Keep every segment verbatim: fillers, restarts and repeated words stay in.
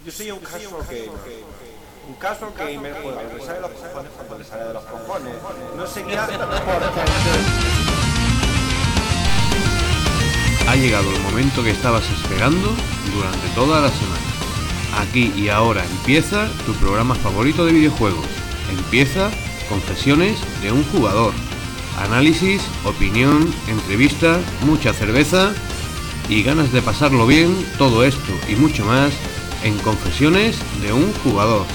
Yo soy un casual gamer. Un casual gamer juega lo que sale de los cojones cuando le sale de los cojones. No seguirá porque... Ha llegado el momento que estabas esperando durante toda la semana. Aquí y ahora empieza tu programa favorito de videojuegos. Empieza Confesiones de un jugador. Análisis, opinión, entrevistas, mucha cerveza y ganas de pasarlo bien. Todo esto y mucho más en Confesiones de un jugador.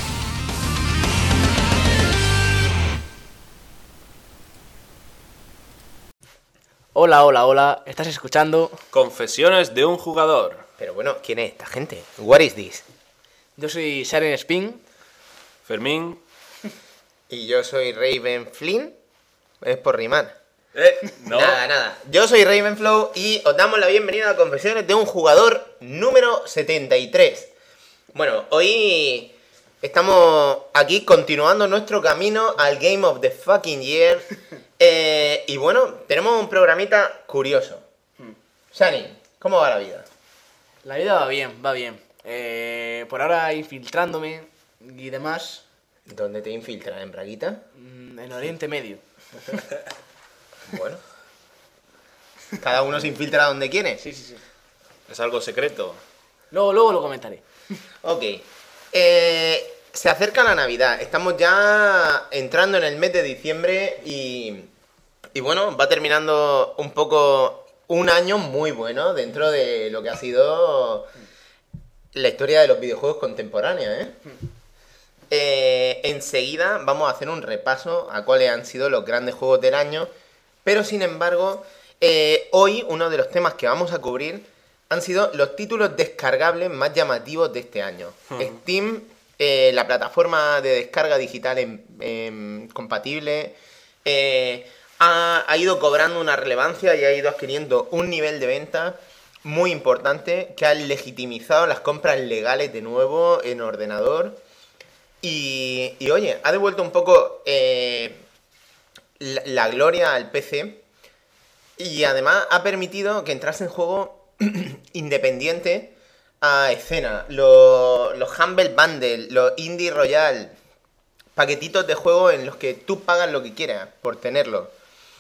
Hola, hola, hola, estás escuchando Confesiones de un jugador. Pero bueno, ¿quién es esta gente? What is this? Yo soy Sharon Spin. Fermín. Y yo soy Raven Flynn. Es por rimar. Eh, no. Nada, nada. Yo soy Ravenflow y os damos la bienvenida a Confesiones de un jugador número setenta y tres. Bueno, hoy estamos aquí continuando nuestro camino al Game of the Fucking Year. Eh, y bueno, tenemos un programita curioso. Shani, ¿cómo va la vida? La vida va bien, va bien. Eh, por ahora infiltrándome y demás. ¿Dónde te infiltras? ¿En Braguita? En Oriente Medio. Bueno. Cada uno se infiltra donde quiere. Sí, sí, sí. Es algo secreto. Luego, luego lo comentaré. Ok. Eh, se acerca la Navidad. Estamos ya entrando en el mes de diciembre y... Y bueno, va terminando un poco un año muy bueno dentro de lo que ha sido la historia de los videojuegos contemporáneos, ¿eh? Eh, enseguida vamos a hacer un repaso a cuáles han sido los grandes juegos del año, pero sin embargo, eh, hoy uno de los temas que vamos a cubrir han sido los títulos descargables más llamativos de este año. Hmm. Steam, eh, la plataforma de descarga digital en, en, compatible, eh, ha, ha ido cobrando una relevancia y ha ido adquiriendo un nivel de venta muy importante que ha legitimizado las compras legales de nuevo en ordenador. Y, y oye, ha devuelto un poco eh, la, la gloria al P C y además ha permitido que entrase en juego independiente a escena. Los, los Humble Bundle, los Indie Royal, paquetitos de juego en los que tú pagas lo que quieras por tenerlo.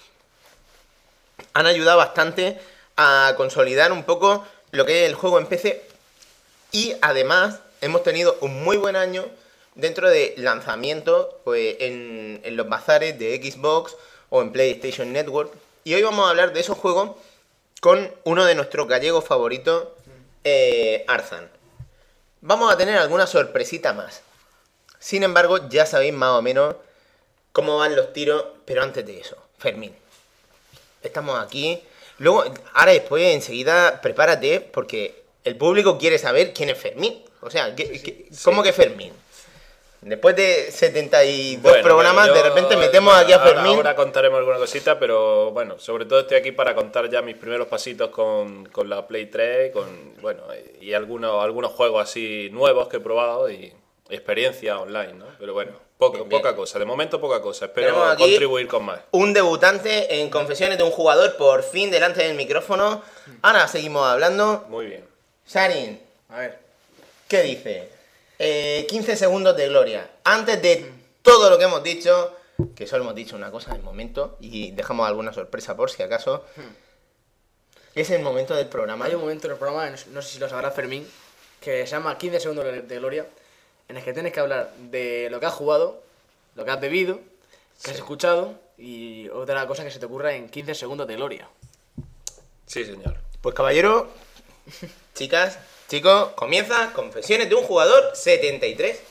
Han ayudado bastante a consolidar un poco lo que es el juego en P C y además hemos tenido un muy buen año dentro de lanzamientos pues, en, en los bazares de Xbox o en PlayStation Network. Y hoy vamos a hablar de esos juegos con uno de nuestros gallegos favoritos, eh, Arzan. Vamos a tener alguna sorpresita más. Sin embargo, ya sabéis más o menos cómo van los tiros. Pero antes de eso, Fermín, estamos aquí. Luego, ahora después, enseguida, prepárate, porque el público quiere saber quién es Fermín. O sea, ¿qué, sí, qué, sí. ¿cómo que Fermín? Después de setenta y dos bueno, programas, bueno, yo, de repente metemos bueno, aquí a ahora, Fermín. Ahora contaremos alguna cosita, pero bueno, sobre todo estoy aquí para contar ya mis primeros pasitos con, con la Play tres, con bueno y algunos, algunos juegos así nuevos que he probado y experiencia online, ¿no? Pero bueno, poco, bien, bien. poca cosa, de momento poca cosa, espero Tenemos aquí contribuir con más. Un debutante en Confesiones de un jugador, por fin delante del micrófono. Ahora seguimos hablando. Muy bien. Sharin, A ver. ¿qué dice? Eh, quince segundos de gloria. Antes de todo lo que hemos dicho, que solo hemos dicho una cosa en el momento y dejamos alguna sorpresa por si acaso, es el momento del programa. Hay un momento en el programa, no sé si lo sabrá Fermín, que se llama quince segundos de gloria, en el que tienes que hablar de lo que has jugado, lo que has bebido, que Sí. has escuchado y otra cosa que se te ocurra en quince segundos de gloria. Sí, señor. Pues caballero, chicas, chicos, comienza Confesiones de un jugador setenta y tres.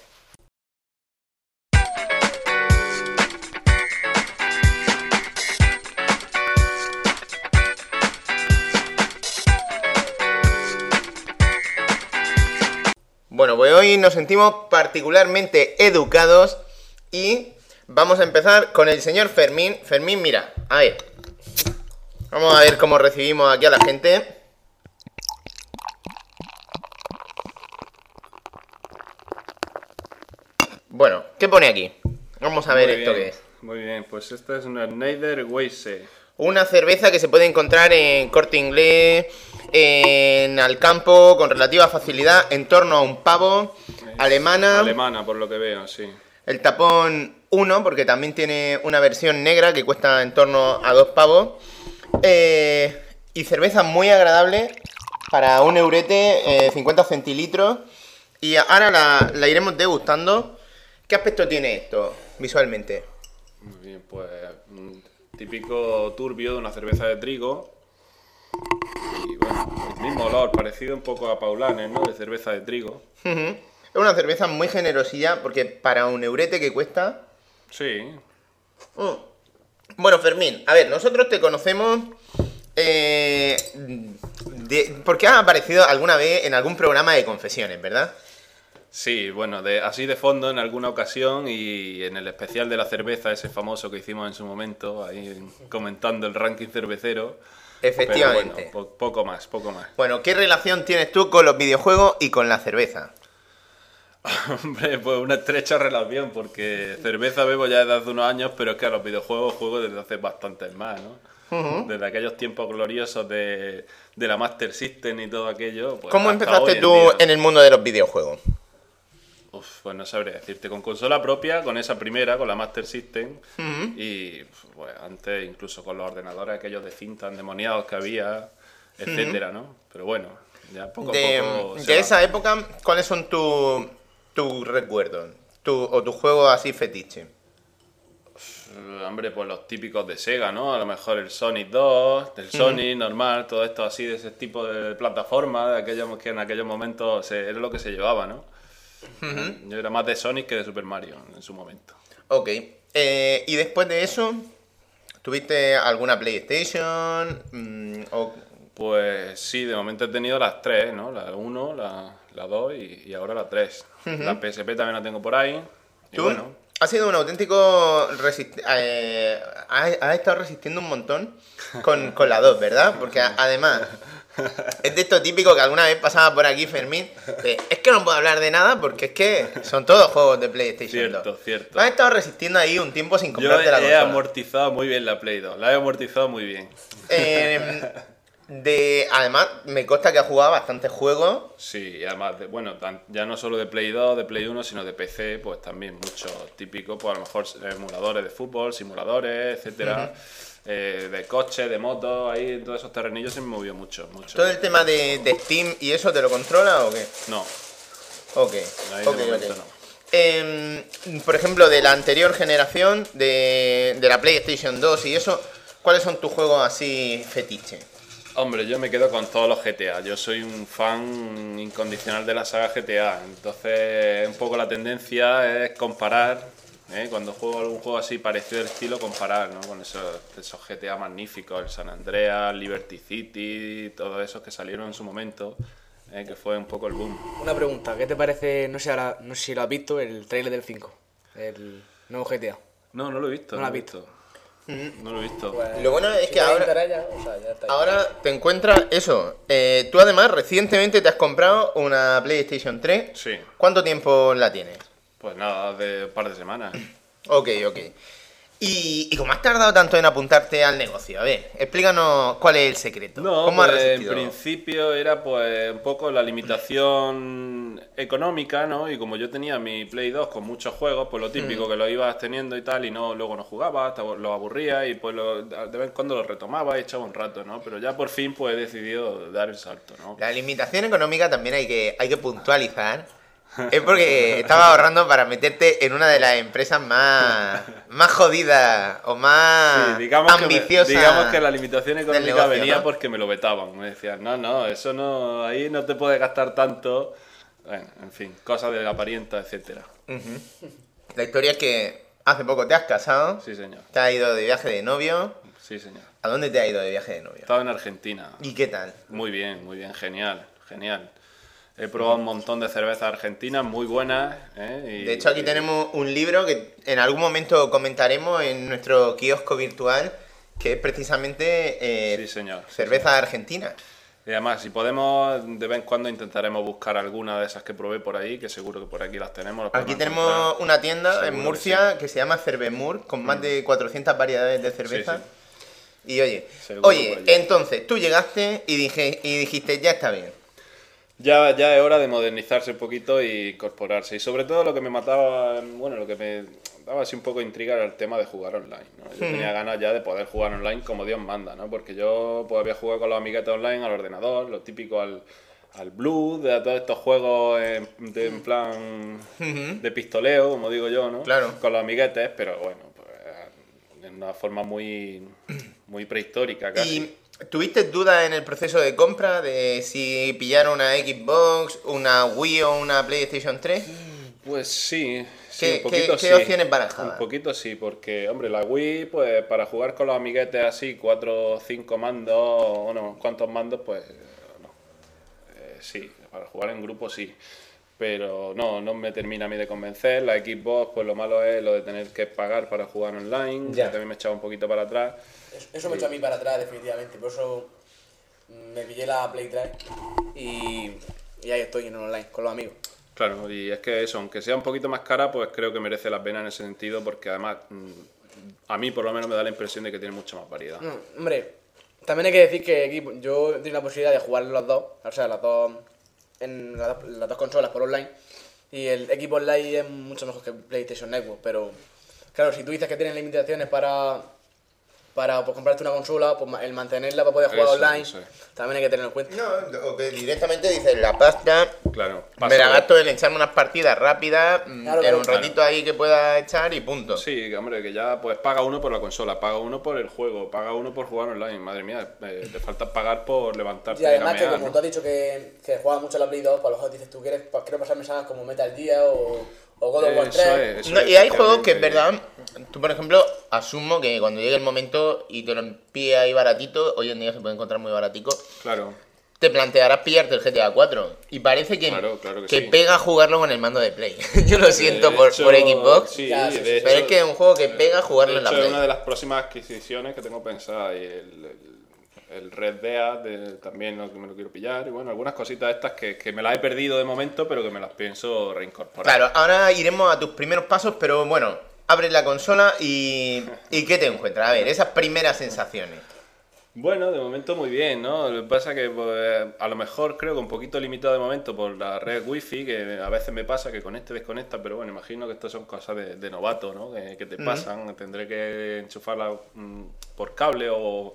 Bueno, pues hoy nos sentimos particularmente educados y vamos a empezar con el señor Fermín. Fermín, mira, a ver. Vamos a ver cómo recibimos aquí a la gente. Bueno, ¿qué pone aquí? Vamos a ver Muy esto bien, qué es. Muy bien, pues esta es una Niederweisse. Una cerveza que se puede encontrar en Corte Inglés, en Alcampo, con relativa facilidad, en torno a un pavo. alemana. Alemana, por lo que veo, sí. El tapón uno, porque también tiene una versión negra que cuesta en torno a dos pavos. Eh, y cerveza muy agradable para un eurete, eh, cincuenta centilitros. Y ahora la, la iremos degustando. ¿Qué aspecto tiene esto visualmente? Muy bien, pues un típico turbio de una cerveza de trigo. Y bueno, el mismo olor, parecido un poco a Paulaner, ¿no? De cerveza de trigo. Uh-huh. Es una cerveza muy generosilla porque para un eurete que cuesta... Sí. Mm. Bueno, Fermín, a ver, nosotros te conocemos eh, de, porque has aparecido alguna vez en algún programa de confesiones, ¿verdad? Sí, bueno, de, así de fondo en alguna ocasión y en el especial de la cerveza, ese famoso que hicimos en su momento, ahí comentando el ranking cervecero. Efectivamente. Pero bueno, po- poco más, poco más. Bueno, ¿qué relación tienes tú con los videojuegos y con la cerveza? Hombre, pues una estrecha relación, porque cerveza bebo ya desde hace unos años, pero es que a los videojuegos juego desde hace bastantes más, ¿no? Uh-huh. Desde aquellos tiempos gloriosos de, de la Master System y todo aquello. Pues ¿Cómo hasta empezaste hoy en tú día. en el mundo de los videojuegos? Uf, pues no sabría decirte, con consola propia, con esa primera, con la Master System, Uh-huh. y pues, antes incluso con los ordenadores aquellos de cinta endemoniados que había, etcétera, ¿no? Pero bueno, ya poco a De, poco... se de va. esa época, ¿cuáles son tus tu recuerdos? Tu, o tus juegos así fetiche. Eh, Hombre, pues los típicos de Sega, ¿no? A lo mejor el Sonic dos, del Sonic normal, todo esto así de ese tipo de plataforma, de aquellos que en aquellos momentos se- era lo que se llevaba, ¿no? Uh-huh. Yo era más de Sonic que de Super Mario en su momento. Ok. Eh, y después de eso, ¿tuviste alguna PlayStation? Mm, o... Pues sí, de momento he tenido las tres, ¿no? La uno, la, la dos y, y ahora la tres. La P S P también la tengo por ahí. Y ¿Tú? bueno, Has sido un auténtico... resist- eh, has, has estado resistiendo un montón con, con la dos, ¿verdad? Porque a- además... Es de esto típico que alguna vez pasaba por aquí Fermín. de, es que no puedo hablar de nada porque es que son todos juegos de PlayStation cierto, dos. cierto. Has estado resistiendo ahí un tiempo sin Yo comprarte la he consola. amortizado muy bien la Play dos. La he amortizado muy bien. Eh, de, además, me consta que has jugado bastantes juegos. Sí, y además, de, bueno, tan- ya no solo de Play dos, de Play uno, sino de P C, pues también muchos típicos, pues a lo mejor emuladores de fútbol, simuladores, etcétera, eh, de coches, de motos, ahí en todos esos terrenillos se me movió mucho, mucho. ¿Todo el tema de, de Steam y eso te lo controla o qué? No, Ok, ahí ok, de momento ok. no. Eh, por ejemplo, de la anterior generación, de, de la PlayStation dos y eso, ¿cuáles son tus juegos así fetiche? Hombre, yo me quedo con todos los G T A. Yo soy un fan incondicional de la saga G T A. Entonces, un poco la tendencia es comparar, ¿eh? Cuando juego algún juego así parecido del estilo, comparar, ¿no? Con esos, esos G T A magníficos, el San Andreas, Liberty City, todos esos que salieron en su momento, ¿eh? Que fue un poco el boom. Una pregunta, ¿qué te parece, no sé, ahora, no sé si lo has visto, el trailer del cinco? El nuevo G T A. No, no lo he visto. No No, lo lo he has visto. No lo he visto. Lo bueno es Si que te ahora- enteras ya, o sea, ya está ahí. Ahora te encuentras eso. Eh, tú además recientemente te has comprado una PlayStation tres. Sí. ¿Cuánto tiempo la tienes? Pues nada, de un par de semanas. Ok, ok. ¿Y, y cómo has tardado tanto en apuntarte al negocio? A ver, explícanos cuál es el secreto. No, ¿Cómo has pues, en resistido? principio era pues un poco la limitación económica, ¿no? Y como yo tenía mi Play dos con muchos juegos, pues lo típico Mm. que lo ibas teniendo y tal, y no luego no jugabas, te lo aburría y pues lo- de vez en cuando lo retomaba y echaba un rato, ¿no? Pero ya por fin pues he decidido dar el salto, ¿no? La limitación económica también hay que, hay que puntualizar. Es porque estaba ahorrando para meterte en una de las empresas más, más jodidas o más Sí, digamos, que me- ambiciosas. digamos que la limitación económica negocio, venía ¿no? porque me lo vetaban. Me decían, no, no, eso no, ahí no te puedes gastar tanto. Bueno, en fin, cosas de la parienta, etcétera. La historia es que hace poco te has casado, Sí, señor. te has ido de viaje de novio. Sí, señor. ¿A dónde te has ido de viaje de novio? Estaba en Argentina. ¿Y qué tal? Muy bien, muy bien, genial, genial. He probado un montón de cervezas argentinas muy buenas. ¿eh? Y- De hecho, aquí y- tenemos un libro que en algún momento comentaremos en nuestro kiosco virtual, que es precisamente eh, Sí, señor. sí, cerveza argentina. Y además, si podemos, de vez en cuando intentaremos buscar alguna de esas que probé por ahí, que seguro que por aquí las tenemos. las Aquí podemos tenemos encontrar. una tienda en Seguro que Murcia que, se llama Cervemur, con más de cuatrocientas variedades de cerveza. Sí, Y oye, Seguro oye, por allá. entonces tú llegaste y, dije, y dijiste, ya está bien. Ya, ya es hora de modernizarse un poquito y incorporarse. Y sobre todo lo que me mataba, bueno, lo que me daba así un poco de intriga era el tema de jugar online, ¿no? Yo tenía ganas ya de poder jugar online como Dios manda, ¿no? Porque yo pues, había jugado con los amiguetes online al ordenador, lo típico al, al Blue, de a todos estos juegos en, de, en plan de pistoleo, como digo yo, ¿no? Claro. Con los amiguetes, pero bueno, pues de una forma muy, muy prehistórica casi. ¿Y tuviste dudas en el proceso de compra de si pillar una Xbox, una Wii o una PlayStation tres? Pues sí, sí, ¿Qué, un poquito qué, sí. qué opciones barajabas? Un poquito sí, porque, hombre, la Wii, pues para jugar con los amiguetes así, cuatro o cinco mandos, o no, cuántos mandos, pues no. Eh, sí, para jugar en grupo sí. Pero no, no me termina a mí de convencer. La Xbox, pues lo malo es lo de tener que pagar para jugar online, Ya. que también me echaba un poquito para atrás. Eso, eso me echó a mí para atrás, definitivamente. Por eso mm, me pillé la Play tres y, y ahí estoy en online con los amigos. Claro, y es que eso, aunque sea un poquito más cara, pues creo que merece la pena en ese sentido, porque además, mm, a mí por lo menos me da la impresión de que tiene mucha más variedad. No, hombre, también hay que decir que aquí yo tengo la posibilidad de jugar los dos, o sea, las dos en las, dos- las dos consolas por online. Y el Xbox Live es mucho mejor que PlayStation Network, pero claro, si tú dices que tienes limitaciones para para pues, comprarte una consola, pues ma- el mantenerla para poder jugar Eso, online, eso es. también hay que tenerlo en cuenta. No, o que directamente dices la pasta, Claro, me la gasto en echarme unas partidas rápidas, mm, Claro, en claro, un claro. ratito ahí que pueda echar y punto. Sí, que, hombre, que ya pues paga uno por la consola, paga uno por el juego, paga uno por jugar online. Madre mía, eh, te falta pagar por levantarte Y además y que camear, como ¿no? tú has dicho que, que juegas mucho a la Play dos, para lo mejor dices tú quieres, pues, quiero pasarme sagas como Metal Gear o, o God of War Eso tres. es, eso No, es, y hay juegos que es efectivamente. verdad, tú por ejemplo, asumo que cuando llegue el momento y te lo pille ahí baratito, hoy en día se puede encontrar muy baratico, Claro, te plantearás pillarte el G T A cuatro. Y parece que, Claro, claro que sí. pega jugarlo con el mando de Play. Yo lo siento de por, hecho, por Xbox, Sí, Ya, sí, de sí, hecho, pero es que es un juego que pega jugarlo de en la hecho, es Play. una de las próximas adquisiciones que tengo pensada. Y el, el, el Red Dead de- también lo, me lo quiero pillar. Y bueno, algunas cositas estas que, que me las he perdido de momento, pero que me las pienso reincorporar. Claro, ahora iremos a tus primeros pasos, pero bueno, abres la consola y, y ¿qué te encuentras? A ver, esas primeras sensaciones. Bueno, de momento muy bien, ¿no? Lo que pasa que pues, a lo mejor creo que un poquito limitado de momento por la red wifi, que a veces me pasa que conecte y desconecta, pero bueno, imagino que estas son cosas de, de novato, ¿no? Que, que te pasan, tendré que enchufarla mm, por cable o,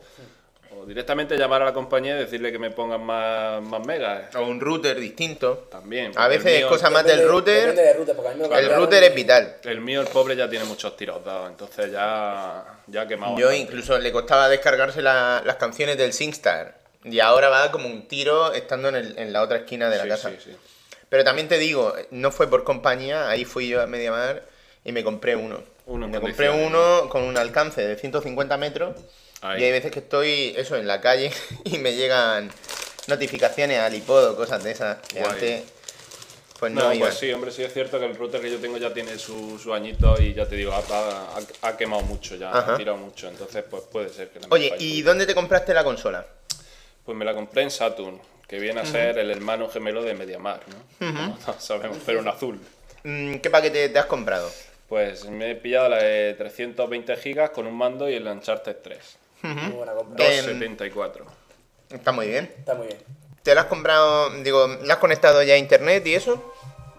o directamente llamar a la compañía y decirle que me pongan más, más megas. O un router distinto. También. A porque veces el es mío- cosa más Depende- del router. Depende del router, porque a mí me lo El cambiaron router y- es vital. El mío, el pobre, ya tiene muchos tiros dados, entonces ya, ya ha quemado. Yo bastante. incluso le costaba descargarse la- las canciones del SingStar. Y ahora va como un tiro estando en, el- en la otra esquina de la Sí, casa. sí, sí. Pero también te digo, no fue por compañía, ahí fui yo a MediaMar y me compré uno. Uno en me compré condiciones, uno con un alcance de ciento cincuenta metros. Ahí. Y hay veces que estoy, eso, en la calle y me llegan notificaciones al iPod o cosas de esas. Que Guay. antes, pues no, No, iban. pues sí, hombre, sí es cierto que el router que yo tengo ya tiene su, su añito y ya te digo, ha, ha- ha quemado mucho ya, Ajá. ha tirado mucho, entonces pues puede ser que le Oye, falle un ¿y poquito. dónde te compraste la consola? Pues me la compré en Saturn, que viene a ser el hermano gemelo de Mediamar, ¿no? Como todos sabemos, pero en azul. Mm, ¿Qué paquete te has comprado? Pues me he pillado la de trescientos veinte gigas con un mando y el Uncharted tres. Muy buena compra. Eh, doscientos setenta y cuatro. Está muy bien. Está muy bien. ¿Te la has comprado, digo, la has conectado ya a internet y eso?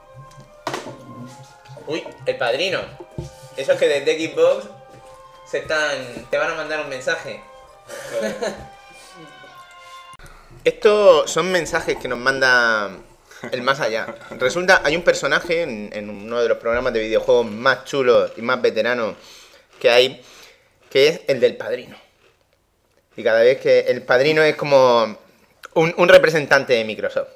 Uy, el padrino. Eso es que desde Xbox se están, te van a mandar un mensaje. Estos son mensajes que nos manda el más allá. Resulta, hay un personaje en, en uno de los programas de videojuegos más chulos y más veteranos que hay, que es el del padrino. Y cada vez que el padrino es como un, un representante de Microsoft.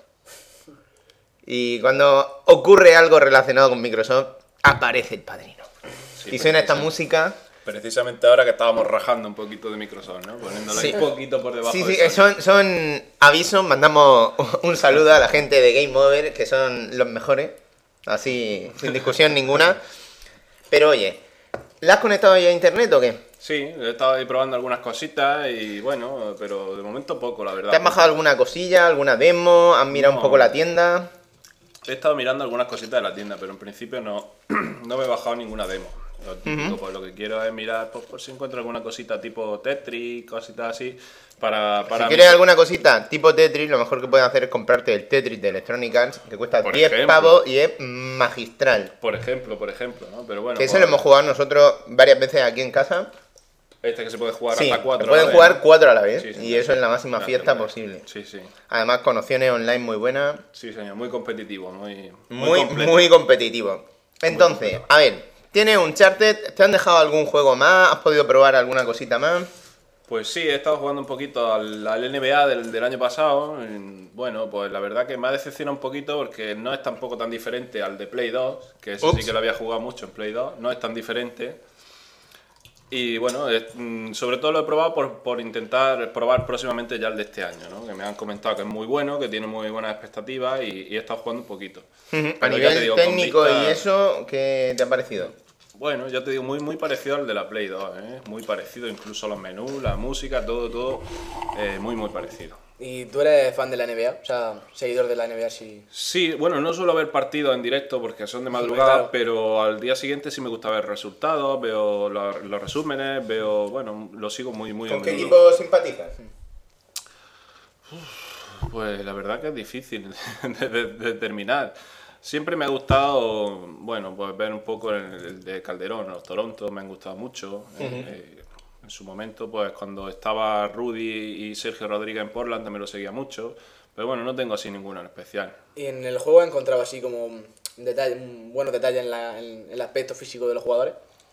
Y cuando ocurre algo relacionado con Microsoft, aparece el padrino. Sí, Y suena esta precisamente- música. Precisamente ahora que estábamos rajando un poquito de Microsoft, ¿no? Poniéndole Sí. un poquito por debajo Sí, de sí, Sony. son, son avisos, mandamos un saludo a la gente de Game Over, que son los mejores, así, sin discusión ninguna. Pero oye, ¿la has conectado ya a internet o qué? Sí, he estado ahí probando algunas cositas y bueno, pero de momento poco, la verdad. ¿Te has bajado alguna cosilla, alguna demo? ¿Has mirado No. un poco la tienda? He estado mirando algunas cositas de la tienda, pero en principio no, no me he bajado ninguna demo. Lo típico, pues lo que quiero es mirar pues, por si encuentro alguna cosita tipo Tetris, cositas así, para... para si quieres alguna cosita tipo Tetris, lo mejor que puedes hacer es comprarte el Tetris de Electronic Arts, que cuesta Por diez ejemplo. pavos y es magistral. Por ejemplo, por ejemplo, ¿no? Pero bueno... Que ese pues, lo hemos jugado nosotros varias veces aquí en casa. Este que se puede jugar Sí, hasta cuatro. se pueden a la vez, jugar ¿no? cuatro a la vez, Sí, sí, y sí. eso es la máxima Gracias, fiesta gracias. posible. Sí, sí. Además con opciones online muy buenas, Sí, señor. Muy competitivo, muy... muy, completo. muy competitivo. Entonces, a ver, ¿tienes un Uncharted? ¿Te han dejado algún juego más? ¿Has podido probar alguna cosita más? Pues sí, he estado jugando un poquito al, al N B A del, del año pasado. y, Bueno, pues la verdad que me ha decepcionado un poquito porque no es tampoco tan diferente al de Play dos, que ese Ups. sí que lo había jugado mucho en Play dos, no es tan diferente. Y bueno, es, mm, sobre todo lo he probado por, por intentar probar próximamente ya el de este año, ¿no? Que me han comentado que es muy bueno, que tiene muy buenas expectativas y, y he estado jugando un poquito. A Pero ya nivel te digo, con técnico vista- y eso, ¿qué te ha parecido? Bueno, ya te digo, muy muy parecido al de la Play dos, ¿eh? Muy parecido, incluso los menús, la música, todo, todo, eh, muy muy parecido. ¿Y tú eres fan de la N B A? O sea, seguidor de la N B A, sí. Sí, bueno, no suelo ver partidos en directo porque son de madrugada, claro. pero al día siguiente sí me gusta ver resultados, veo los, los resúmenes, veo, bueno, lo sigo muy muy a ¿Con qué menudo. equipo simpatizas? Pues la verdad que es difícil de, de- de determinar. Siempre me ha gustado, bueno, pues ver un poco el, el de Calderón, los Toronto, me han gustado mucho. eh, eh, en su momento, pues cuando estaba Rudy y Sergio Rodríguez en Portland también lo seguía mucho. Pero bueno, no tengo así ninguno en especial. ¿Y en el juego has encontrado así como un detalle, un buenos detalles en, la- en el aspecto físico de los jugadores?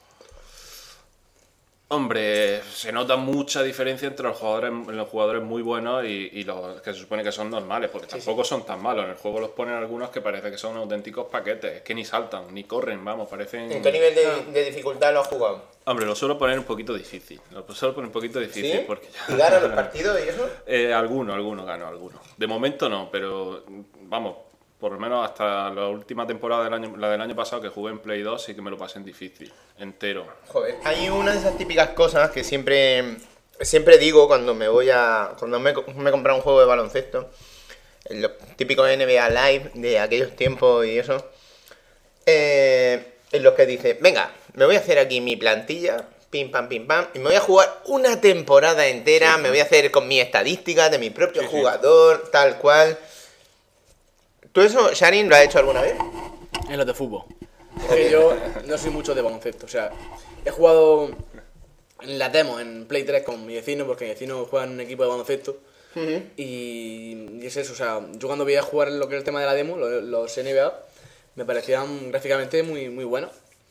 Hombre, se nota mucha diferencia entre los jugadores, los jugadores muy buenos y, y los que se supone que son normales, porque tampoco son tan malos. En el juego los ponen algunos que parece que son auténticos paquetes, es que ni saltan, ni corren, vamos, parecen... ¿En qué nivel de, de dificultad lo has jugado? Hombre, lo suelo poner un poquito difícil, lo suelo poner un poquito difícil ¿Sí? porque ¿Y ya... ganas los partidos y eso? Eh, alguno, alguno gano, alguno. De momento no, pero vamos, por lo menos hasta la última temporada del año, la del año pasado que jugué en Play dos sí que me lo pasé en difícil, entero. Joder, hay una de esas típicas cosas que siempre, siempre digo cuando me voy a. Cuando me, me he comprado un juego de baloncesto, los típicos N B A Live de aquellos tiempos y eso, eh, en los que dice, venga, me voy a hacer aquí mi plantilla, pim pam, pim pam, y me voy a jugar una temporada entera, me voy a hacer con mis estadísticas de mi propio Sí, sí. jugador, tal cual. ¿Tú eso, Sharin, lo has hecho alguna vez? En los de fútbol. Es que yo no soy mucho de baloncesto. O sea, he jugado en la demo en Play tres con mi vecino, porque mi vecino juega en un equipo de baloncesto. y, y es eso, o sea, yo cuando veía jugar lo que es el tema de la demo, lo- los N B A, me parecían gráficamente muy, muy buenos.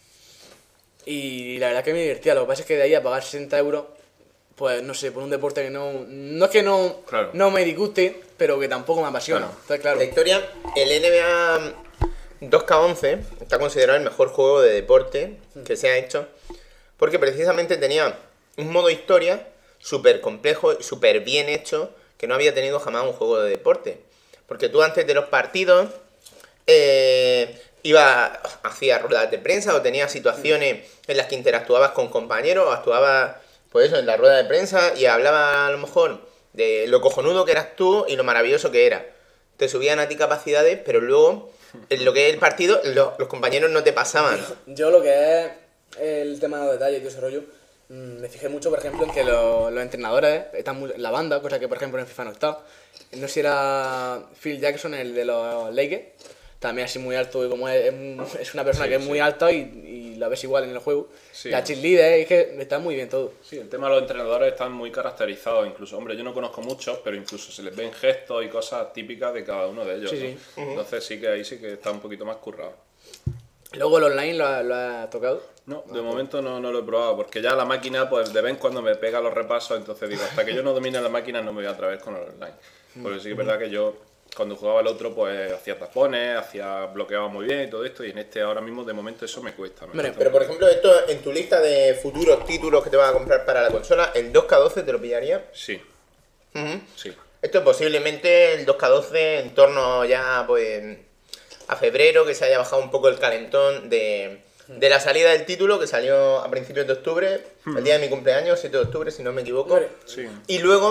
Y la verdad que me divertía. Lo que pasa es que de ahí a pagar sesenta euros, pues no sé, por un deporte que no. No es que no, Claro. no me disguste, pero que tampoco me apasiona. Claro. Entonces, claro. La historia, el N B A dos K once está considerado el mejor juego de deporte que se ha hecho, porque precisamente tenía un modo historia súper complejo y súper bien hecho, que no había tenido jamás un juego de deporte. Porque tú antes de los partidos eh, iba, hacías ruedas de prensa o tenías situaciones en las que interactuabas con compañeros, o actuabas, pues eso, en la rueda de prensa y hablabas a lo mejor de lo cojonudo que eras tú y lo maravilloso que era. Te subían a ti capacidades, pero luego, en lo que es el partido, lo- los compañeros no te pasaban. Yo lo que es el tema de los detalles y todo ese rollo, mm, me fijé mucho, por ejemplo, en que los, los entrenadores están muy, en la banda, cosa que, por ejemplo, en FIFA no está. No sé si era Phil Jackson, el de los Lakers, también así muy alto, y como es, es- es una persona Sí, que es sí. muy alta y, y la ves igual en el juego. Sí. La cheerleader, es que está muy bien todo. Sí, el tema de los entrenadores están muy caracterizados, incluso, hombre, yo no conozco muchos, pero incluso se les ven gestos y cosas típicas de cada uno de ellos, Sí, ¿no? sí. Entonces sí que ahí sí que está un poquito más currado. Luego el online lo, ha- lo ha tocado. No, de momento no, no lo he probado, porque ya la máquina, pues de vez en cuando me pega los repasos, entonces digo, hasta que yo no domine la máquina no me voy a atrever con el online. Porque sí que es verdad que yo, cuando jugaba el otro, pues hacía tapones, hacía bloqueaba muy bien y todo esto, y en este ahora mismo, de momento, eso me cuesta. me Hombre, cuesta Pero por mucho. ejemplo, esto en tu lista de futuros títulos que te vas a comprar para la consola, ¿el dos K doce te lo pillaría? Sí, Ujú. sí. Esto es posiblemente el dos K doce en torno ya pues a febrero, que se haya bajado un poco el calentón de, de la salida del título, que salió a principios de octubre, el día de mi cumpleaños, siete de octubre, si no me equivoco. Hombre, Sí. Y luego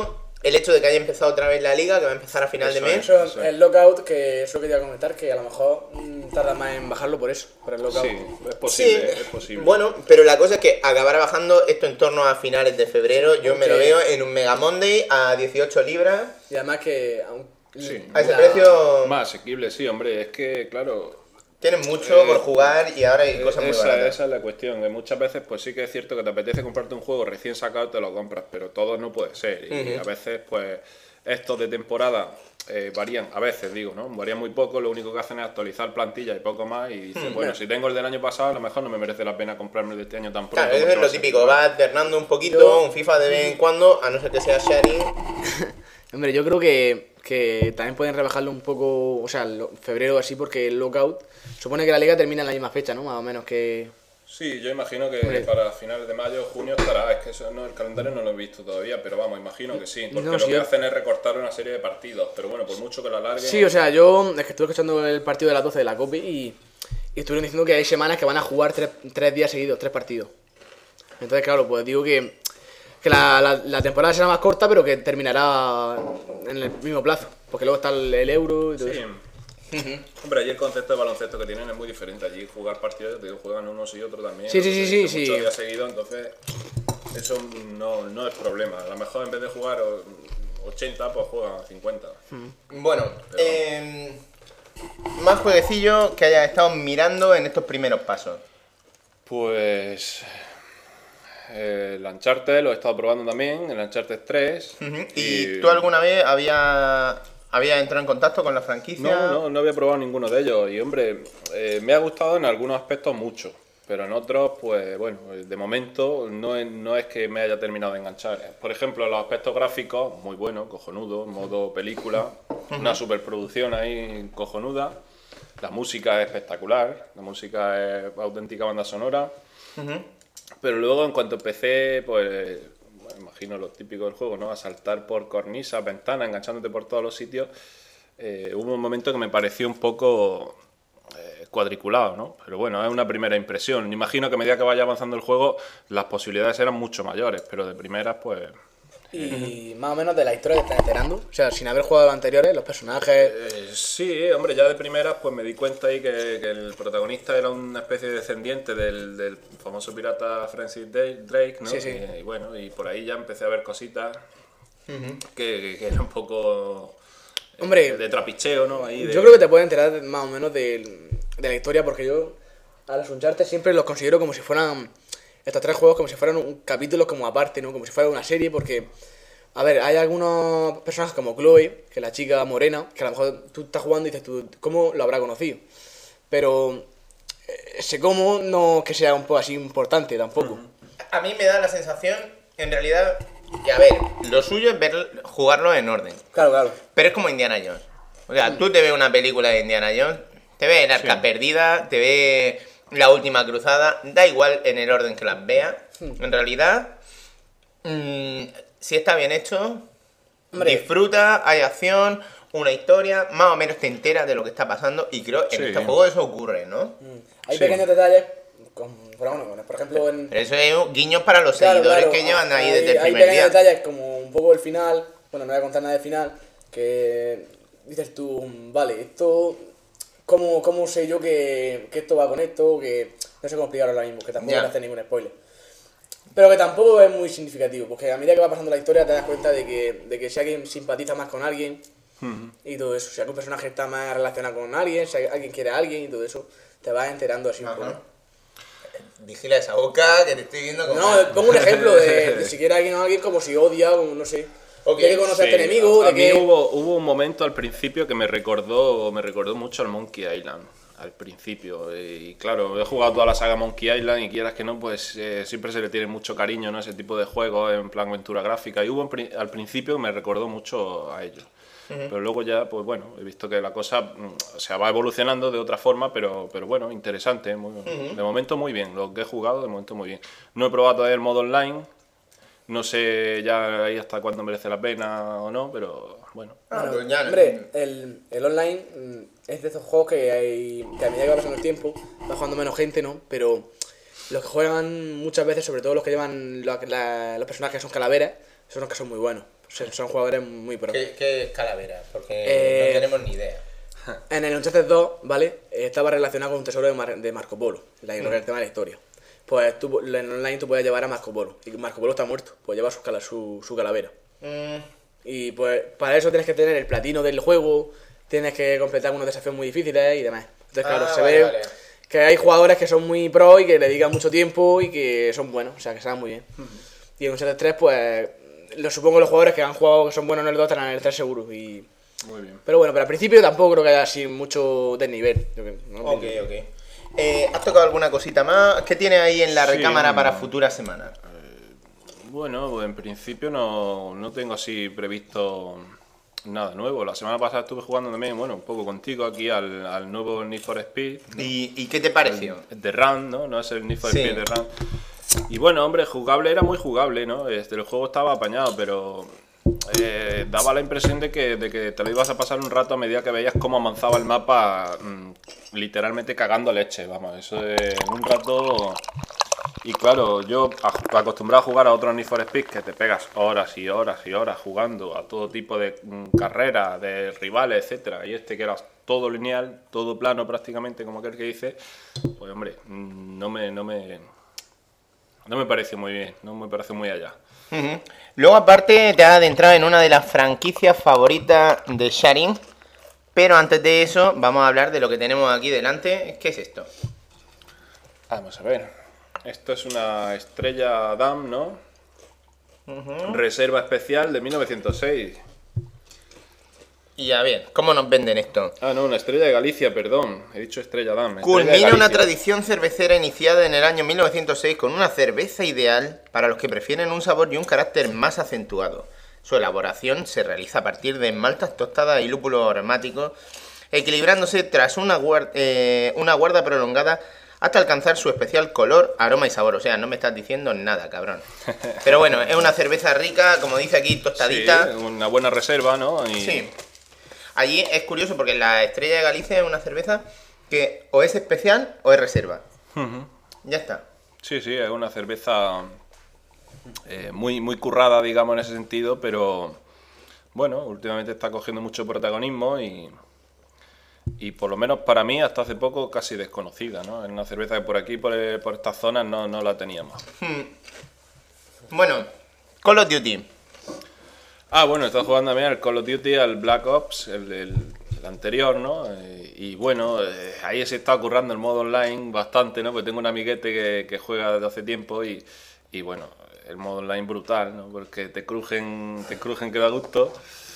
el hecho de que haya empezado otra vez la liga, que va a empezar a final Eso de mes. es. Eso, Eso. el lockout, que es lo que te iba a comentar, que a lo mejor mm, tarda más en bajarlo por eso, por el lockout. Sí, es posible, Sí, es posible. bueno, pero la cosa es que acabará bajando esto en torno a finales de febrero. Yo me lo Porque- veo en un Mega Monday a dieciocho libras. Y además que aún- Sí. A ese la- precio Más asequible, sí, hombre, es que, claro, tienen mucho Eh, por jugar y ahora hay cosas muy esa, baratas. esa es la cuestión, que muchas veces pues sí que es cierto que te apetece comprarte un juego recién sacado y te lo compras, pero todo no puede ser, y Ujú. a veces pues estos de temporada eh, varían, a veces digo, ¿no? Varían muy poco, lo único que hacen es actualizar plantilla y poco más, y dices, Hmm. bueno, si tengo el del año pasado, a lo mejor no me merece la pena comprarme el de este año tan pronto. Claro, eso porque es va lo a ser típico, igual. va alternando un poquito, Yo- un FIFA de vez en cuando, a no ser que sea sharing. Hombre, yo creo que, que también pueden rebajarlo un poco, o sea, lo- febrero o así, porque el lockout supone que la liga termina en la misma fecha, ¿no? Más o menos que... Sí, yo imagino que Hombre. para finales de mayo o junio estará. Es que eso no, el calendario no lo he visto todavía, pero vamos, imagino que sí. Porque No, lo sí, que yo- hacen es recortar una serie de partidos. Pero bueno, por mucho que lo alarguen. Sí, o sea, yo es que estuve escuchando el partido de las doce de la Copa y, y estuvieron diciendo que hay semanas que van a jugar tres, tres días seguidos, tres partidos. Entonces, claro, pues digo que, que la, la, la temporada será más corta, pero que terminará en el mismo plazo. Porque luego está el, el Euro y todo Sí. eso. Hombre, allí el concepto de baloncesto que tienen es muy diferente. Allí jugar partidos, te digo, juegan unos y otros también. Sí, sí, sí, sí, Muchos sí. días seguidos, entonces eso no, no es problema. A lo mejor en vez de jugar ochenta, pues juegan cincuenta. Bueno, eh, más jueguecillos que hayas estado mirando en estos primeros pasos. Pues eh, el Uncharted lo he estado probando también, el Uncharted tres. Ujú. ¿Y tú alguna vez habías había entrado en contacto con la franquicia? No, no, no había probado ninguno de ellos y hombre, eh, me ha gustado en algunos aspectos mucho, pero en otros, pues bueno, de momento no es, no es que me haya terminado de enganchar. Por ejemplo, los aspectos gráficos, muy buenos, cojonudo, modo película, una superproducción ahí cojonuda, la música es espectacular, la música es auténtica banda sonora, pero luego en cuanto empecé, pues... bueno, imagino lo típico del juego, ¿no? A saltar por cornisas, ventanas, enganchándote por todos los sitios. Eh, hubo un momento que me pareció un poco eh, cuadriculado, ¿no? Pero bueno, es una primera impresión. Imagino que a medida que vaya avanzando el juego, las posibilidades eran mucho mayores, pero de primeras, pues... Y más o menos de la historia que estás enterando. O sea, sin haber jugado a los anteriores, los personajes... Eh, sí, hombre, ya de primeras pues me di cuenta ahí que, que el protagonista era una especie de descendiente del, del famoso pirata Francis Drake, ¿no? Sí, sí. Y, y bueno, y por ahí ya empecé a ver cositas que, que, que eran un poco eh, Hombre, de trapicheo, ¿no? Ahí de- Yo creo que te puedes enterar más o menos de, de la historia, porque yo a los Uncharted siempre los considero como si fueran estos tres juegos, como si fueran un capítulo como aparte, ¿no? Como si fuera una serie, porque, a ver, hay algunos personajes como Chloe, que es la chica morena, que a lo mejor tú estás jugando y dices tú, ¿cómo lo habrá conocido? Pero eh, ese cómo no que sea un poco así importante tampoco. A mí me da la sensación, en realidad, que a ver, lo suyo es ver, jugarlo en orden. Claro, claro. Pero es como Indiana Jones. O sea, tú te ves una película de Indiana Jones, te ves el Arca Sí. Perdida, te ves La Última Cruzada, da igual en el orden que las veas. En realidad, mm, si está bien hecho, Hombre. disfruta, hay acción, una historia, más o menos te enteras de lo que está pasando y creo que en Sí. este juego eso ocurre, ¿no? Hay Sí. pequeños detalles, con, pero bueno, por ejemplo en... Pero eso es guiños para los Claro, seguidores claro, que llevan ahí hay- desde el hay primer pequeños día. detalles como un poco el final, bueno, no voy a contar nada del final, que dices tú, vale, esto, ¿cómo, cómo sé yo que, que esto va con esto? Que no sé cómo explicarlo ahora mismo, que tampoco Ya. no hace ningún spoiler. Pero que tampoco es muy significativo, porque a medida que va pasando la historia te das cuenta de que, de que si alguien simpatiza más con alguien y todo eso, si algún personaje está más relacionado con alguien, si alguien quiere a alguien y todo eso, te vas enterando así un Ajá. poco. Vigila esa boca que te estoy viendo como... No, pongo un ejemplo de, de si quiere alguien a alguien como si odia, como no sé. Ok, Quiere conocer a Sí, este enemigo, a de mí que... hubo, hubo un momento al principio que me recordó, me recordó mucho al Monkey Island. Al principio. Y claro, he jugado toda la saga Monkey Island y quieras que no, pues eh, siempre se le tiene mucho cariño, ¿no? Ese tipo de juegos en plan aventura gráfica. Y hubo un pri- al principio me recordó mucho a ello. Pero luego ya, pues bueno, he visto que la cosa mm, o sea, va evolucionando de otra forma, pero, pero bueno, interesante. Muy, de momento muy bien. Lo que he jugado, de momento muy bien. No he probado todavía el modo online. No sé ya ahí hasta cuándo merece la pena o no, pero bueno. Ah, Bueno, pues ya, hombre, el, el online mm, es de esos juegos que, hay, que a medida que va pasando el tiempo va jugando menos gente, ¿no? Pero los que juegan muchas veces, sobre todo los que llevan la- la- los personajes que son calaveras, son los que son muy buenos. Son, son jugadores muy pro. ¿Qué, qué es Calavera? Porque Eh, no tenemos ni idea. En el Uncharted dos, ¿vale? Estaba relacionado con un tesoro de, Mar- de Marco Polo, la, lo que es el tema de la historia. Pues tú, en online tú puedes llevar a Marco Polo, y Marco Polo está muerto, pues lleva su, cala- su, su calavera. Mm, Y pues para eso tienes que tener el platino del juego, tienes que completar unos desafíos muy difíciles y demás. Entonces, claro, Ah, se vale, ve vale. que hay jugadores que son muy pro y que le dedican mucho tiempo y que son buenos, o sea, que saben muy bien. Y en Uncharted tres, pues, lo supongo los jugadores que han jugado que son buenos en el dos estarán en el tres seguro. Y... Muy bien. Pero bueno, pero al principio tampoco creo que haya así mucho desnivel. Yo que- ¿no? ok, ok. Eh, ¿Has tocado alguna cosita más? ¿Qué tienes ahí en la Sí, recámara no. para futuras semanas? Bueno, pues en principio no, no tengo así previsto nada nuevo. La semana pasada estuve jugando también, bueno, un poco contigo aquí al, al nuevo Need for Speed. ¿Y, y qué te pareció? El de Run, ¿no? No es el Need for Sí. Speed de Run. Y bueno, hombre, jugable era muy jugable, ¿no? Este, el juego estaba apañado, pero eh, daba la impresión de que, de que te lo ibas a pasar un rato a medida que veías cómo avanzaba el mapa, mm, literalmente cagando leche, vamos, eso de un rato... Y claro, yo a- acostumbrado a jugar a otros Need for Speed que te pegas horas y horas y horas jugando a todo tipo de mm, carreras, de rivales, etcétera, y este que era todo lineal, todo plano prácticamente, como aquel que dice, pues hombre, mm, no me, no me, no me parece muy bien, no me parece muy allá. Ujú. Luego, aparte, te has adentrado en una de las franquicias favoritas de Sharing. Pero antes de eso, vamos a hablar de lo que tenemos aquí delante. ¿Qué es esto? Vamos a ver, esto es una estrella Damm, ¿no? Reserva especial de mil novecientos seis. Y a ver, ¿cómo nos venden esto? Ah, no, una estrella de Galicia, perdón. He dicho estrella Damm. estrella de Culmina una Galicia. tradición cervecera iniciada en el año mil novecientos seis con una cerveza ideal para los que prefieren un sabor y un carácter más acentuado. Su elaboración se realiza a partir de maltas tostadas y lúpulos aromáticos, equilibrándose tras una, guar- eh, una guarda prolongada hasta alcanzar su especial color, aroma y sabor. O sea, no me estás diciendo nada, cabrón. Pero bueno, es una cerveza rica, como dice aquí, tostadita. Sí, una buena reserva, ¿no? Y... Sí. Allí es curioso porque la Estrella de Galicia es una cerveza que o es especial o es reserva. Ujú. Ya está. Sí, sí, es una cerveza eh, muy, muy currada, digamos, en ese sentido, pero bueno, últimamente está cogiendo mucho protagonismo y, y por lo menos para mí hasta hace poco casi desconocida, ¿no? Es una cerveza que por aquí, por, eh, por estas zonas, no, no la teníamos. Bueno, Call of Duty. Ah, bueno, estás jugando también al Call of Duty, al Black Ops, el, el- el anterior, ¿no? Eh, y bueno, eh, ahí se está currando el modo online bastante, ¿no? Porque tengo un amiguete que, que juega desde hace tiempo y, y bueno, el modo online brutal, ¿no? Porque te crujen, te crujen que da gusto.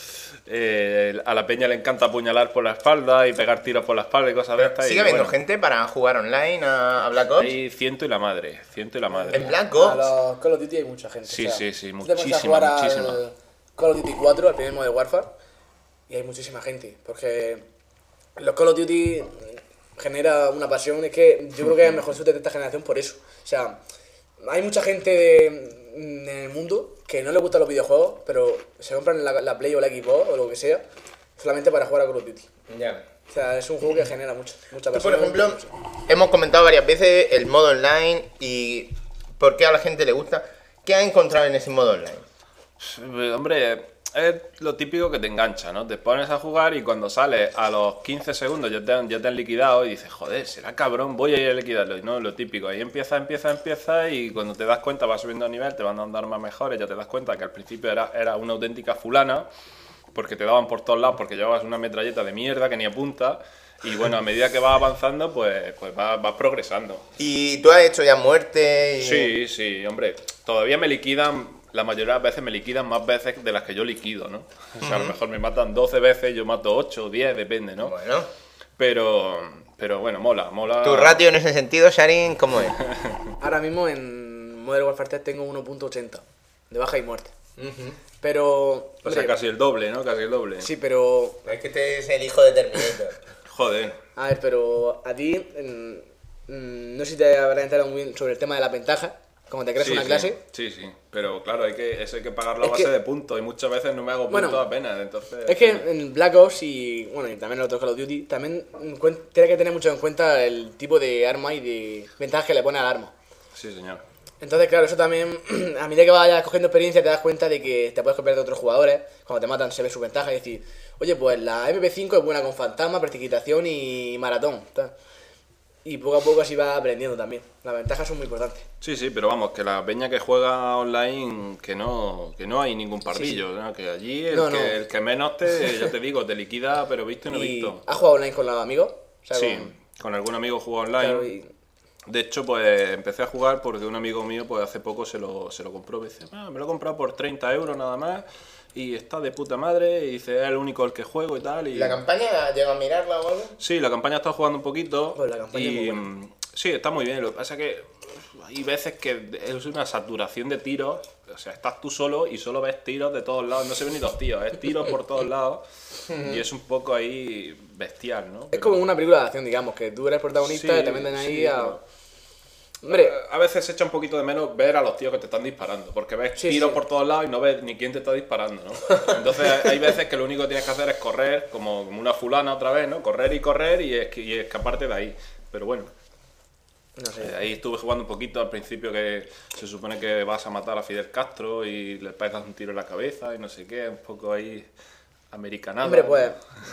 Eh, a la peña le encanta apuñalar por la espalda y pegar tiros por la espalda y cosas de estas. ¿Sigue y, habiendo bueno, gente para jugar online a, a Black Ops? hay ciento y la madre, ciento y la madre. En Black A Ops. los Call of Duty hay mucha gente. Sí, o sea, sí, sí, tú te pones a muchísima, jugar al muchísima. Call of Duty cuatro, al primer modo de Warfare, y hay muchísima gente. Porque los Call of Duty genera una pasión. Es que yo creo que es el mejor shooter de esta generación por eso. O sea, hay mucha gente de- en el mundo que no le gustan los videojuegos, pero se compran la, la Play o la Xbox o lo que sea, solamente para jugar a Call of Duty. Ya. O sea, es un juego que genera mucho, mucha Tú, pasión. por ejemplo, mucho. hemos comentado varias veces el modo online y por qué a la gente le gusta. ¿Qué has encontrado en ese modo online? Eh, Hombre, es lo típico que te engancha, ¿no? Te pones a jugar y cuando sales a los quince segundos ya te han, ya te han liquidado y dices, joder, será cabrón, voy a ir a liquidarlo. Y no, lo típico, ahí empieza, empieza, empieza y cuando te das cuenta vas subiendo a nivel, te van dando armas mejores, ya te das cuenta que al principio era, era una auténtica fulana, porque te daban por todos lados, porque llevabas una metralleta de mierda que ni apunta. Y bueno, a medida que vas avanzando, pues, pues vas, vas progresando. ¿Y tú has hecho ya muerte? Y... Sí, sí, hombre, todavía me liquidan, la mayoría de las veces me liquidan más veces de las que yo liquido, ¿no? O sea, a lo mejor me matan doce veces, yo mato ocho o diez, depende, ¿no? Bueno, Pero, pero bueno, mola, mola. tu ratio en ese sentido, Sharin, ¿cómo es? Ahora mismo en Modern Warfare tres tengo uno punto ochenta de baja y muerte. Pero. O sea, hombre, casi el doble, ¿no? Casi el doble. sí, pero. Es que este es el hijo de Terminator. Joder. A ver, pero a ti. mm, mm, no sé si te habrá enterado muy bien sobre el tema de la ventaja. Como te creas Sí, una sí, clase. Sí, sí. Pero claro, hay que, eso hay que pagar la Es base que- de puntos y muchas veces no me hago puntos Bueno, apenas, entonces... Es que en Black Ops y. Bueno, y también en otros Call of Duty. También mm, cuen- tiene que tener mucho en cuenta el tipo de arma y de ventajas que le pone al arma. Sí, señor. Entonces, claro, eso también, a medida que vayas cogiendo experiencia, te das cuenta de que te puedes copiar de otros jugadores. Cuando te matan se ve su ventaja y decir, oye, pues la M P cinco es buena con fantasma, precipitación y maratón. Tal. Y poco a poco así vas aprendiendo también. Las ventajas son muy importantes. Sí, sí, pero vamos, que la peña que juega online, que no, que no hay ningún pardillo, Sí, sí. ¿no? Que allí el, No, que, no. el que menos te, ya te digo, te liquida, pero visto y no ¿Y visto. has jugado online con los amigos? O sea, Sí, con- con algún amigo juego online. claro, y- De hecho, pues empecé a jugar porque un amigo mío pues hace poco se lo, se lo compró. Me dice, ah, me lo he comprado por treinta euros nada más y está de puta madre. Y dice, es el único el que juego y tal. Y... ¿La campaña llega a mirarla o algo? Sí, la campaña está jugando un poquito. Pues la campaña es muy y buena. mm, sí, está muy bien. Lo que pasa es que uf, hay veces que es una saturación de tiros. O sea, estás tú solo y solo ves tiros de todos lados. No se ven ni los tíos, es tiros por todos lados. Y es un poco ahí bestial, ¿no? Es como una película de acción, digamos, que tú eres protagonista Sí, y te meten ahí sí, a... pero- Hombre, A veces se echa un poquito de menos ver a los tíos que te están disparando, porque ves Sí, tiros sí. por todos lados y no ves ni quién te está disparando, ¿no? Entonces hay veces que lo único que tienes que hacer es correr, como, como una fulana otra vez, ¿no? Correr y correr y, esqui- y escaparte de ahí. Pero bueno, no sé. eh, ahí estuve jugando un poquito al principio que se supone que vas a matar a Fidel Castro y le pegas un tiro en la cabeza y no sé qué, un poco ahí americanado. Hombre, pues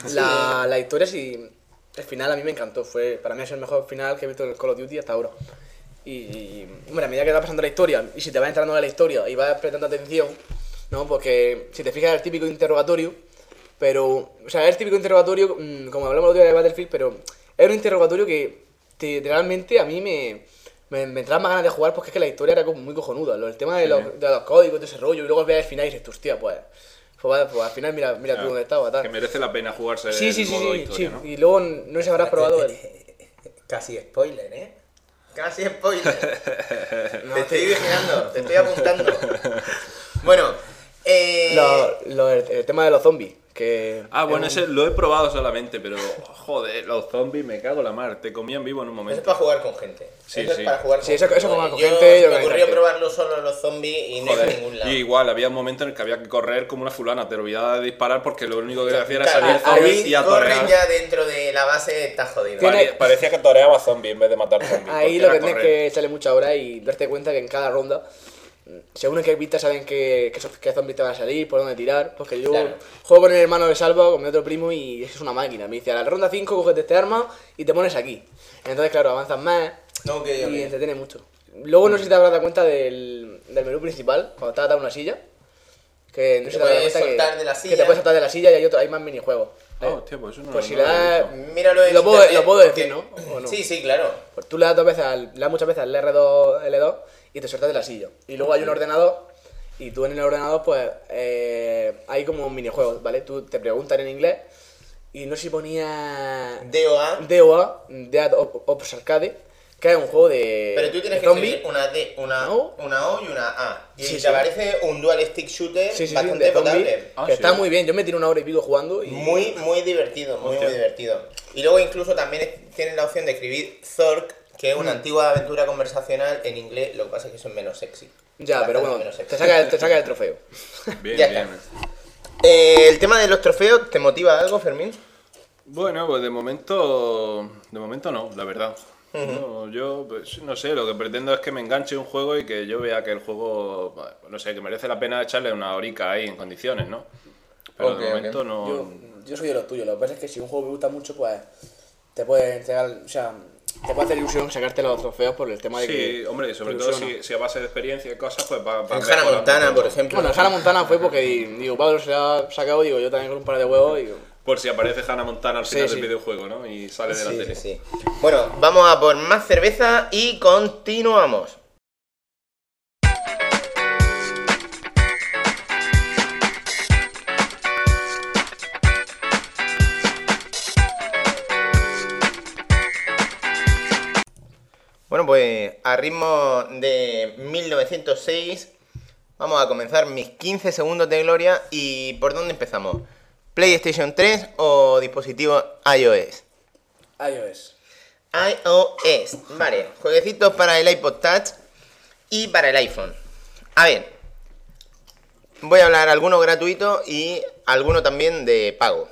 la, la historia sí, el final a mí me encantó, fue para mí es el mejor final que he visto en el Call of Duty hasta ahora. Y, y, hombre, a medida que va pasando la historia y si te vas entrando en la historia y vas prestando atención, ¿no? Porque si te fijas es el típico interrogatorio, pero, o sea, es el típico interrogatorio, mmm, como hablamos el otro día de Battlefield, pero es un interrogatorio que te, realmente a mí me, me, me entraba más ganas de jugar porque es que la historia era como muy cojonuda, lo- el tema de, Sí. los, de los códigos, de ese rollo, y luego ves el final y dices, hostia, pues, pues, vale, pues al final mira, mira tú Ah, dónde estaba, tal. que merece la pena jugarse Sí, el sí, sí, modo sí, historia, sí. ¿no? Y luego no sé si habrás probado el... Casi spoiler, ¿eh? Casi spoiler. No, te estoy sí. vigilando, te estoy apuntando. Bueno, eh... Lo- lo- el, el tema de los zombies, que... Ah, bueno, es un- ese lo he probado solamente, pero joder, los zombies me cago en la mar, te comían vivo en un Eso es momento. para jugar con gente. Sí, eso sí. es para jugar con Sí, eso- gente. eso con Yo- gente y me organizarte. ocurrió probarlo solo los zombies y no iba a Joder, ningún lado. y igual, había un momento en el que había que correr como una fulana, te olvidabas de disparar porque lo único que hacía era Claro, salir zombies ahí y a corren torear. ya dentro de la base, está jodido. Tiene- Pare- Parecía que toreaba zombies en vez de matar zombies. Ahí porque lo era que tienes correr. que echarle muchas horas y darte cuenta que en cada ronda, según en qué pistas saben que, que, esos- qué zombies te van a salir, por dónde tirar. Porque yo Claro. juego con el hermano de Salva, con mi otro primo, y es una máquina. Me dice, a la ronda cinco coges este arma y te pones aquí. Entonces, claro, avanzas más No, ok, y ok. entretiene mucho. Luego no sé si te habrás dado cuenta del, del menú principal, cuando estás atado a una silla. Que no sé si Te te habrás dado puedes cuenta soltar que, de la que silla. te puedes saltar de la silla y hay, otro, hay más minijuegos. Ah, Eh, hostia, pues eso no pues no si lo le había das... visto. Míralo en Lo puedo- internet, lo puedo decir, porque- ¿no? ¿O no? Sí, sí, claro. Pues tú le das dos veces al, le das muchas veces al R dos, L dos y te sueltas de la silla. Y luego hay un ordenador y tú en el ordenador pues eh, hay como minijuegos, ¿vale? Tú te preguntan en inglés y no sé si ponía D O A. D O A, Dead Op- Ops Arcade, que es un juego de Pero tú tienes de que zombie. escribir una D, una, ¿No? una O y una A. Y Sí, te sí. aparece un dual stick shooter Sí, sí, sí, bastante de zombie, potable. Ah, que sí. está muy bien. Yo me tiré una hora y pico jugando y... Muy, muy divertido, muy, Hostia. muy divertido. Y luego incluso también es- tienes la opción de escribir Zork, que es una Mm. antigua aventura conversacional en inglés, lo que pasa es que eso es menos sexy. Ya, Bastante pero bueno, menos sexy. te saca, el, te saca el trofeo. Bien, Ya bien. está. Eh, el tema de los trofeos, ¿te motiva algo, Fermín? Bueno, pues de momento, de momento no, la verdad. No, yo pues, no sé, lo que pretendo es que me enganche un juego y que yo vea que el juego, bueno, no sé, que merece la pena echarle una horica ahí en condiciones, ¿no? Pero Ok, de ok. momento no. Yo, yo soy de los tuyos, lo que pasa es que si un juego me gusta mucho, pues te puede entregar, o sea, te puede hacer ilusión sacarte los trofeos por el tema de que... Sí, hombre, sobre te todo ilusiona. si, si a base de experiencia y cosas, pues va, va En Hannah Montana, por ejemplo. Bueno, Hannah Montana fue porque digo, Pablo se la ha sacado, digo, yo también con un par de huevos, digo... Por si aparece Hannah Montana al Sí, final sí. del videojuego, ¿no? Y sale de la Sí, tele. sí. Bueno, vamos a por más cerveza y continuamos. Bueno, pues a ritmo de mil novecientos seis vamos a comenzar mis quince segundos de gloria. ¿Y por dónde empezamos? ¿PlayStation tres o dispositivo iOS? iOS. iOS, vale, jueguecitos para el iPod Touch y para el iPhone. A ver, voy a hablar alguno gratuito y alguno también de pago.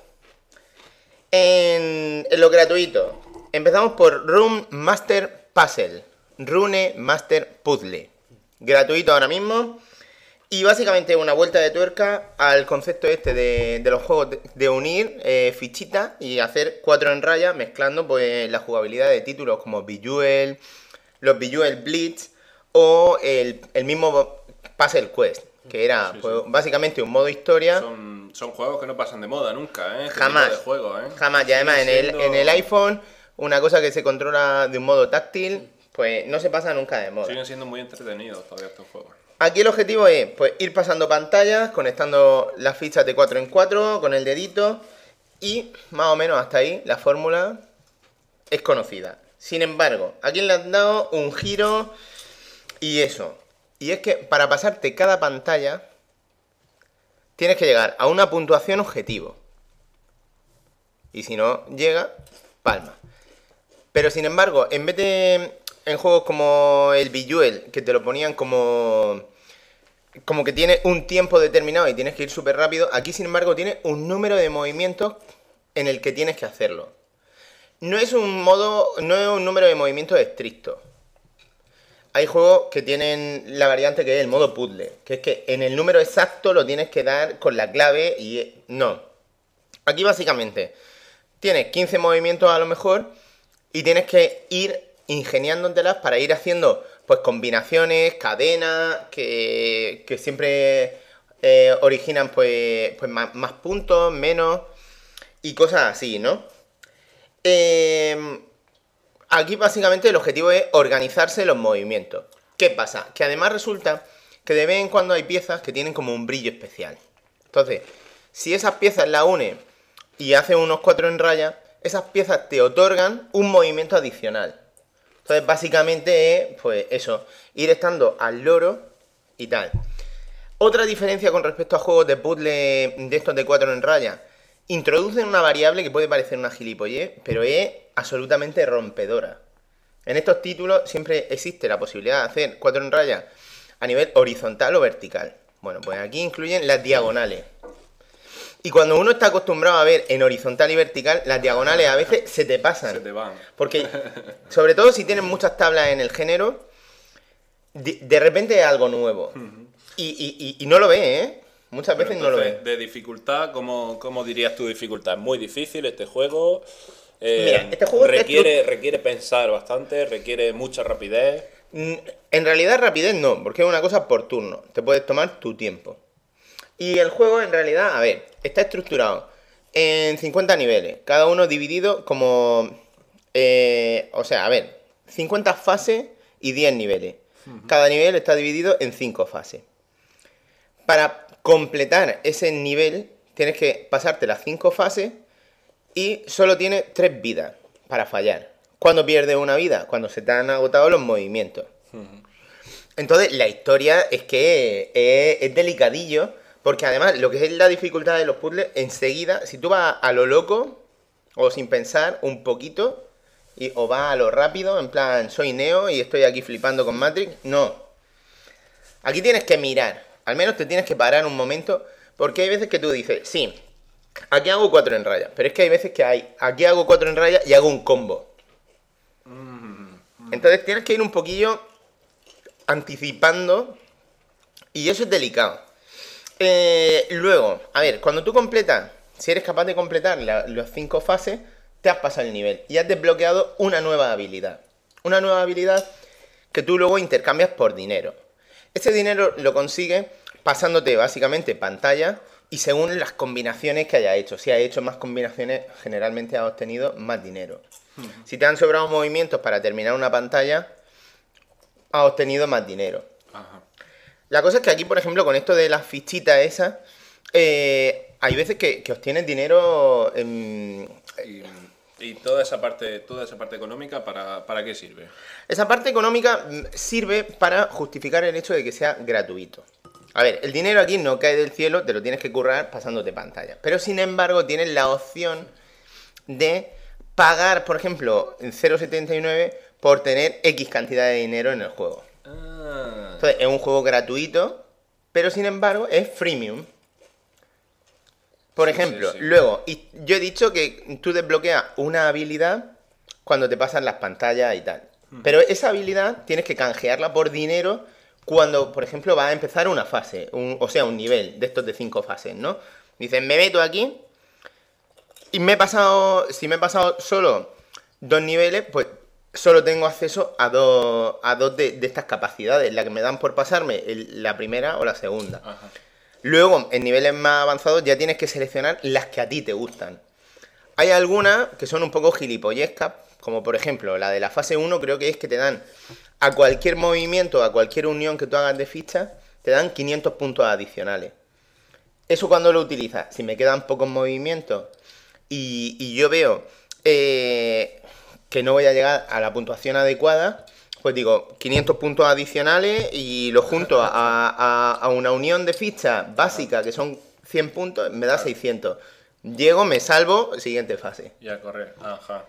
En, en lo gratuito, empezamos por Rune Master Puzzle. Rune Master Puzzle. gratuito ahora mismo. Y básicamente una vuelta de tuerca al concepto este de, de los juegos de, de unir eh, fichitas y hacer cuatro en raya mezclando pues la jugabilidad de títulos como Bejeweled, los Bejeweled Blitz o el, el mismo Puzzle Quest, que era sí, pues, sí. básicamente un modo historia. Son, son juegos que no pasan de moda nunca, ¿eh? Este jamás, tipo de juego, ¿eh? Jamás, y además siendo... en, el, en el iPhone, una cosa que se controla de un modo táctil, pues no se pasa nunca de moda. Siguen siendo muy entretenidos todavía estos juegos. Aquí el objetivo es pues ir pasando pantallas, conectando las fichas de cuatro en cuatro con el dedito y más o menos hasta ahí la fórmula es conocida. Sin embargo, aquí le han dado un giro y eso. Y es que para pasarte cada pantalla tienes que llegar a una puntuación objetivo. Y si no llega, palma. Pero sin embargo, en vez de en juegos como el Bejeweled, que te lo ponían como... como que tiene un tiempo determinado y tienes que ir súper rápido, aquí sin embargo tiene un número de movimientos en el que tienes que hacerlo. No es un modo, no es un número de movimientos estricto. Hay juegos que tienen la variante que es el modo puzzle, que es que en el número exacto lo tienes que dar con la clave y no. Aquí básicamente tienes quince movimientos a lo mejor y tienes que ir ingeniándotelas para ir haciendo pues combinaciones, cadenas, que, que siempre eh, originan pues, pues más, más puntos, menos y cosas así, ¿no? Eh, aquí básicamente el objetivo es organizarse los movimientos. ¿Qué pasa? Que además resulta que de vez en cuando hay piezas que tienen como un brillo especial. Entonces, si esas piezas las unes y haces unos cuatro en raya, esas piezas te otorgan un movimiento adicional. Entonces, básicamente es, pues eso, ir estando al loro y tal. Otra diferencia con respecto a juegos de puzzle de estos de cuatro en raya, introducen una variable que puede parecer una gilipollez, pero es absolutamente rompedora. En estos títulos siempre existe la posibilidad de hacer cuatro en raya a nivel horizontal o vertical. Bueno, pues aquí incluyen las diagonales. Y cuando uno está acostumbrado a ver en horizontal y vertical, las diagonales a veces se te pasan. Se te van. Porque, sobre todo si tienen muchas tablas en el género, de, de repente es algo nuevo. Uh-huh. y, y, y, y no lo ve, ¿eh? Muchas veces entonces, no lo ve. De dificultad, ¿cómo, cómo dirías tu dificultad? Muy difícil este juego. Eh, Mira, este juego requiere, es... requiere pensar bastante, requiere mucha rapidez. En realidad rapidez no, porque es una cosa por turno. Te puedes tomar tu tiempo. Y el juego en realidad, a ver, está estructurado en cincuenta niveles, cada uno dividido como... Eh, o sea, a ver, cincuenta fases y diez niveles. Uh-huh. Cada nivel está dividido en cinco fases. Para completar ese nivel, tienes que pasarte las cinco fases y solo tienes tres vidas para fallar. ¿Cuándo pierdes una vida? Cuando se te han agotado los movimientos. Uh-huh. Entonces, la historia es que es, es delicadillo. Porque además, lo que es la dificultad de los puzzles, enseguida, si tú vas a lo loco, o sin pensar un poquito, y, o vas a lo rápido, en plan, soy Neo y estoy aquí flipando con Matrix, no. Aquí tienes que mirar, al menos te tienes que parar un momento, porque hay veces que tú dices, sí, aquí hago cuatro en raya, pero es que hay veces que hay, aquí hago cuatro en raya y hago un combo. Entonces tienes que ir un poquillo anticipando, y eso es delicado. Eh, luego, a ver, cuando tú completas, si eres capaz de completar la, las cinco fases, te has pasado el nivel y has desbloqueado una nueva habilidad. Una nueva habilidad que tú luego intercambias por dinero. Ese dinero lo consigues pasándote básicamente pantalla y según las combinaciones que hayas hecho. Si has hecho más combinaciones, generalmente has obtenido más dinero. Uh-huh. Si te han sobrado movimientos para terminar una pantalla, has obtenido más dinero. Uh-huh. La cosa es que aquí, por ejemplo, con esto de las fichitas esas, eh, hay veces que, que obtienes dinero... En... Y, y toda esa parte toda esa parte económica, ¿para, ¿para qué sirve? Esa parte económica sirve para justificar el hecho de que sea gratuito. A ver, el dinero aquí no cae del cielo, te lo tienes que currar pasándote pantalla. Pero, sin embargo, tienes la opción de pagar, por ejemplo, en cero coma setenta y nueve por tener X cantidad de dinero en el juego. Ah. Entonces, es un juego gratuito, pero sin embargo es freemium. Por sí, ejemplo, sí, sí. Luego, y yo he dicho que tú desbloqueas una habilidad cuando te pasan las pantallas y tal. Uh-huh. Pero esa habilidad tienes que canjearla por dinero cuando, por ejemplo, vas a empezar una fase, un, o sea, un nivel de estos de cinco fases, ¿no? Dices, me meto aquí y me he pasado, si me he pasado solo dos niveles, pues solo tengo acceso a dos, a dos de, de estas capacidades, la que me dan por pasarme, el, la primera o la segunda. Ajá. Luego, en niveles más avanzados, ya tienes que seleccionar las que a ti te gustan. Hay algunas que son un poco gilipollescas, como por ejemplo la de la fase uno, creo que es que te dan a cualquier movimiento, a cualquier unión que tú hagas de fichas, te dan quinientos puntos adicionales. ¿Eso cuando lo utilizas? Si me quedan pocos movimientos y, y yo veo eh, que no voy a llegar a la puntuación adecuada, pues digo, quinientos puntos adicionales y lo junto a, a, a una unión de fichas básica, que son cien puntos, me da seiscientos. Llego, me salvo, siguiente fase. Y a correr. Ajá.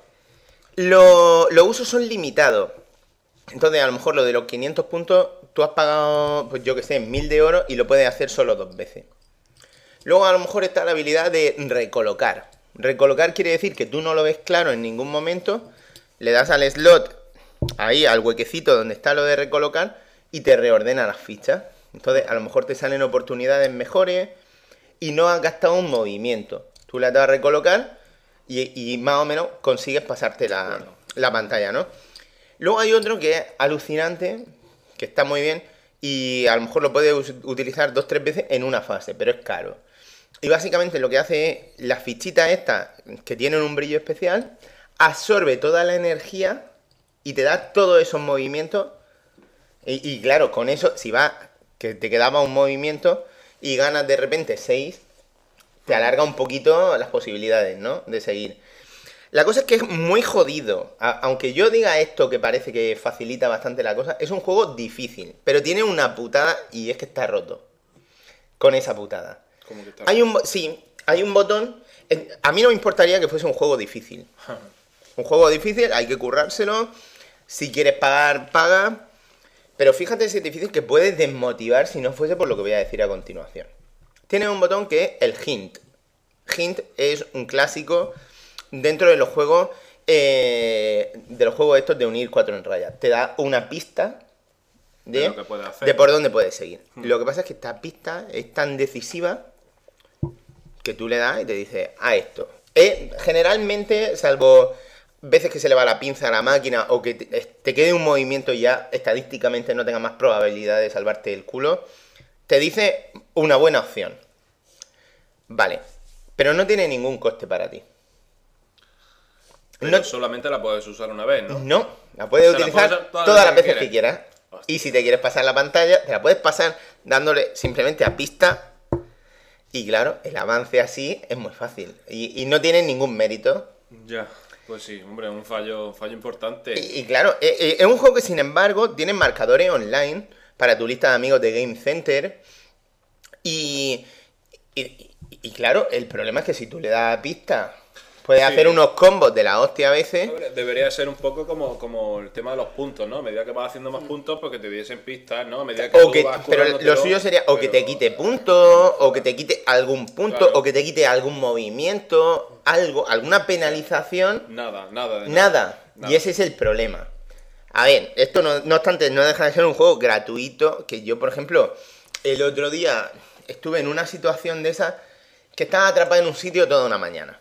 Los lo usos son limitados. Entonces, a lo mejor lo de los quinientos puntos, tú has pagado, pues yo que sé, mil de oro y lo puedes hacer solo dos veces. Luego, a lo mejor está la habilidad de recolocar. Recolocar quiere decir que tú no lo ves claro en ningún momento, le das al slot, ahí al huequecito donde está lo de recolocar, y te reordena las fichas. Entonces, a lo mejor te salen oportunidades mejores y no has gastado un movimiento. Tú le das a recolocar y, y más o menos consigues pasarte la, bueno. la pantalla, ¿no? Luego hay otro que es alucinante, que está muy bien, y a lo mejor lo puedes utilizar dos o tres veces en una fase, pero es caro. Y básicamente lo que hace es, las fichitas estas, que tienen un brillo especial, absorbe toda la energía y te da todos esos movimientos. Y, y claro, con eso, si vas, que te quedaba un movimiento y ganas de repente seis, te alarga un poquito las posibilidades, ¿no? De seguir. La cosa es que es muy jodido. A, aunque yo diga esto que parece que facilita bastante la cosa, es un juego difícil. Pero tiene una putada y es que está roto. Con esa putada. ¿Cómo que está hay un Sí, hay un botón. A mí no me importaría que fuese un juego difícil. Un juego difícil, hay que currárselo. Si quieres pagar, paga. Pero fíjate si es difícil, que puede desmotivar si no fuese por lo que voy a decir a continuación. Tiene un botón que es el hint. Hint es un clásico dentro de los juegos eh, de los juegos estos de unir cuatro en raya. Te da una pista de, de, lo que puede hacer. de por dónde puedes seguir. Hmm. Lo que pasa es que esta pista es tan decisiva que tú le das y te dice a esto. Eh, generalmente, salvo veces que se le va la pinza a la máquina o que te, te quede un movimiento y ya estadísticamente no tenga más probabilidad de salvarte el culo, te dice una buena opción. Vale, pero no tiene ningún coste para ti. Pero no, solamente la puedes usar una vez, ¿no? No, la puedes O sea, utilizar la puedes usar todas, todas las las veces que que quieras. Hostia. Y si te quieres pasar la pantalla, te la puedes pasar dándole simplemente a pista. Y claro, el avance así es muy fácil. Y, y no tiene ningún mérito. Ya, pues sí, hombre, un fallo, un fallo importante. Y, y claro, es, es un juego que sin embargo tiene marcadores online para tu lista de amigos de Game Center. Y, y, y claro, el problema es que si tú le das a pista, puedes Sí. hacer unos combos de la hostia a veces. Hombre, debería ser un poco como, como el tema de los puntos, ¿no? A medida que vas haciendo más puntos, porque te diesen pistas, ¿no? A medida que O tú que, vas pero currándotelo, lo suyo sería o que te pero- quite puntos, o que te quite algún punto, Claro. o que te quite algún movimiento, algo, alguna penalización. Nada, nada de Nada. nada. Y ese es el problema. A ver, esto no, no obstante no deja de ser un juego gratuito, que yo, por ejemplo, el otro día estuve en una situación de esa que estaba atrapado en un sitio toda una mañana.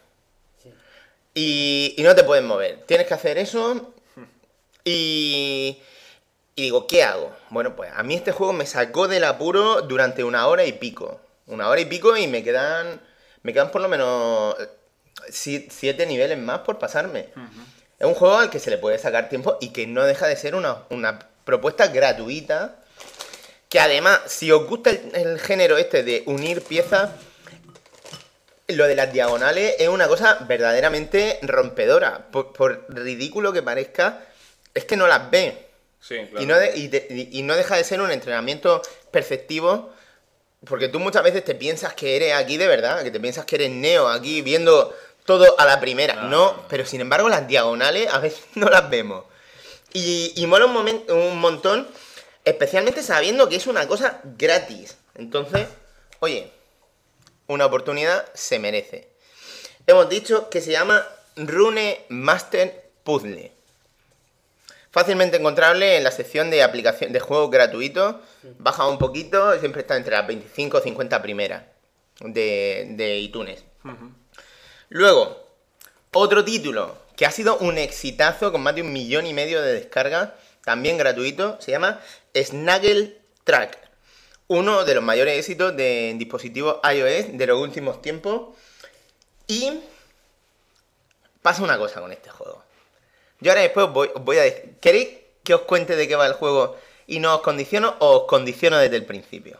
Y, y no te puedes mover. Tienes que hacer eso y... Y digo, ¿qué hago? Bueno, pues a mí este juego me sacó del apuro durante una hora y pico. Una hora y pico y me quedan... Me quedan por lo menos si- siete niveles más por pasarme. Es un juego al que se le puede sacar tiempo y que no deja de ser una, una propuesta gratuita. Que además, si os gusta el, el género este de unir piezas, lo de las diagonales es una cosa verdaderamente rompedora. Por, por ridículo que parezca, es que no las ves. Sí, claro. Y no, de- y, te- y- y no deja de ser un entrenamiento perceptivo, porque tú muchas veces te piensas que eres aquí de verdad, que te piensas que eres Neo aquí viendo todo a la primera. No, No, no, no. pero sin embargo las diagonales a veces no las vemos. Y, y mola un, momen- un montón, especialmente sabiendo que es una cosa gratis. Entonces, oye, una oportunidad se merece. Hemos dicho que se llama Rune Master Puzzle. Fácilmente encontrable en la sección de aplicación de juegos gratuitos. Baja un poquito, siempre está entre las veinticinco o cincuenta primeras de, de iTunes. Luego, otro título que ha sido un exitazo con más de un millón y medio de descargas, también gratuito, se llama Snaggle Track. Uno de los mayores éxitos de dispositivos iOS de los últimos tiempos. Y pasa una cosa con este juego. Yo ahora después voy, os voy a decir... ¿Queréis que os cuente de qué va el juego y no os condiciono o os condiciono desde el principio?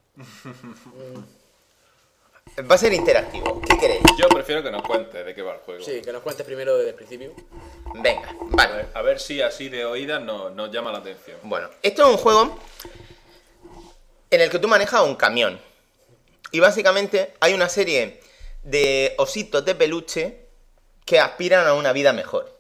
Va a ser interactivo. ¿Qué queréis? Yo prefiero que nos cuentes de qué va el juego. Sí, que nos cuentes primero desde el principio. Venga, A vale. ver, a ver si así de oídas nos, nos llama la atención. Bueno, esto es un juego en el que tú manejas un camión. Y básicamente hay una serie de ositos de peluche que aspiran a una vida mejor.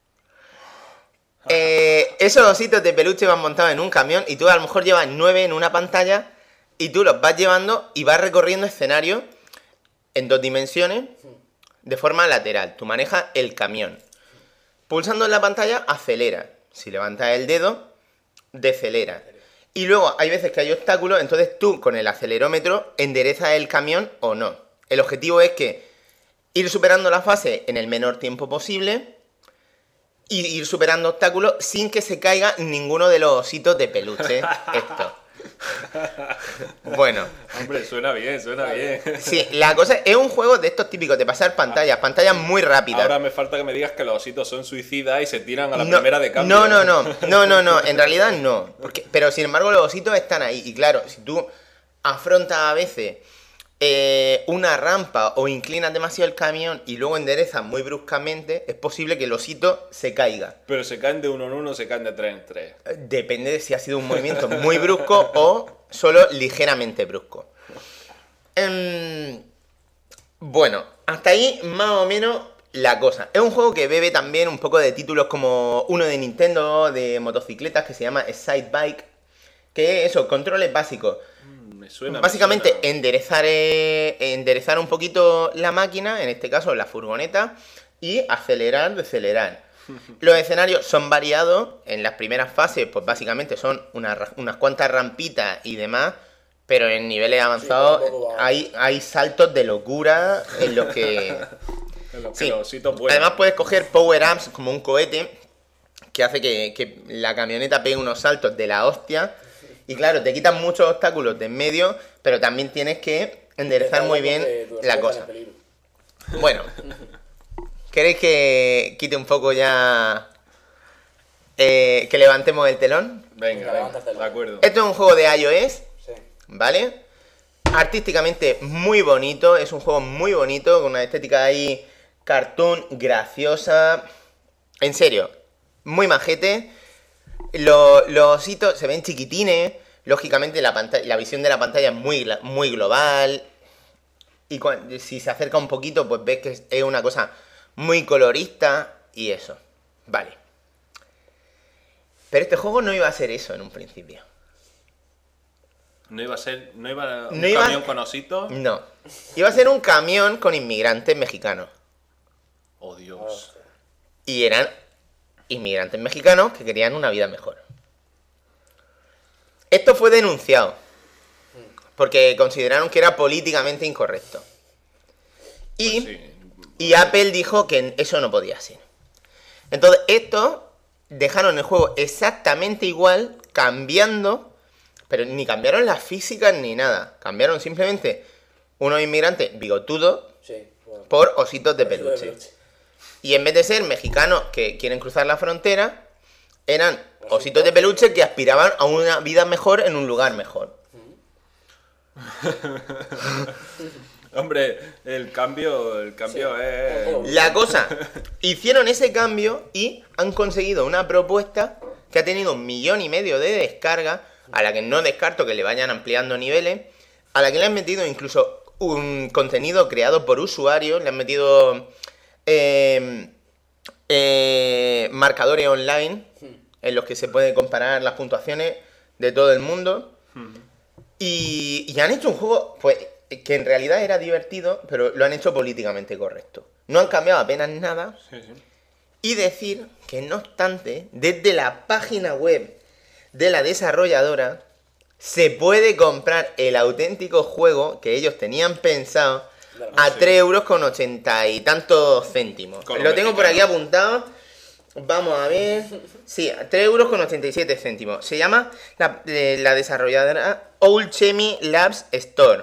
Eh, esos ositos de peluche van montados en un camión y tú a lo mejor llevas nueve en una pantalla y tú los vas llevando y vas recorriendo escenarios en dos dimensiones de forma lateral. Tú manejas el camión. Pulsando en la pantalla, acelera. Si levantas el dedo, decelera. Y luego hay veces que hay obstáculos, entonces tú con el acelerómetro enderezas el camión o no. El objetivo es que ir superando la fase en el menor tiempo posible y ir superando obstáculos sin que se caiga ninguno de los ositos de peluche. Esto. Bueno. Hombre, suena bien, suena bien. Sí, la cosa es un juego de estos típicos de pasar pantallas, pantallas muy rápidas. Ahora me falta que me digas que los ositos son suicidas y se tiran a la No, primera de cambio. No, no, no, no, no, no, en realidad no. Porque, pero sin embargo los ositos están ahí. Y claro, si tú afrontas a veces eh, una rampa o inclinas demasiado el camión y luego enderezas muy bruscamente, es posible que el osito se caiga. Pero se caen de uno en uno, se caen de tres en tres. Depende de si ha sido un movimiento muy brusco o solo ligeramente brusco. Em, bueno, hasta ahí más o menos la cosa. Es un juego que bebe también un poco de títulos como uno de Nintendo, de motocicletas, que se llama Excite Bike, que es eso, controles básicos. Me suena. Básicamente me suena. enderezar, eh, enderezar un poquito la máquina, en este caso la furgoneta, y acelerar, decelerar. Los escenarios son variados. En las primeras fases, pues básicamente son una ra- unas cuantas rampitas y demás, pero en niveles avanzados Sí, poco va. hay, hay saltos de locura en los que... En los que Sí. los ositos vuelan. Además puedes coger power-ups como un cohete que hace que, que la camioneta pegue unos saltos de la hostia. Y claro, te quitan muchos obstáculos de en medio, pero también tienes que enderezar muy bien la cosa. Bueno, ¿queréis que quite un poco ya... eh, que levantemos el telón? Venga, Levanta venga, el de acuerdo. Esto es un juego de iOS, Sí. ¿vale? Artísticamente muy bonito, es un juego muy bonito, con una estética ahí cartoon, graciosa. En serio, muy majete. Los, los ositos se ven chiquitines. Lógicamente la, pantalla, la visión de la pantalla es muy, gla- muy global. Y cuan- si se acerca un poquito, pues ves que es- es una cosa muy colorista y eso. Vale. Pero este juego no iba a ser eso en un principio. No iba a ser. No iba un No iba- camión con ositos. No. Iba a ser un camión con inmigrantes mexicanos. Oh, Dios. Y eran inmigrantes mexicanos que querían una vida mejor. Esto fue denunciado porque consideraron que era políticamente incorrecto. Y, Pues sí. y Apple dijo que eso no podía ser. Entonces, esto dejaron el juego exactamente igual, cambiando, pero ni cambiaron las físicas ni nada. Cambiaron simplemente unos inmigrantes bigotudos Sí, bueno. por ositos de Osito de peluche. peluche. Y en vez de ser mexicanos que quieren cruzar la frontera, eran ositos de peluche que aspiraban a una vida mejor en un lugar mejor. Hombre, el cambio, el cambio Sí. es. La cosa, hicieron ese cambio y han conseguido una propuesta que ha tenido un millón y medio de descargas, a la que no descarto que le vayan ampliando niveles, a la que le han metido incluso un contenido creado por usuarios, le han metido eh, eh, marcadores online en los que se puede comparar las puntuaciones de todo el mundo. Y, y han hecho un juego pues que en realidad era divertido, pero lo han hecho políticamente correcto. No han cambiado apenas nada. Sí, sí. Y decir que no obstante, desde la página web de la desarrolladora se puede comprar el auténtico juego que ellos tenían pensado a tres euros con ochenta y tantos céntimos. Con Lo los tengo por aquí mexicanos. apuntado. Vamos a ver. Sí, tres euros con ochenta y siete céntimos. Se llama la, eh, la desarrolladora Old Chemi Labs Store.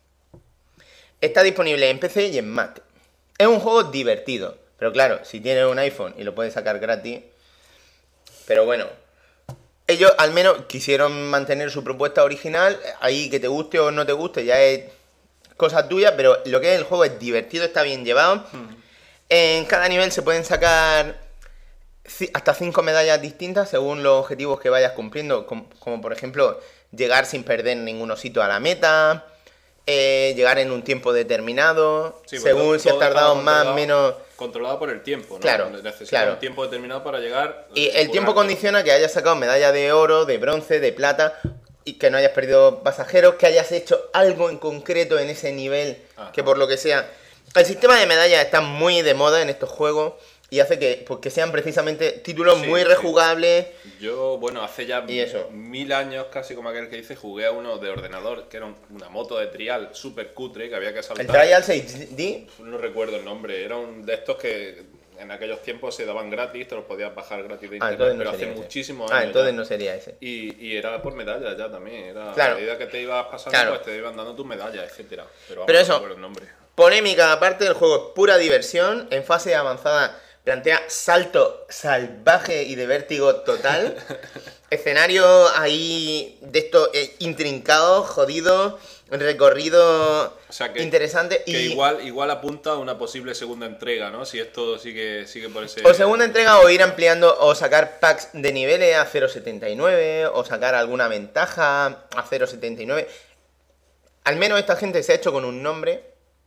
Está disponible en P C y en Mac. Es un juego divertido. Pero claro, si tienes un iPhone y lo puedes sacar gratis. Pero bueno, ellos al menos quisieron mantener su propuesta original. Ahí que te guste o no te guste ya es cosa tuya. Pero lo que es el juego es divertido, está bien llevado. Hmm. En cada nivel se pueden sacar hasta cinco medallas distintas según los objetivos que vayas cumpliendo. Como, como por ejemplo, llegar sin perder ningún osito a la meta. Eh, llegar en un tiempo determinado. Sí, según todo, si has tardado más, menos... Controlado por el tiempo, ¿no? Claro, necesitas claro. un tiempo determinado para llegar. Y el tiempo condiciona que hayas sacado medalla de oro, de bronce, de plata, y que no hayas perdido pasajeros, que hayas hecho algo en concreto en ese nivel, ajá, que por lo que sea... El sistema de medallas está muy de moda en estos juegos y hace que, pues, que sean precisamente títulos sí, muy rejugables. Yo, bueno, hace ya y eso. mil años, casi como aquel que dice, jugué a uno de ordenador, que era un, una moto de trial súper cutre, que había que saltar. ¿El Trial seis D? No recuerdo el nombre, era un de estos que en aquellos tiempos se daban gratis, te los podías bajar gratis de internet, ah, no pero hace ese. muchísimos años. Ah, entonces ya. no sería ese. Y, y era por medallas ya también, era claro. a medida que te ibas pasando, claro. pues te iban dando tus medallas, etcétera. Pero, vamos, pero eso, no recuerdo el nombre. Polémica aparte, del juego es pura diversión, en fase avanzada plantea salto salvaje y de vértigo total. Escenario ahí de estos eh, intrincados, jodidos, recorrido o sea que, interesante. Que y igual, igual apunta a una posible segunda entrega, ¿no? Si esto sigue, sigue por ese... O segunda entrega, o ir ampliando, o sacar packs de niveles a cero coma setenta y nueve, o sacar alguna ventaja a cero coma setenta y nueve. Al menos esta gente se ha hecho con un nombre.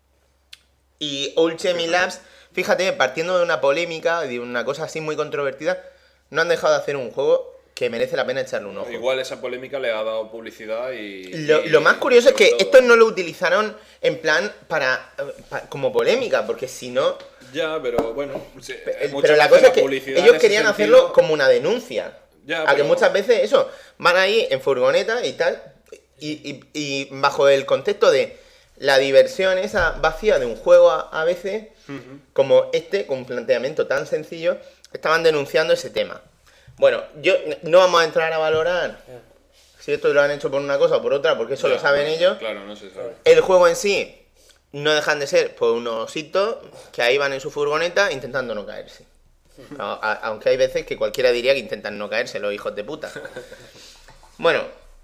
Y Old Chemi Labs, fíjate, partiendo de una polémica, de una cosa así muy controvertida, no han dejado de hacer un juego que merece la pena echarle un ojo. Igual esa polémica le ha dado publicidad y... Lo, y, lo más curioso es que todo. estos no lo utilizaron en plan para, para como polémica, porque si no... Ya, pero bueno... Sí, pero la cosa es que ellos querían hacerlo sentido... como una denuncia. Ya, a pero... que muchas veces eso, van ahí en furgoneta y tal, y, y, y bajo el contexto de la diversión esa vacía de un juego a, a veces, uh-huh. como este, con un planteamiento tan sencillo, estaban denunciando ese tema. Bueno, yo no vamos a entrar a valorar si esto lo han hecho por una cosa o por otra, porque eso ya, lo saben ellos. Claro, no se sabe. El juego en sí no dejan de ser pues, unos ositos que ahí van en su furgoneta intentando no caerse. A, a, aunque hay veces que cualquiera diría que intentan no caerse, los hijos de puta. Bueno,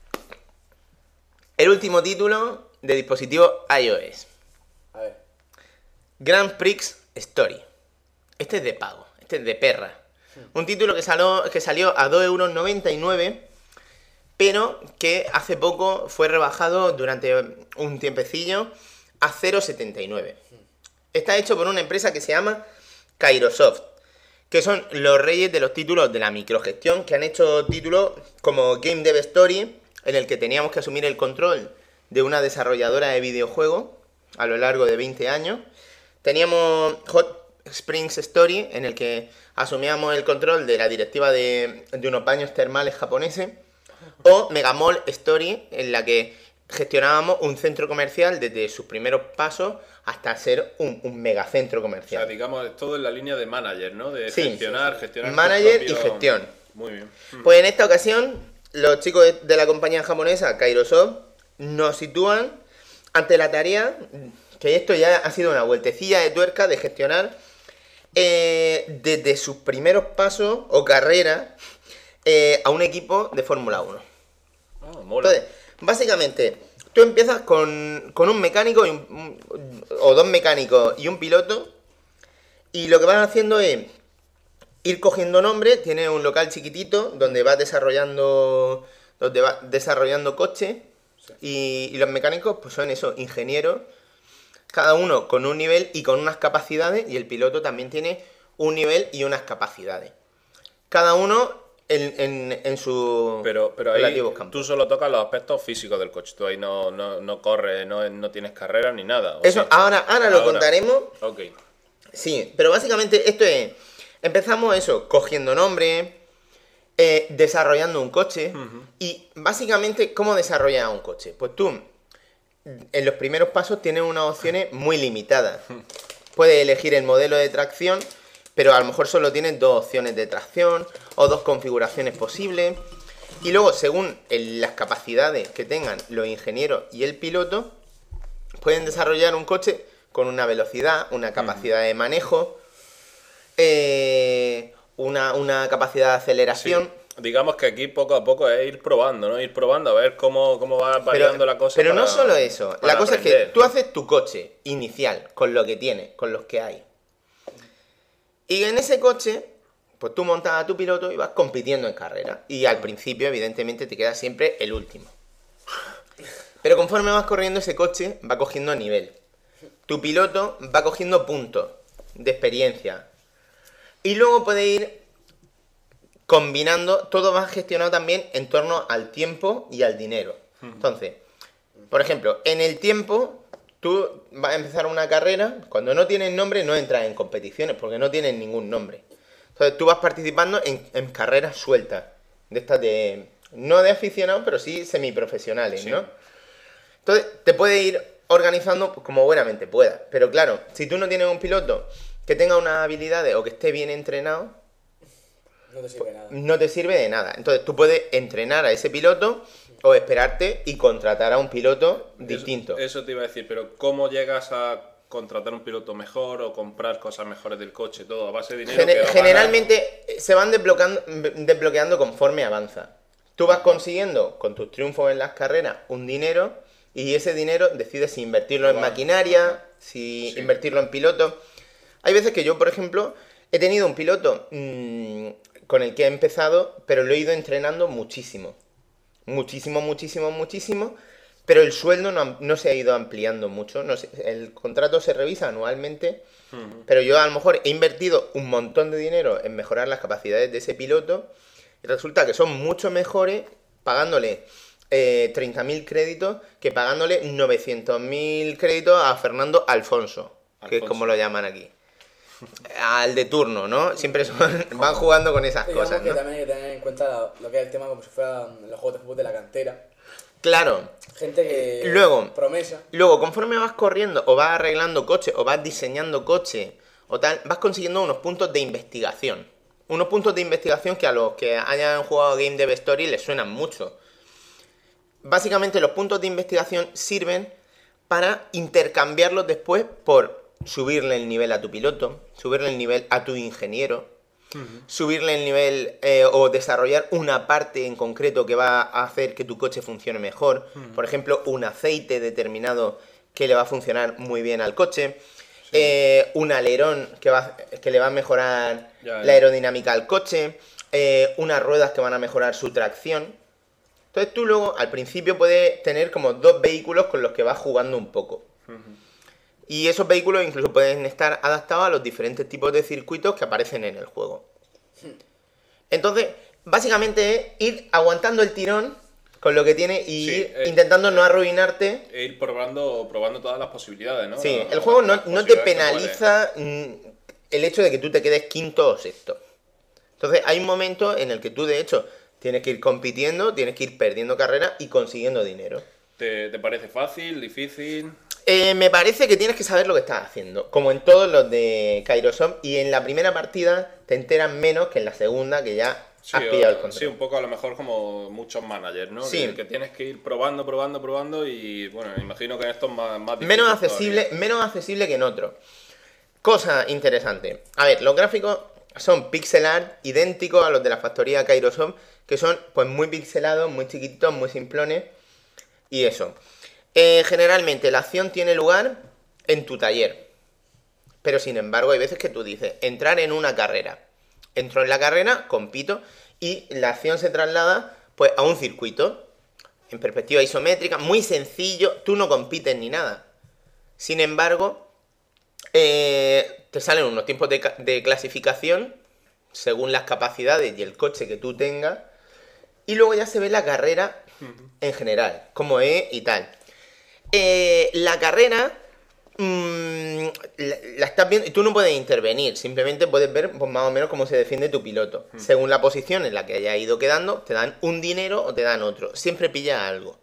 el último título de dispositivo iOS. A ver. Grand Prix Story. Este es de pago, este es de perra. Un título que salió, que salió a dos euros noventa y nueve, pero que hace poco fue rebajado durante un tiempecillo a cero coma setenta y nueve. Está hecho por una empresa que se llama Kairosoft, que son los reyes de los títulos de la microgestión, que han hecho títulos como Game Dev Story, en el que teníamos que asumir el control de una desarrolladora de videojuegos a lo largo de veinte años. Teníamos Hot Springs Story, en el que asumíamos el control de la directiva de, de unos baños termales japoneses, o Megamall Story, en la que gestionábamos un centro comercial desde sus primeros pasos hasta ser un, un megacentro comercial. O sea, digamos, todo en la línea de manager, ¿no? De sí, gestionar, gestionar... Manager propio... y gestión. Muy bien. Pues en esta ocasión, los chicos de, de la compañía japonesa Kairosoft nos sitúan ante la tarea, que esto ya ha sido una vueltecilla de tuerca de gestionar eh, desde sus primeros pasos o carrera eh, a un equipo de Fórmula uno. Ah, mola. Entonces, básicamente, tú empiezas con, con un mecánico y un, o dos mecánicos y un piloto, y lo que vas haciendo es ir cogiendo nombres. Tienes un local chiquitito donde vas desarrollando, donde vas desarrollando coches. Y, y los mecánicos pues son esos ingenieros, cada uno con un nivel y con unas capacidades, y el piloto también tiene un nivel y unas capacidades. Cada uno en, en, en su pero, pero ahí relativos campos. Tú solo tocas los aspectos físicos del coche, tú ahí no, no, no corres, no, no tienes carrera ni nada. Eso sí? ahora, ahora lo ahora. contaremos. Ok. Sí, pero básicamente esto es empezamos eso, cogiendo nombre, eh, desarrollando un coche. Uh-huh. Y básicamente, ¿cómo desarrollas un coche? Pues tú, en los primeros pasos, tienes unas opciones muy limitadas. Puedes elegir el modelo de tracción, pero a lo mejor solo tienes dos opciones de tracción o dos configuraciones posibles. Y luego, según el, las capacidades que tengan los ingenieros y el piloto, pueden desarrollar un coche con una velocidad, una capacidad de manejo, eh, una, una capacidad de aceleración. Sí. Digamos que aquí poco a poco es ir probando, ¿no? Ir probando a ver cómo, cómo va variando pero, la cosa. Pero para, no solo eso. La cosa aprender. Es que tú haces tu coche inicial con lo que tienes, con los que hay. Y en ese coche, pues tú montas a tu piloto y vas compitiendo en carrera. Y al principio, evidentemente, te queda siempre el último. Pero conforme vas corriendo, ese coche va cogiendo nivel. Tu piloto va cogiendo puntos de experiencia. Y luego puede ir combinando, todo va gestionado también en torno al tiempo y al dinero. Entonces, por ejemplo, en el tiempo, tú vas a empezar una carrera, cuando no tienes nombre no entras en competiciones, porque no tienes ningún nombre. Entonces tú vas participando en, en carreras sueltas, de estas de, no de aficionados, pero sí semiprofesionales, sí. ¿no? Entonces te puedes ir organizando como buenamente puedas. Pero claro, si tú no tienes un piloto que tenga unas habilidades o que esté bien entrenado, no te sirve de nada. No te sirve de nada. Entonces tú puedes entrenar a ese piloto o esperarte y contratar a un piloto distinto. Eso, eso te iba a decir, pero ¿cómo llegas a contratar un piloto mejor o comprar cosas mejores del coche? Todo a base de dinero. Gen- que generalmente ganar. Se van desbloqueando, desbloqueando conforme avanza. Tú vas consiguiendo con tus triunfos en las carreras un dinero y ese dinero decides si invertirlo en maquinaria, si sí. invertirlo en pilotos. Hay veces que yo, por ejemplo, he tenido un piloto mmm, con el que he empezado, pero lo he ido entrenando muchísimo. Muchísimo, muchísimo, muchísimo. Pero el sueldo no, no se ha ido ampliando mucho. No sé, el contrato se revisa anualmente. Uh-huh. Pero yo a lo mejor he invertido un montón de dinero en mejorar las capacidades de ese piloto. Y resulta que son mucho mejores pagándole eh, treinta mil créditos que pagándole novecientos mil créditos a Fernando Alfonso, Alfonso, que es como lo llaman aquí. Al de turno, ¿no? Siempre son, van jugando con esas Digamos cosas, que ¿no? también hay que tener en cuenta lo que es el tema como si fueran los juegos de fútbol de la cantera. Claro. Gente que... Luego, promesa. Luego, conforme vas corriendo o vas arreglando coches o vas diseñando coches o tal, vas consiguiendo unos puntos de investigación. Unos puntos de investigación que a los que hayan jugado Game Dev Story les suenan mucho. Básicamente los puntos de investigación sirven para intercambiarlos después por subirle el nivel a tu piloto, subirle el nivel a tu ingeniero, uh-huh. subirle el nivel eh, o desarrollar una parte en concreto que va a hacer que tu coche funcione mejor. Uh-huh. Por ejemplo, un aceite determinado que le va a funcionar muy bien al coche. Sí. Eh, un alerón que, va, que le va a mejorar ya, ya. la aerodinámica al coche. Eh, unas ruedas que van a mejorar su tracción. Entonces tú luego al principio puedes tener como dos vehículos con los que vas jugando un poco. Uh-huh. Y esos vehículos incluso pueden estar adaptados a los diferentes tipos de circuitos que aparecen en el juego. Entonces, básicamente es ir aguantando el tirón con lo que tiene y sí, ir eh, intentando no arruinarte. E ir probando, probando todas las posibilidades, ¿no? Sí, no, el juego no, no te penaliza el hecho de que tú te quedes quinto o sexto. Entonces, hay un momento en el que tú, de hecho, tienes que ir compitiendo, tienes que ir perdiendo carreras y consiguiendo dinero. ¿Te, te parece fácil, difícil? Eh, me parece que tienes que saber lo que estás haciendo, como en todos los de Kairosoft, y en la primera partida te enteras menos que en la segunda, que ya sí, has pillado el control. Sí, un poco a lo mejor como muchos managers, ¿no? Sí. Que, que tienes que ir probando, probando, probando y, bueno, imagino que en esto es más, más difícil. Menos accesible, menos accesible que en otro. Cosa interesante. A ver, los gráficos son pixel art idénticos a los de la factoría Kairosoft, que son pues muy pixelados, muy chiquititos, muy simplones, y eso. Eh, generalmente la acción tiene lugar en tu taller, pero sin embargo hay veces que tú dices entrar en una carrera, entro en la carrera, compito y la acción se traslada pues a un circuito en perspectiva isométrica, muy sencillo, tú no compites ni nada. Sin embargo eh, te salen unos tiempos de, de clasificación según las capacidades y el coche que tú tengas, y luego ya se ve la carrera en general, cómo es y tal. Eh, la carrera mmm, la, la estás viendo y tú no puedes intervenir, simplemente puedes ver pues, más o menos cómo se defiende tu piloto. Hmm. Según la posición en la que haya ido quedando, te dan un dinero o te dan otro. Siempre pilla algo.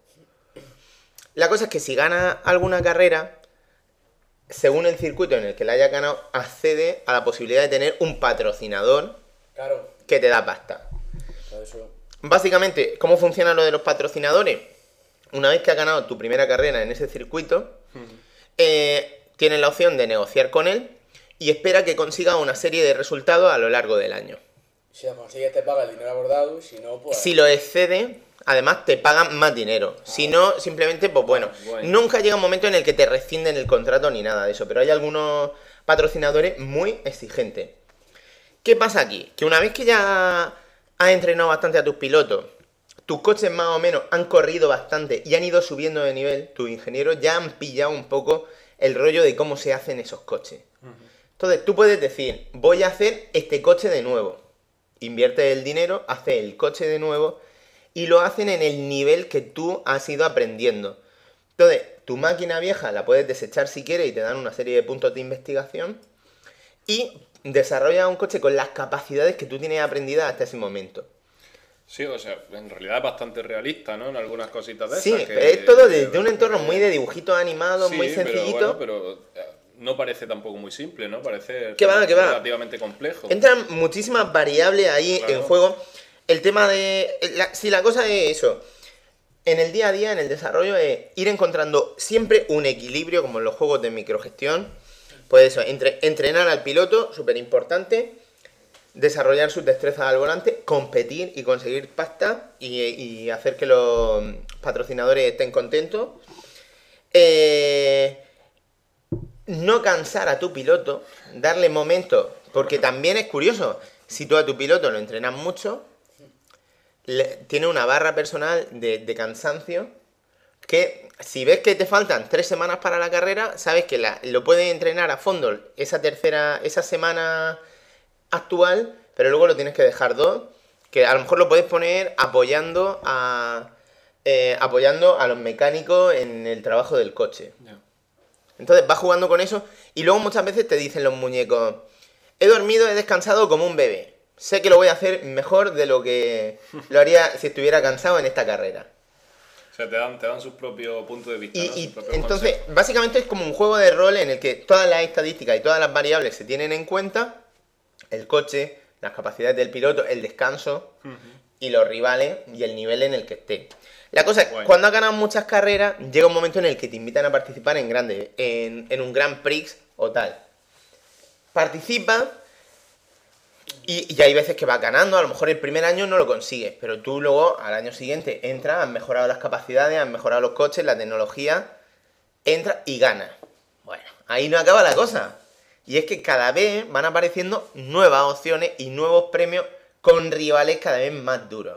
La cosa es que si ganas alguna carrera, según el circuito en el que la hayas ganado, accede a la posibilidad de tener un patrocinador Claro. que te da pasta. Claro, eso. Básicamente, ¿cómo funciona lo de los patrocinadores? Una vez que has ganado tu primera carrera en ese circuito, uh-huh. eh, tienes la opción de negociar con él y espera que consiga una serie de resultados a lo largo del año. Si lo consigues te paga el dinero abordado y si no, pues... Si lo excede, además te pagan más dinero. Ah. Si no, simplemente, pues bueno, bueno, nunca llega un momento en el que te rescinden el contrato ni nada de eso, pero hay algunos patrocinadores muy exigentes. ¿Qué pasa aquí? Que una vez que ya has entrenado bastante a tus pilotos, tus coches más o menos han corrido bastante y han ido subiendo de nivel, tus ingenieros ya han pillado un poco el rollo de cómo se hacen esos coches. Uh-huh. Entonces tú puedes decir, voy a hacer este coche de nuevo. Invierte el dinero, hace el coche de nuevo y lo hacen en el nivel que tú has ido aprendiendo. Entonces, tu máquina vieja la puedes desechar si quieres y te dan una serie de puntos de investigación y desarrolla un coche con las capacidades que tú tienes aprendidas hasta ese momento. Sí, o sea, en realidad es bastante realista, ¿no? En algunas cositas de sí, esas. Sí, pero es todo desde un entorno muy de dibujitos animados, sí, muy sencillito. Pero, bueno, pero no parece tampoco muy simple, ¿no? Parece ¿Qué va, qué va? relativamente complejo. Entran muchísimas variables ahí claro. en juego. El tema de... La, si la cosa es eso, en el día a día, en el desarrollo, es ir encontrando siempre un equilibrio, como en los juegos de microgestión. Pues eso, entre, entrenar al piloto, súper importante, desarrollar sus destrezas al volante, competir y conseguir pasta y, y hacer que los patrocinadores estén contentos. Eh... No cansar a tu piloto, darle momentos, porque también es curioso, si tú a tu piloto lo entrenas mucho, le, tiene una barra personal de, de cansancio, que si ves que te faltan tres semanas para la carrera, sabes que la, lo puedes entrenar a fondo esa tercera, esa semana actual, pero luego lo tienes que dejar dos, que a lo mejor lo puedes poner apoyando a, eh, apoyando a los mecánicos en el trabajo del coche. Yeah. Entonces vas jugando con eso y luego muchas veces te dicen los muñecos, he dormido, he descansado como un bebé. Sé que lo voy a hacer mejor de lo que lo haría si estuviera cansado en esta carrera. O sea, te dan, te dan sus propios puntos de vista. Y, ¿no? y entonces, consejos. Básicamente es como un juego de rol en el que todas las estadísticas y todas las variables se tienen en cuenta. El coche, las capacidades del piloto, el descanso uh-huh. y los rivales y el nivel en el que esté. La cosa es que bueno. cuando has ganado muchas carreras, llega un momento en el que te invitan a participar en grandes, en, en un Grand Prix o tal. Participa y, y hay veces que vas ganando, a lo mejor el primer año no lo consigues, pero tú luego al año siguiente entras, has mejorado las capacidades, has mejorado los coches, la tecnología, entras y ganas. Bueno, ahí no acaba la cosa. Y es que cada vez van apareciendo nuevas opciones y nuevos premios con rivales cada vez más duros.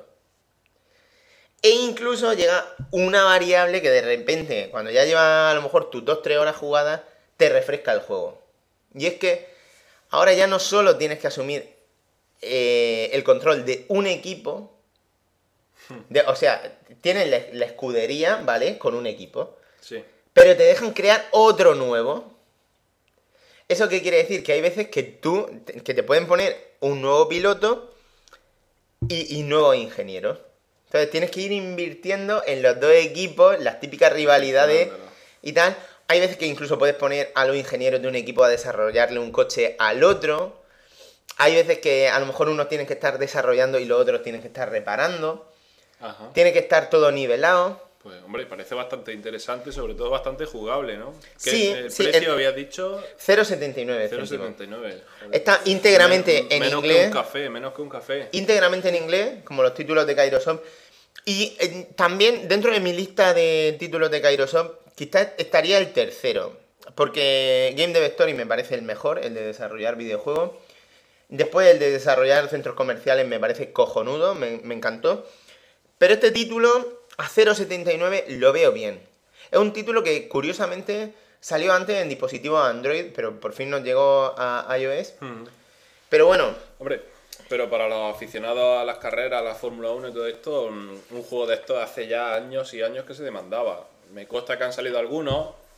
E incluso llega una variable que de repente, cuando ya llevas a lo mejor tus dos tres horas jugadas, te refresca el juego. Y es que ahora ya no solo tienes que asumir eh, el control de un equipo, de, o sea, tienes la, la escudería, ¿vale? Con un equipo. Sí. Pero te dejan crear otro nuevo. ¿Eso qué quiere decir? Que hay veces que tú, que te pueden poner un nuevo piloto y, y nuevos ingenieros. Entonces tienes que ir invirtiendo en los dos equipos, las típicas rivalidades no, no, no. y tal. Hay veces que incluso puedes poner a los ingenieros de un equipo a desarrollarle un coche al otro. Hay veces que a lo mejor unos tienen que estar desarrollando y los otros tienen que estar reparando. Ajá. Tiene que estar todo nivelado. Pues hombre, parece bastante interesante, sobre todo bastante jugable, ¿no? ¿Qué sí, el sí, precio el... habías dicho? cero coma setenta y nueve. cero coma setenta y nueve. Está íntegramente Men- en menos inglés. Menos que un café, menos que un café. Íntegramente en inglés, como los títulos de Kairosoft. Y eh, también dentro de mi lista de títulos de Kairosoft, quizás estaría el tercero. Porque Game Dev Story me parece el mejor, el de desarrollar videojuegos. Después el de desarrollar centros comerciales me parece cojonudo, me, me encantó. Pero este título, a cero coma setenta y nueve, lo veo bien. Es un título que, curiosamente, salió antes en dispositivos Android, pero por fin nos llegó a iOS. Mm. Pero bueno... Hombre, pero para los aficionados a las carreras, a la Fórmula uno y todo esto, un, un juego de estos hace ya años y años que se demandaba. Me consta que han salido algunos,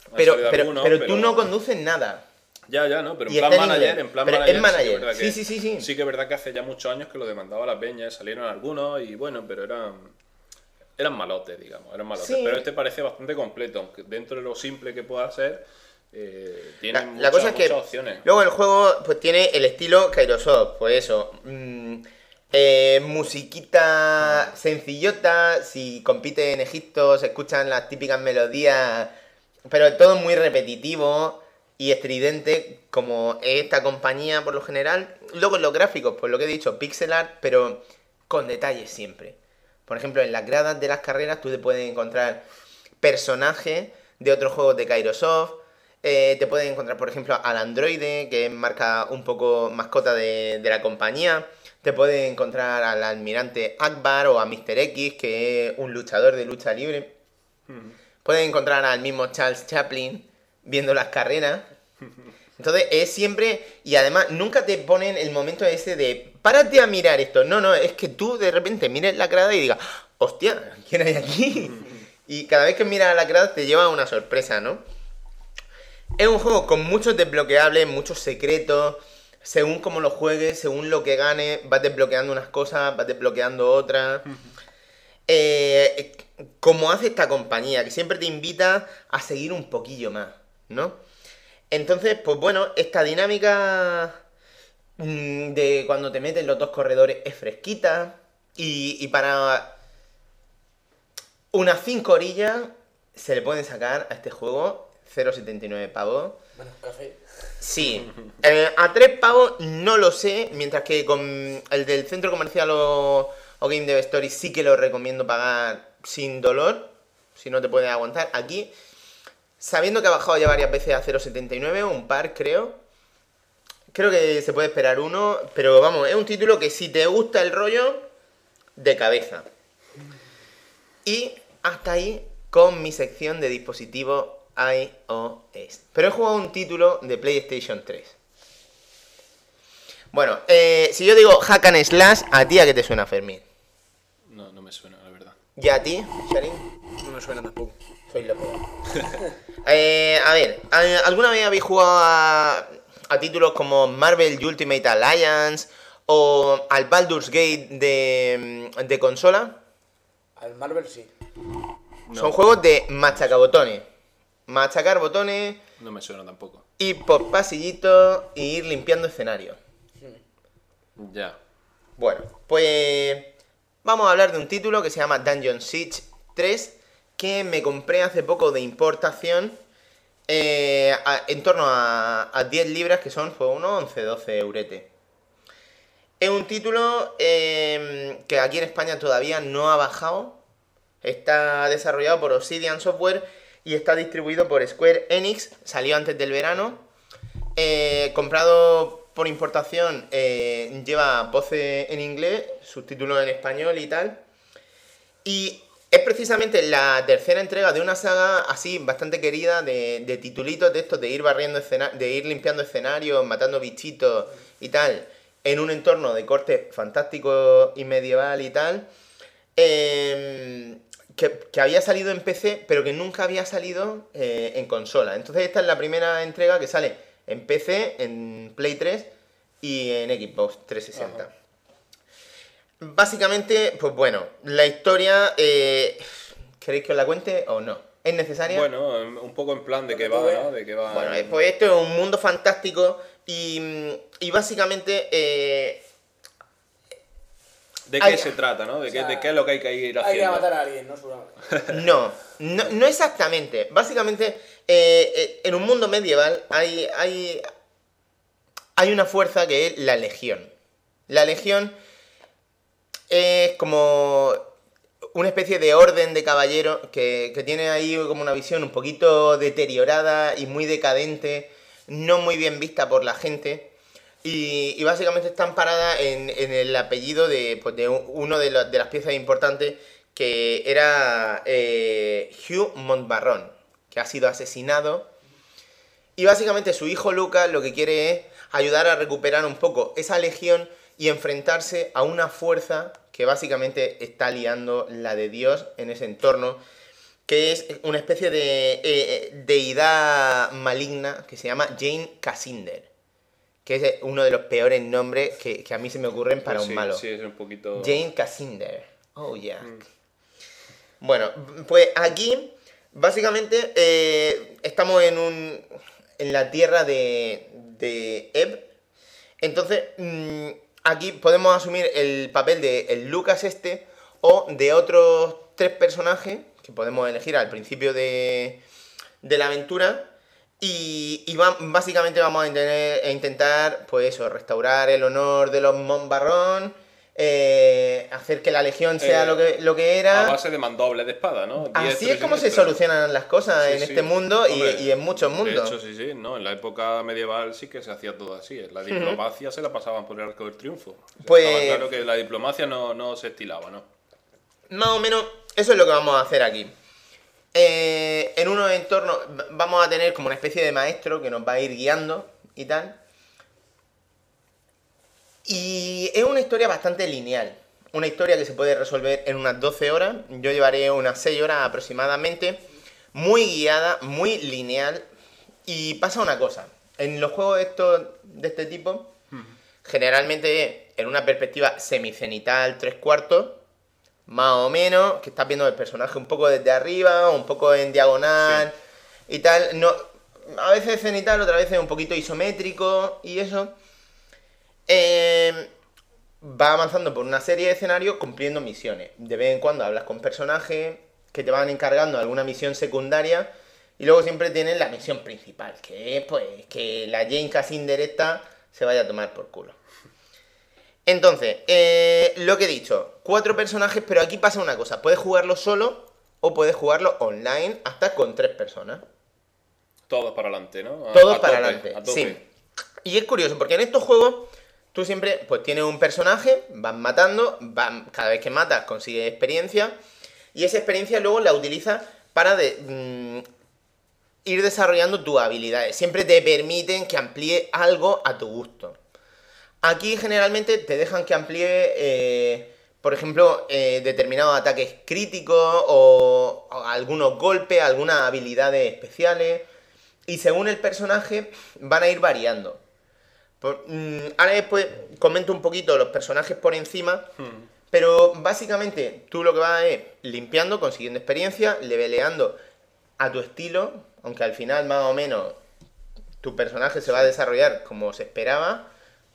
Pero, salido pero, algunos, pero tú no conduces nada. Ya, ya, no, pero en Y plan está en manager, inglés. en plan Pero manager. es manager. Sí, que es verdad Sí, que- sí, sí, sí. Sí que es verdad que hace ya muchos años que lo demandaba la peña, salieron algunos y bueno, pero eran eran malotes, digamos, eran malotes. Sí. Pero este parece bastante completo, aunque dentro de lo simple que pueda ser, eh, tiene La, muchas, la cosa es que muchas opciones. luego el juego pues tiene el estilo Kairosoft, pues eso, mm, eh, musiquita sencillota, si compite en Egipto se escuchan las típicas melodías, pero todo muy repetitivo y estridente como es esta compañía por lo general. Luego en los gráficos, pues lo que he dicho, pixel art, pero con detalles siempre. Por ejemplo, en las gradas de las carreras tú te puedes encontrar personajes de otros juegos de Kairosoft. Eh, te puedes encontrar, por ejemplo, al androide, que es marca un poco mascota de, de la compañía. Te puedes encontrar al almirante Akbar o a míster X, que es un luchador de lucha libre. Puedes encontrar al mismo Charles Chaplin viendo las carreras. Entonces es siempre... Y además nunca te ponen el momento ese de... Párate a mirar esto. No, no, es que tú de repente mires la grada y digas... Hostia, ¿quién hay aquí? Y cada vez que miras la grada te lleva una sorpresa, ¿no? Es un juego con muchos desbloqueables, muchos secretos. Según cómo lo juegues, según lo que ganes, vas desbloqueando unas cosas, vas desbloqueando otras. Eh, como hace esta compañía, que siempre te invita a seguir un poquillo más, ¿no? Entonces, pues bueno, esta dinámica mm, de cuando te metes los dos corredores es fresquita. Y, y para unas cinco orillas se le pueden sacar a este juego cero coma setenta y nueve pavos. Bueno, café. Sí, eh, a tres pavos no lo sé, mientras que con el del centro comercial o, o Game Dev Story sí que lo recomiendo pagar sin dolor, si no te puedes aguantar. Aquí, sabiendo que ha bajado ya varias veces a cero coma setenta y nueve, un par creo, creo que se puede esperar uno, pero vamos, es un título que si te gusta el rollo, de cabeza. Y hasta ahí con mi sección de dispositivos iOS. Pero he jugado un título de PlayStation tres. Bueno, eh, si yo digo Hack and Slash, ¿a ti a qué te suena, Fermín? No, no me suena, la verdad. ¿Y a ti, Sharin? No me suena tampoco. Soy lo peor. eh, a ver, ¿alguna vez habéis jugado a, a títulos como Marvel Ultimate Alliance o al Baldur's Gate de, de consola? Al Marvel sí. No, Son juegos de machacabotones. Machacar botones, no me suena tampoco. ir por pasillitos e ir limpiando escenarios. Ya. Bueno, pues vamos a hablar de un título que se llama Dungeon Siege tres, que me compré hace poco de importación eh, a- en torno a, a diez libras, que son pues, unos once doce euretes. Es un título eh, que aquí en España todavía no ha bajado. Está desarrollado por Obsidian Software y está distribuido por Square Enix. Salió antes del verano. Eh, comprado por importación, eh, lleva voces en inglés, subtítulos en español y tal. Y es precisamente la tercera entrega de una saga así bastante querida de, de titulitos de estos, de ir barriendo escena- de ir limpiando escenarios, matando bichitos y tal, en un entorno de corte fantástico y medieval y tal. Eh, que, que había salido en P C, pero que nunca había salido eh, en consola. Entonces esta es la primera entrega que sale en P C, en Play tres y en Xbox trescientos sesenta. Ajá. Básicamente, pues bueno, la historia... Eh, ¿Queréis que os la cuente o no? ¿Es necesaria? Bueno, un poco en plan de Lo que que va, tú ves. ¿no? De que va. Bueno, eh, pues esto es un mundo fantástico y, y básicamente... eh, ¿De qué Ay, se trata, no? De, o qué, sea, de qué es lo que hay que ir Hay que haciendo. matar a alguien, ¿no? Seguramente. No, no, no exactamente. Básicamente, eh, eh, en un mundo medieval hay, hay, hay una fuerza que es la Legión. La Legión es como una especie de orden de caballeros que, que tiene ahí como una visión un poquito deteriorada y muy decadente, no muy bien vista por la gente. Y, y básicamente están paradas en, en el apellido de, pues, de uno de, los- de las piezas importantes, que era eh, Hugh Montbarron, que ha sido asesinado. Y básicamente su hijo Lucas lo que quiere es ayudar a recuperar un poco esa legión y enfrentarse a una fuerza que básicamente está liando la de Dios en ese entorno. que es una especie de eh, deidad maligna que se llama Jane Cassinder, que es uno de los peores nombres que, que a mí se me ocurren para Pues un sí, malo. Sí, es un poquito... Jane Cassinder. Oh, yeah. Mm. Bueno, pues aquí, básicamente, eh, estamos en un en la tierra de, de Ebb. Entonces, mmm, aquí podemos asumir el papel de el Lucas este o de otros tres personajes que podemos elegir al principio de, de la aventura. Y, y va, básicamente vamos a, tener, a intentar, pues eso, restaurar el honor de los Monbarrón, eh, hacer que la legión sea Eh, lo, que, lo que era. A base de mandobles de espada, ¿no? Así Diestro es y como se siniestro. solucionan las cosas Sí, en sí. este mundo y, Hombre, y en muchos mundos. De hecho, sí, sí, ¿no? En la época medieval sí que se hacía todo así. La diplomacia se la pasaban por el arco del triunfo. Pues- Estaba claro que la diplomacia no, no se estilaba, ¿no? Más o menos, eso es lo que vamos a hacer aquí. Eh, en unos entornos vamos a tener como una especie de maestro que nos va a ir guiando y tal. Y es una historia bastante lineal. Una historia que se puede resolver en unas doce horas. Yo llevaré unas seis horas aproximadamente. Muy guiada, muy lineal. Y pasa una cosa. En los juegos estos, de este tipo, generalmente en una perspectiva semicenital, tres cuartos, más o menos, que estás viendo el personaje un poco desde arriba, un poco en diagonal y tal. No, a veces cenital, otras veces un poquito isométrico y eso. Eh, va avanzando por una serie de escenarios cumpliendo misiones. De vez en cuando hablas con personajes que te van encargando alguna misión secundaria y luego siempre tienes la misión principal, que es pues que la Jane Cassinder esta se vaya a tomar por culo. Entonces, eh, lo que he dicho, cuatro personajes, pero aquí pasa una cosa, puedes jugarlo solo o puedes jugarlo online hasta con tres personas. Todos para adelante, ¿no? A- Todos a para tope, adelante, a tope. sí. Y es curioso, porque en estos juegos tú siempre pues tienes un personaje, vas matando, van, cada vez que matas consigues experiencia, y esa experiencia luego la utilizas para de, mmm, ir desarrollando tus habilidades. Siempre te permiten que amplíe algo a tu gusto. Aquí generalmente te dejan que amplíe, eh, por ejemplo, eh, determinados ataques críticos o, o algunos golpes, algunas habilidades especiales. Y según el personaje van a ir variando. Por, mm, ahora después comento un poquito los personajes por encima. Hmm. Pero básicamente tú lo que vas es limpiando, consiguiendo experiencia, leveleando a tu estilo. Aunque al final más o menos tu personaje se va a desarrollar como se esperaba.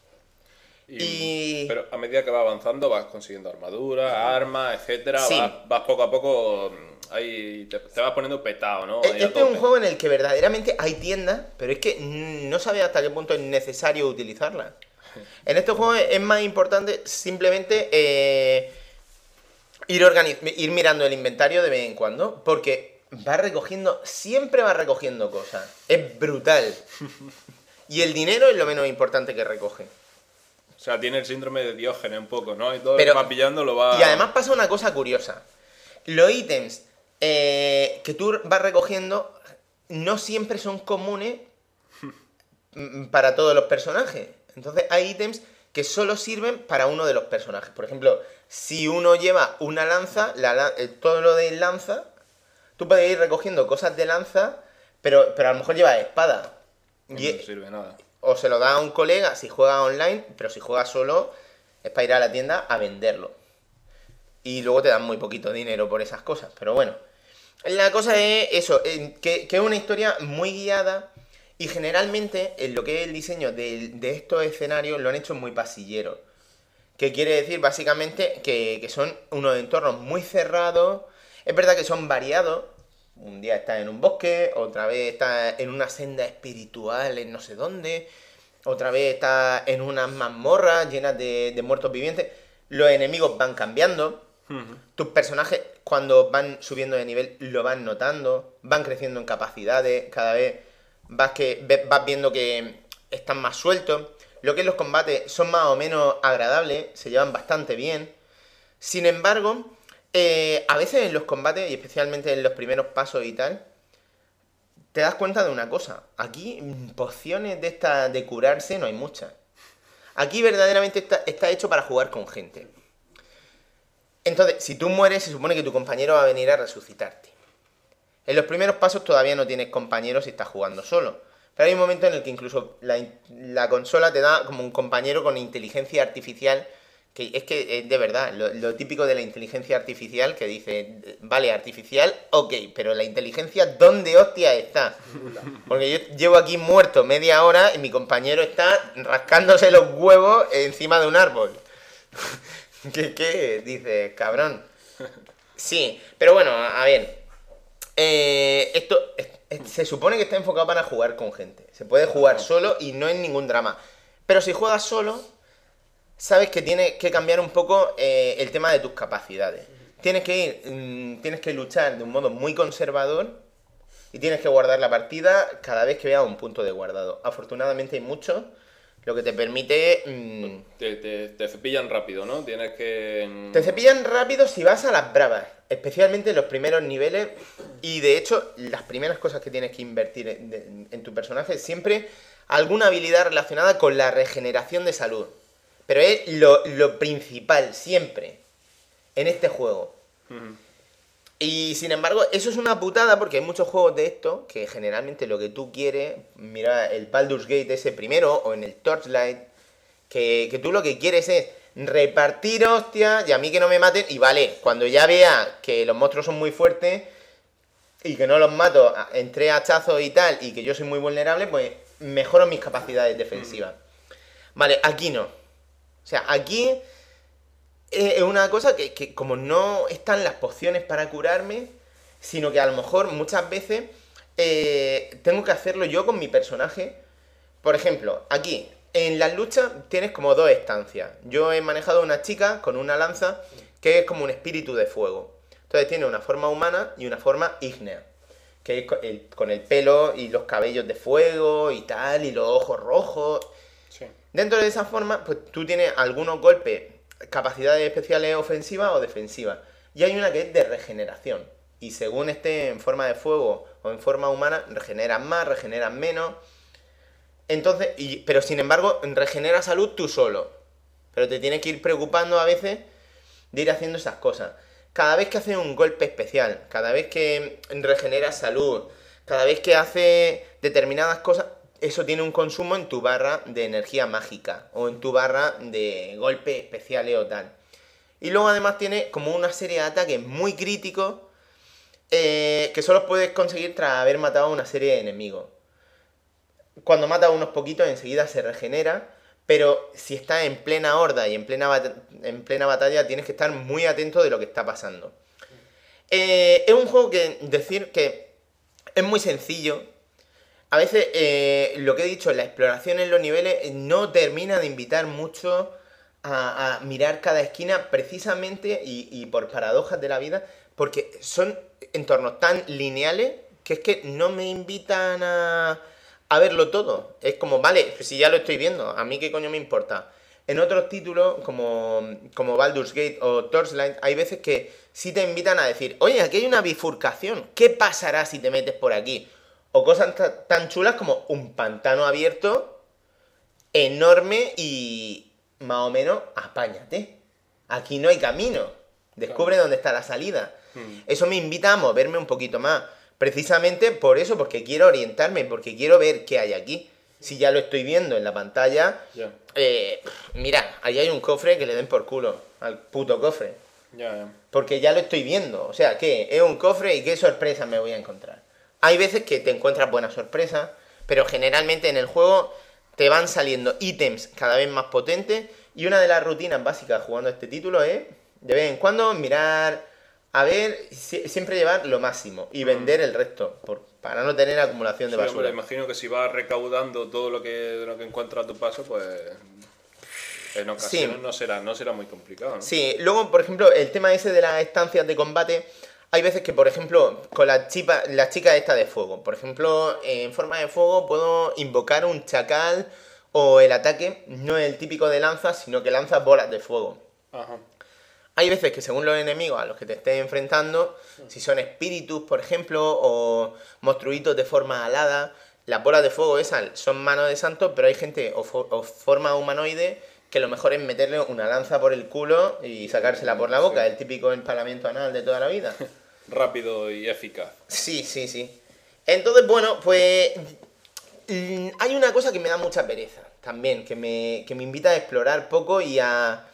Y, Y- Pero a medida que vas avanzando vas consiguiendo armadura, armas, etcétera. Sí. Vas, vas poco a poco mm, ahí te, te vas poniendo petado, ¿no? E- Ahí a Este es un tope. juego en el que verdaderamente hay tiendas, pero es que mm, no sabes hasta qué punto es necesario utilizarlas. En este juego es más importante simplemente eh, ir, organiz- ir mirando el inventario de vez en cuando, porque va recogiendo, siempre va recogiendo cosas. Es brutal. Y el dinero es lo menos importante que recoge. O sea, tiene el síndrome de Diógenes un poco, ¿no? Y todo Pero- lo que vas pillando lo va... Y además pasa una cosa curiosa. Los ítems eh, que tú vas recogiendo no siempre son comunes mm, para todos los personajes. Entonces hay ítems que solo sirven para uno de los personajes. Por ejemplo, si uno lleva una lanza, la la- eh, todo lo de lanza, tú puedes ir recogiendo cosas de lanza, pero, pero a lo mejor lleva espada. No Y- sirve nada. o se lo da a un colega si juega online, pero si juega solo es para ir a la tienda a venderlo. Y luego te dan muy poquito dinero por esas cosas, pero bueno. La cosa es eso, eh, que, que es una historia muy guiada y generalmente en lo que es el diseño de, de estos escenarios lo han hecho muy pasilleros. Que quiere decir básicamente que, que son unos entornos muy cerrados. Es verdad que son variados. Un día estás en un bosque, otra vez estás en una senda espiritual en no sé dónde, otra vez estás en unas mazmorras llenas de, de muertos vivientes. Los enemigos van cambiando. Tus personajes, cuando van subiendo de nivel, lo van notando, van creciendo en capacidades, cada vez vas, que, ve- vas viendo que están más sueltos. Lo que es los combates son más o menos agradables, se llevan bastante bien. Sin embargo, eh, a veces en los combates, y especialmente en los primeros pasos y tal, te das cuenta de una cosa. Aquí, mm, pociones de esta de curarse no hay muchas. Aquí verdaderamente está, está hecho para jugar con gente. Entonces, si tú mueres, se supone que tu compañero va a venir a resucitarte. En los primeros pasos todavía no tienes compañeros y estás jugando solo. Pero hay un momento en el que incluso la, la consola te da como un compañero con inteligencia artificial, que es que es de verdad, lo, lo típico de la inteligencia artificial, que dice, vale, artificial, ok, pero la inteligencia, ¿dónde hostia está? Porque yo llevo aquí muerto media hora y mi compañero está rascándose los huevos encima de un árbol. ¿Qué, qué? Dice, cabrón. Sí, pero bueno, a ver, eh, esto es, es, se supone que está enfocado para jugar con gente. Se puede jugar solo y no es ningún drama. Pero si juegas solo, sabes que tienes que cambiar un poco eh, el tema de tus capacidades. Tienes que ir, mmm, tienes que luchar de un modo muy conservador y tienes que guardar la partida cada vez que veas un punto de guardado. Afortunadamente hay muchos, lo que te permite... Mmm, te, te, te cepillan rápido, ¿no? Tienes que... Mmm... Te cepillan rápido si vas a las bravas, especialmente en los primeros niveles. Y de hecho, las primeras cosas que tienes que invertir en, en, en tu personaje es siempre alguna habilidad relacionada con la regeneración de salud. Pero es lo, lo principal, siempre, en este juego. Uh-huh. Y sin embargo, eso es una putada porque hay muchos juegos de esto que generalmente lo que tú quieres, mira el Baldur's Gate ese primero, o en el Torchlight, que, que tú lo que quieres es repartir hostias y a mí que no me maten, y vale, cuando ya vea que los monstruos son muy fuertes y que no los mato entre hachazos y tal, y que yo soy muy vulnerable, pues mejoro mis capacidades defensivas. Uh-huh. Vale, aquí no. O sea, aquí es una cosa que, que como no están las pociones para curarme, sino que a lo mejor muchas veces eh, tengo que hacerlo yo con mi personaje. Por ejemplo, aquí, en las luchas tienes como dos estancias. Yo he manejado a una chica con una lanza que es como un espíritu de fuego. Entonces tiene una forma humana y una forma ígnea, que es con el, con el pelo y los cabellos de fuego y tal, y los ojos rojos. Sí. Dentro de esa forma, pues tú tienes algunos golpes, capacidades especiales ofensivas o defensivas. Y hay una que es de regeneración. Y según esté en forma de fuego o en forma humana, regeneras más, regeneras menos. Entonces, y, pero sin embargo, regenera salud tú solo. Pero te tienes que ir preocupando a veces de ir haciendo esas cosas. Cada vez que haces un golpe especial, cada vez que regeneras salud, cada vez que haces determinadas cosas, eso tiene un consumo en tu barra de energía mágica o en tu barra de golpes especiales o tal. Y luego además tiene como una serie de ataques muy críticos eh, que solo puedes conseguir tras haber matado a una serie de enemigos. Cuando matas a unos poquitos enseguida se regenera, pero si estás en plena horda y en plena, bat- en plena batalla tienes que estar muy atento de lo que está pasando. Eh, es un juego que decir que es muy sencillo. A veces, eh, lo que he dicho, la exploración en los niveles no termina de invitar mucho a, a mirar cada esquina precisamente y, y por paradojas de la vida, porque son entornos tan lineales que es que no me invitan a, a verlo todo. Es como, vale, si ya lo estoy viendo, ¿a mí qué coño me importa? En otros títulos, como, como Baldur's Gate o Torchlight, hay veces que sí te invitan a decir, oye, aquí hay una bifurcación, ¿qué pasará si te metes por aquí? O cosas t- tan chulas como un pantano abierto, enorme y más o menos apáñate. Aquí no hay camino. Descubre dónde está la salida. Hmm. Eso me invita a moverme un poquito más. Precisamente por eso, porque quiero orientarme, porque quiero ver qué hay aquí. Si ya lo estoy viendo en la pantalla, yeah. eh, mira, ahí hay un cofre que le den por culo al puto cofre. Yeah, yeah. Porque ya lo estoy viendo. O sea, ¿qué? Es un cofre y qué sorpresa me voy a encontrar. Hay veces que te encuentras buenas sorpresas, pero generalmente en el juego te van saliendo ítems cada vez más potentes y una de las rutinas básicas jugando a este título es de vez en cuando mirar, a ver, si, siempre llevar lo máximo y vender el resto por, para no tener acumulación de sí, basura. Hombre, imagino que si vas recaudando todo lo que, lo que encuentras a tu paso, pues en ocasiones sí. no, será, no será muy complicado, ¿no? Sí, luego, por ejemplo, el tema ese de las estancias de combate... Hay veces que, por ejemplo, con la, chipa, la chica esta de fuego, por ejemplo, en forma de fuego puedo invocar un chacal o el ataque no es el típico de lanza, sino que lanza bolas de fuego. Ajá. Hay veces que según los enemigos a los que te estés enfrentando, sí. si son espíritus, por ejemplo, o monstruitos de forma alada, las bolas de fuego esas son manos de santo, pero hay gente o, fo- o forma humanoide que lo mejor es meterle una lanza por el culo y sacársela por la boca, sí. el típico empalamiento anal de toda la vida. rápido y eficaz. Sí, sí, sí. Entonces, bueno, pues mm, hay una cosa que me da mucha pereza también, que me, que me invita a explorar poco y a...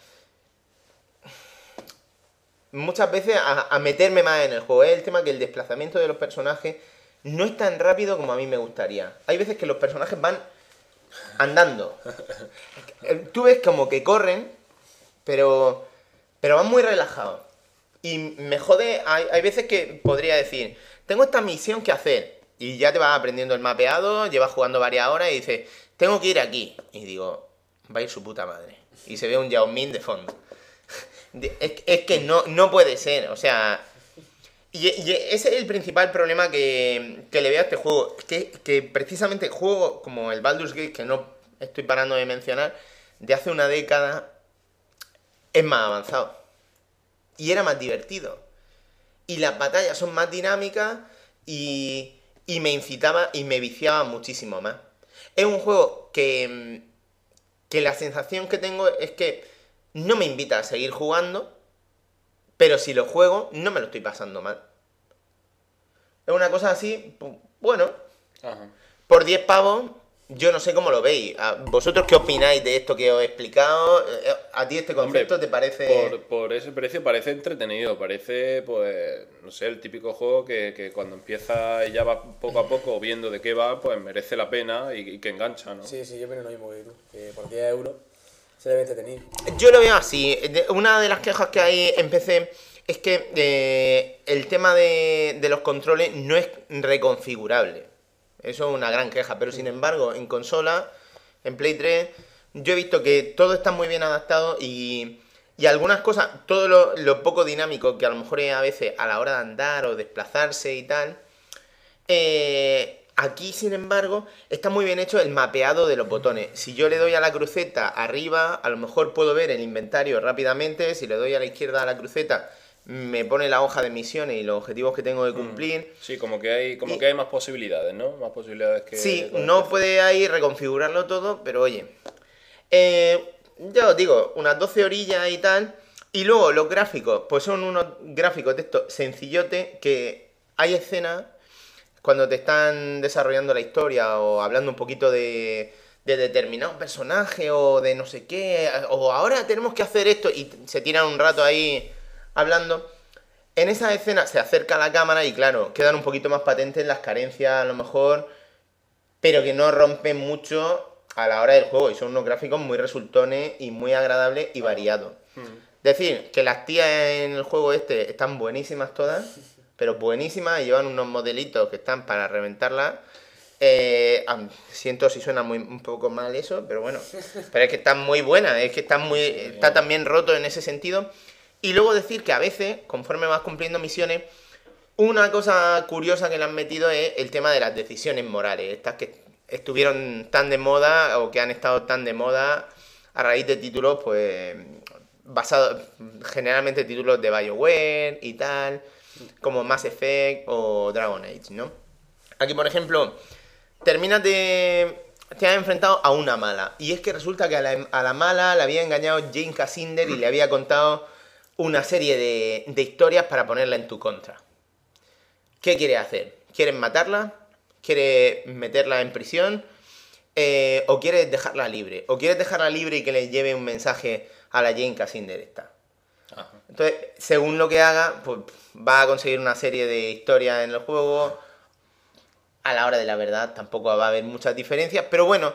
muchas veces a, a meterme más en el juego. Es el tema que el desplazamiento de los personajes no es tan rápido como a mí me gustaría. Hay veces que los personajes van andando. Tú ves como que corren, pero, pero van muy relajados. Y me jode, hay, hay veces que podría decir, tengo esta misión que hacer. Y ya te vas aprendiendo el mapeado, llevas jugando varias horas y dices, tengo que ir aquí. Y digo, va a ir su puta madre. Y se ve un Yao Ming de fondo. Es, es que no, no puede ser, o sea... Y, y ese es el principal problema que, que le veo a este juego. Que, que precisamente juegos como el Baldur's Gate, que no estoy parando de mencionar, de hace una década, es más avanzado. Y era más divertido. Y las batallas son más dinámicas y, y me incitaba y me viciaba muchísimo más. Es un juego que, que la sensación que tengo es que no me invita a seguir jugando, pero si lo juego, no me lo estoy pasando mal. Es una cosa así, bueno, Ajá. por diez pavos, yo no sé cómo lo veis. ¿Vosotros qué opináis de esto que os he explicado? ¿A ti este concepto Hombre, te parece...? Por, por ese precio parece entretenido, parece, pues, no sé, el típico juego que, que cuando empieza y ya va poco a poco viendo de qué va, pues merece la pena y, y que engancha, ¿no? Sí, sí, yo opino lo mismo que tú, que por diez euros se debe entretener. Yo lo veo así. Una de las quejas que hay en P C es que eh, el tema de, de los controles no es reconfigurable. Eso es una gran queja, pero sin embargo, en consola, en Play tres, yo he visto que todo está muy bien adaptado y, y algunas cosas, todo lo, lo poco dinámico que a lo mejor es a veces a la hora de andar o desplazarse y tal, eh, aquí, sin embargo, está muy bien hecho el mapeado de los botones. Si yo le doy a la cruceta arriba, a lo mejor puedo ver el inventario rápidamente. Si le doy a la izquierda a la cruceta, me pone la hoja de misiones y los objetivos que tengo que cumplir. Sí, como que hay, como Y- que hay más posibilidades, ¿no? Más posibilidades que... Sí, con no el P C. puede ahí reconfigurarlo todo, pero oye. Eh, ya os digo, unas doce orillas y tal. Y luego los gráficos, pues son unos gráficos de estos sencillotes que hay escenas cuando te están desarrollando la historia o hablando un poquito de, de determinado personaje o de no sé qué, o ahora tenemos que hacer esto y se tiran un rato ahí hablando. En esa escena se acerca la cámara y claro, quedan un poquito más patentes las carencias a lo mejor, pero que no rompen mucho a la hora del juego y son unos gráficos muy resultones y muy agradables y variados. Decir que las tías en el juego este están buenísimas todas, pero buenísimas y llevan unos modelitos que están para reventarlas. Eh, am, siento si suena muy, un poco mal eso, pero bueno, pero es que están muy buenas, es que están muy, está también roto en ese sentido. Y luego decir que a veces, conforme vas cumpliendo misiones, una cosa curiosa que le han metido es el tema de las decisiones morales, estas que estuvieron tan de moda o que han estado tan de moda a raíz de títulos, pues, basados, generalmente títulos de BioWare y tal, como Mass Effect o Dragon Age, ¿no? Aquí, por ejemplo, terminas de... te has enfrentado a una mala, y es que resulta que a la, a la mala le había engañado Jane Cassinder y le había contado una serie de, de historias para ponerla en tu contra. ¿Qué quieres hacer? ¿Quieres matarla? ¿Quieres meterla en prisión? Eh, ¿O quieres dejarla libre? ¿O quieres dejarla libre y que le lleve un mensaje a la Jane Cassinder esta? Ajá. Entonces, según lo que haga, pues va a conseguir una serie de historias en el juego. A la hora de la verdad tampoco va a haber muchas diferencias, pero bueno,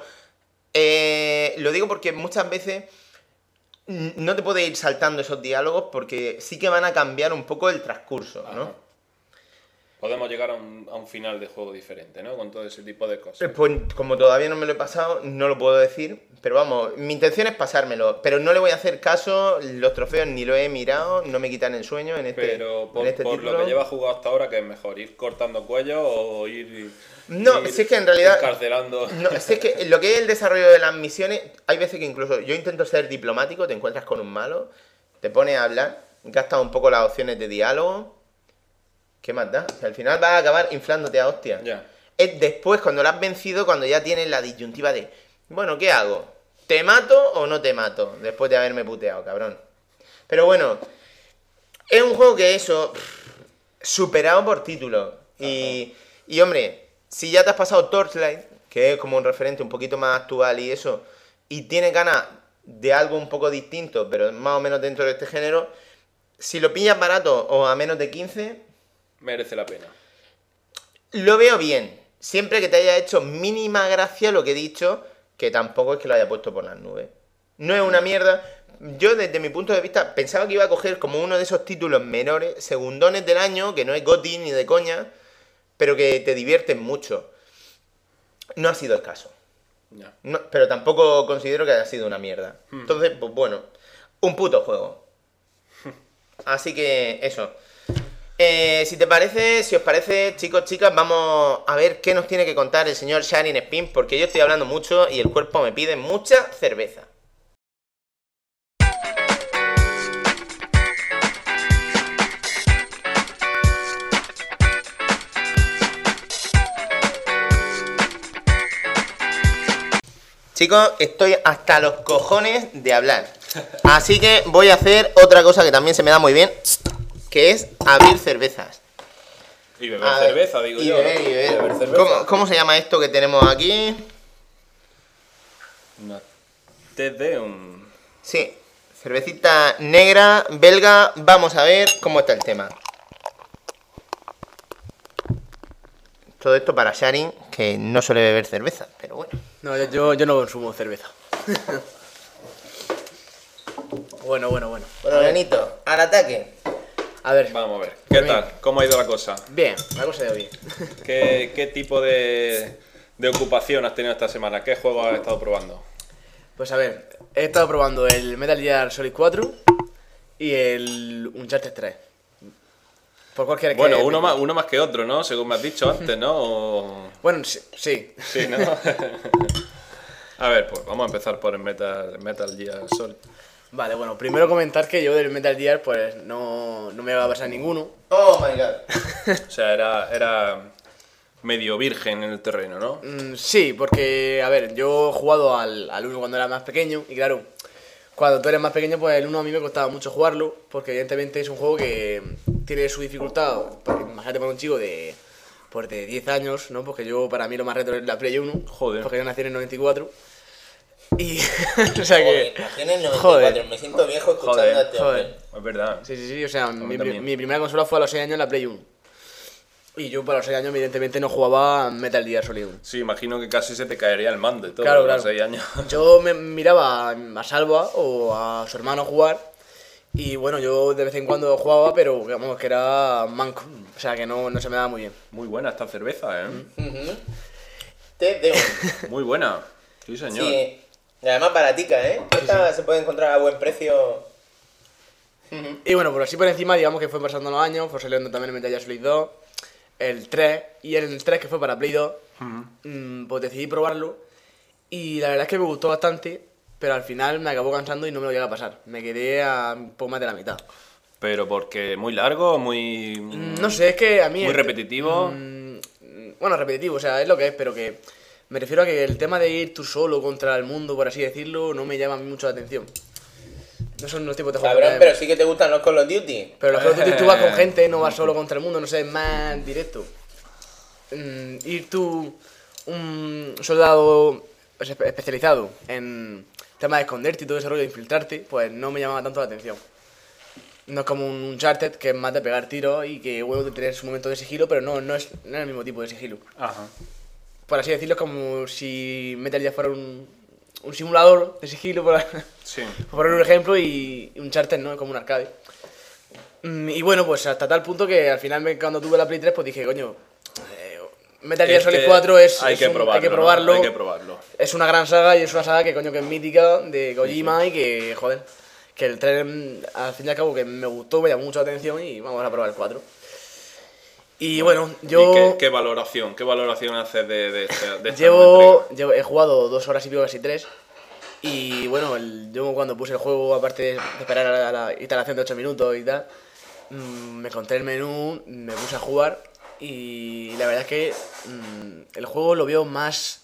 eh, lo digo porque muchas veces no te puedes ir saltando esos diálogos porque sí que van a cambiar un poco el transcurso, ¿no? Ajá. Podemos llegar a un, a un final de juego diferente, ¿no? Con todo ese tipo de Eh, cosas. Pues como todavía no me lo he pasado, no lo puedo decir, pero vamos, mi intención es pasármelo, pero no le voy a hacer caso, los trofeos ni lo he mirado, no me quitan el sueño en este, Pero por, en este por título. lo que llevas jugado hasta ahora, ¿qué es mejor? ¿Ir cortando cuello o ir... No, ir si es que en realidad- encarcelando? No, si es que lo que es el desarrollo de las misiones, hay veces que incluso yo intento ser diplomático, te encuentras con un malo, te pones a hablar, gastas un poco las opciones de diálogo. ¿Qué más da? Si al final vas a acabar inflándote a hostia. Ya. Es después, cuando lo has vencido, cuando ya tienes la disyuntiva de, bueno, ¿qué hago? ¿Te mato o no te mato? Después de haberme puteado, cabrón. Pero bueno, es un juego que eso... superado por títulos. Y, y, hombre, si ya te has pasado Torchlight, que es como un referente un poquito más actual y eso, y tienes ganas de algo un poco distinto, pero más o menos dentro de este género, si lo pillas barato o a menos de quince... Merece la pena. Lo veo bien. Siempre que te haya hecho mínima gracia lo que he dicho, que tampoco es que lo haya puesto por las nubes. No es una mierda. Yo, desde mi punto de vista, pensaba que iba a coger como uno de esos títulos menores, segundones del año, que no es GOTY ni de coña, pero que te divierten mucho. No ha sido el caso. Ya. No, pero tampoco considero que haya sido una mierda. Hmm. Entonces, pues bueno, un puto juego. Así que eso. Eh, si te parece, si os parece, chicos, chicas, vamos a ver qué nos tiene que contar el señor Sharin Spin, porque yo estoy hablando mucho y el cuerpo me pide mucha cerveza. Chicos, estoy hasta los cojones de hablar. Así que voy a hacer otra cosa que también se me da muy bien, que es abrir cervezas. Y beber A ver, cerveza, digo y yo. beber, ¿no? y beber. Beber cerveza. ¿Cómo, cómo se llama esto que tenemos aquí? Una T D, un... Sí, cervecita negra, belga. Vamos a ver cómo está el tema. Todo esto para Sharin, que no suele beber cerveza, pero bueno. No, yo- yo, yo no consumo cerveza. Bueno, bueno, bueno. Bueno, Benito, al ataque. A ver, Vamos a ver. ¿Qué tal? ¿Cómo ha ido la cosa? bien, la cosa ha ido bien. ¿Qué, qué tipo de, de ocupación has tenido esta semana? ¿Qué juegos has estado probando? Pues a ver, he estado probando el Metal Gear Solid cuatro y el Uncharted tres. ¿Por cuál quieres que Bueno, uno empiece? más, uno más que otro, ¿no? Según me has dicho antes, ¿no? O- Bueno, sí, sí. Sí, ¿no? A ver, pues vamos a empezar por el Metal, Metal Gear Solid. Vale, bueno, primero comentar que yo del Metal Gear pues no, no me va a pasar ninguno. Oh my god. O sea, era, era medio virgen en el terreno, ¿no? Mm, sí, porque, a ver, yo he jugado al, al uno cuando era más pequeño y claro, cuando tú eres más pequeño pues el uno a mí me costaba mucho jugarlo porque evidentemente es un juego que tiene su dificultad, porque imagínate para un chico de, pues de diez años, ¿no? Porque yo para mí lo más retro es la Play uno, Joder. porque yo nací en el noventa y cuatro y, o sea que... Tienes noventa y cuatro, Joder. me siento viejo escuchando Joder, a este hombre. joder. Es verdad. Sí, sí, sí, o sea, mí mi, también. mi primera consola fue a los seis años en la Play uno. Y yo para los seis años evidentemente no jugaba Metal Gear Solid uno. Sí, imagino que casi se te caería el mando y todo Claro, a los claro. seis años. Yo me miraba a Salva o a su hermano jugar y bueno, yo de vez en cuando jugaba, pero digamos que era manco, o sea que no, no se me daba muy bien. Muy buena esta cerveza, ¿eh? Ujú. Te de un. Muy buena. Sí, señor. Sí. Y además baratica, ¿eh? Esta se puede encontrar a buen precio. Y bueno, por así por encima, digamos que fue pasando los años, fue saliendo también el Metal Gear Solid dos, el tres, y el tres que fue para Play dos, mm, pues decidí probarlo y la verdad es que me gustó bastante, pero al final me acabó cansando y no me lo llegué a pasar. Me quedé a un poco más de la mitad. Pero porque muy largo, muy... Mm, No sé, es que a mí... Muy el- repetitivo. mm, bueno, repetitivo, o sea, es lo que es, pero que me refiero a que el tema de ir tú solo contra el mundo, por así decirlo, no me llama a mí mucho la atención. No son los tipos de juegos. Cabrón, que- pero sí que te gustan los Call of Duty. Pero los Call of Duty tú vas con gente, no vas solo contra el mundo, no sé, es más directo. Mm, ir tú, un soldado espe- especializado en temas de esconderte y todo ese rollo de infiltrarte, pues no me llamaba tanto la atención. No es como un Uncharted, que es más de pegar tiros y que bueno, de tener su momento de sigilo, pero no, no, es, no es el mismo tipo de sigilo. Ajá. Por así decirlo, es como si Metal Gear fuera un, un simulador de sigilo, por, Sí. por poner un ejemplo, y Uncharted, ¿no? Es como un arcade. Mm, Y bueno, pues hasta tal punto que al final me- cuando tuve la Play tres, pues dije, coño, eh, Metal Gear Es Solid que cuatro es, hay es que un- probarlo, hay que ¿no? probarlo. Hay que probarlo. Es una gran saga y es una saga que coño que es mítica de Kojima y que, joder, que el tren al fin y al cabo que me gustó, me llamó mucho la atención y vamos a probar el cuatro. Y bueno, yo ¿Y qué, qué valoración? ¿Qué valoración haces de, de, este- de esta llevo, nueva entrega? llevo- he jugado dos horas y pico, casi tres. Y bueno, el- yo cuando puse el juego, aparte de esperar a la, a la instalación de ocho minutos y tal, mm, me encontré el menú, me puse a jugar y la verdad es que mm, el juego lo veo más,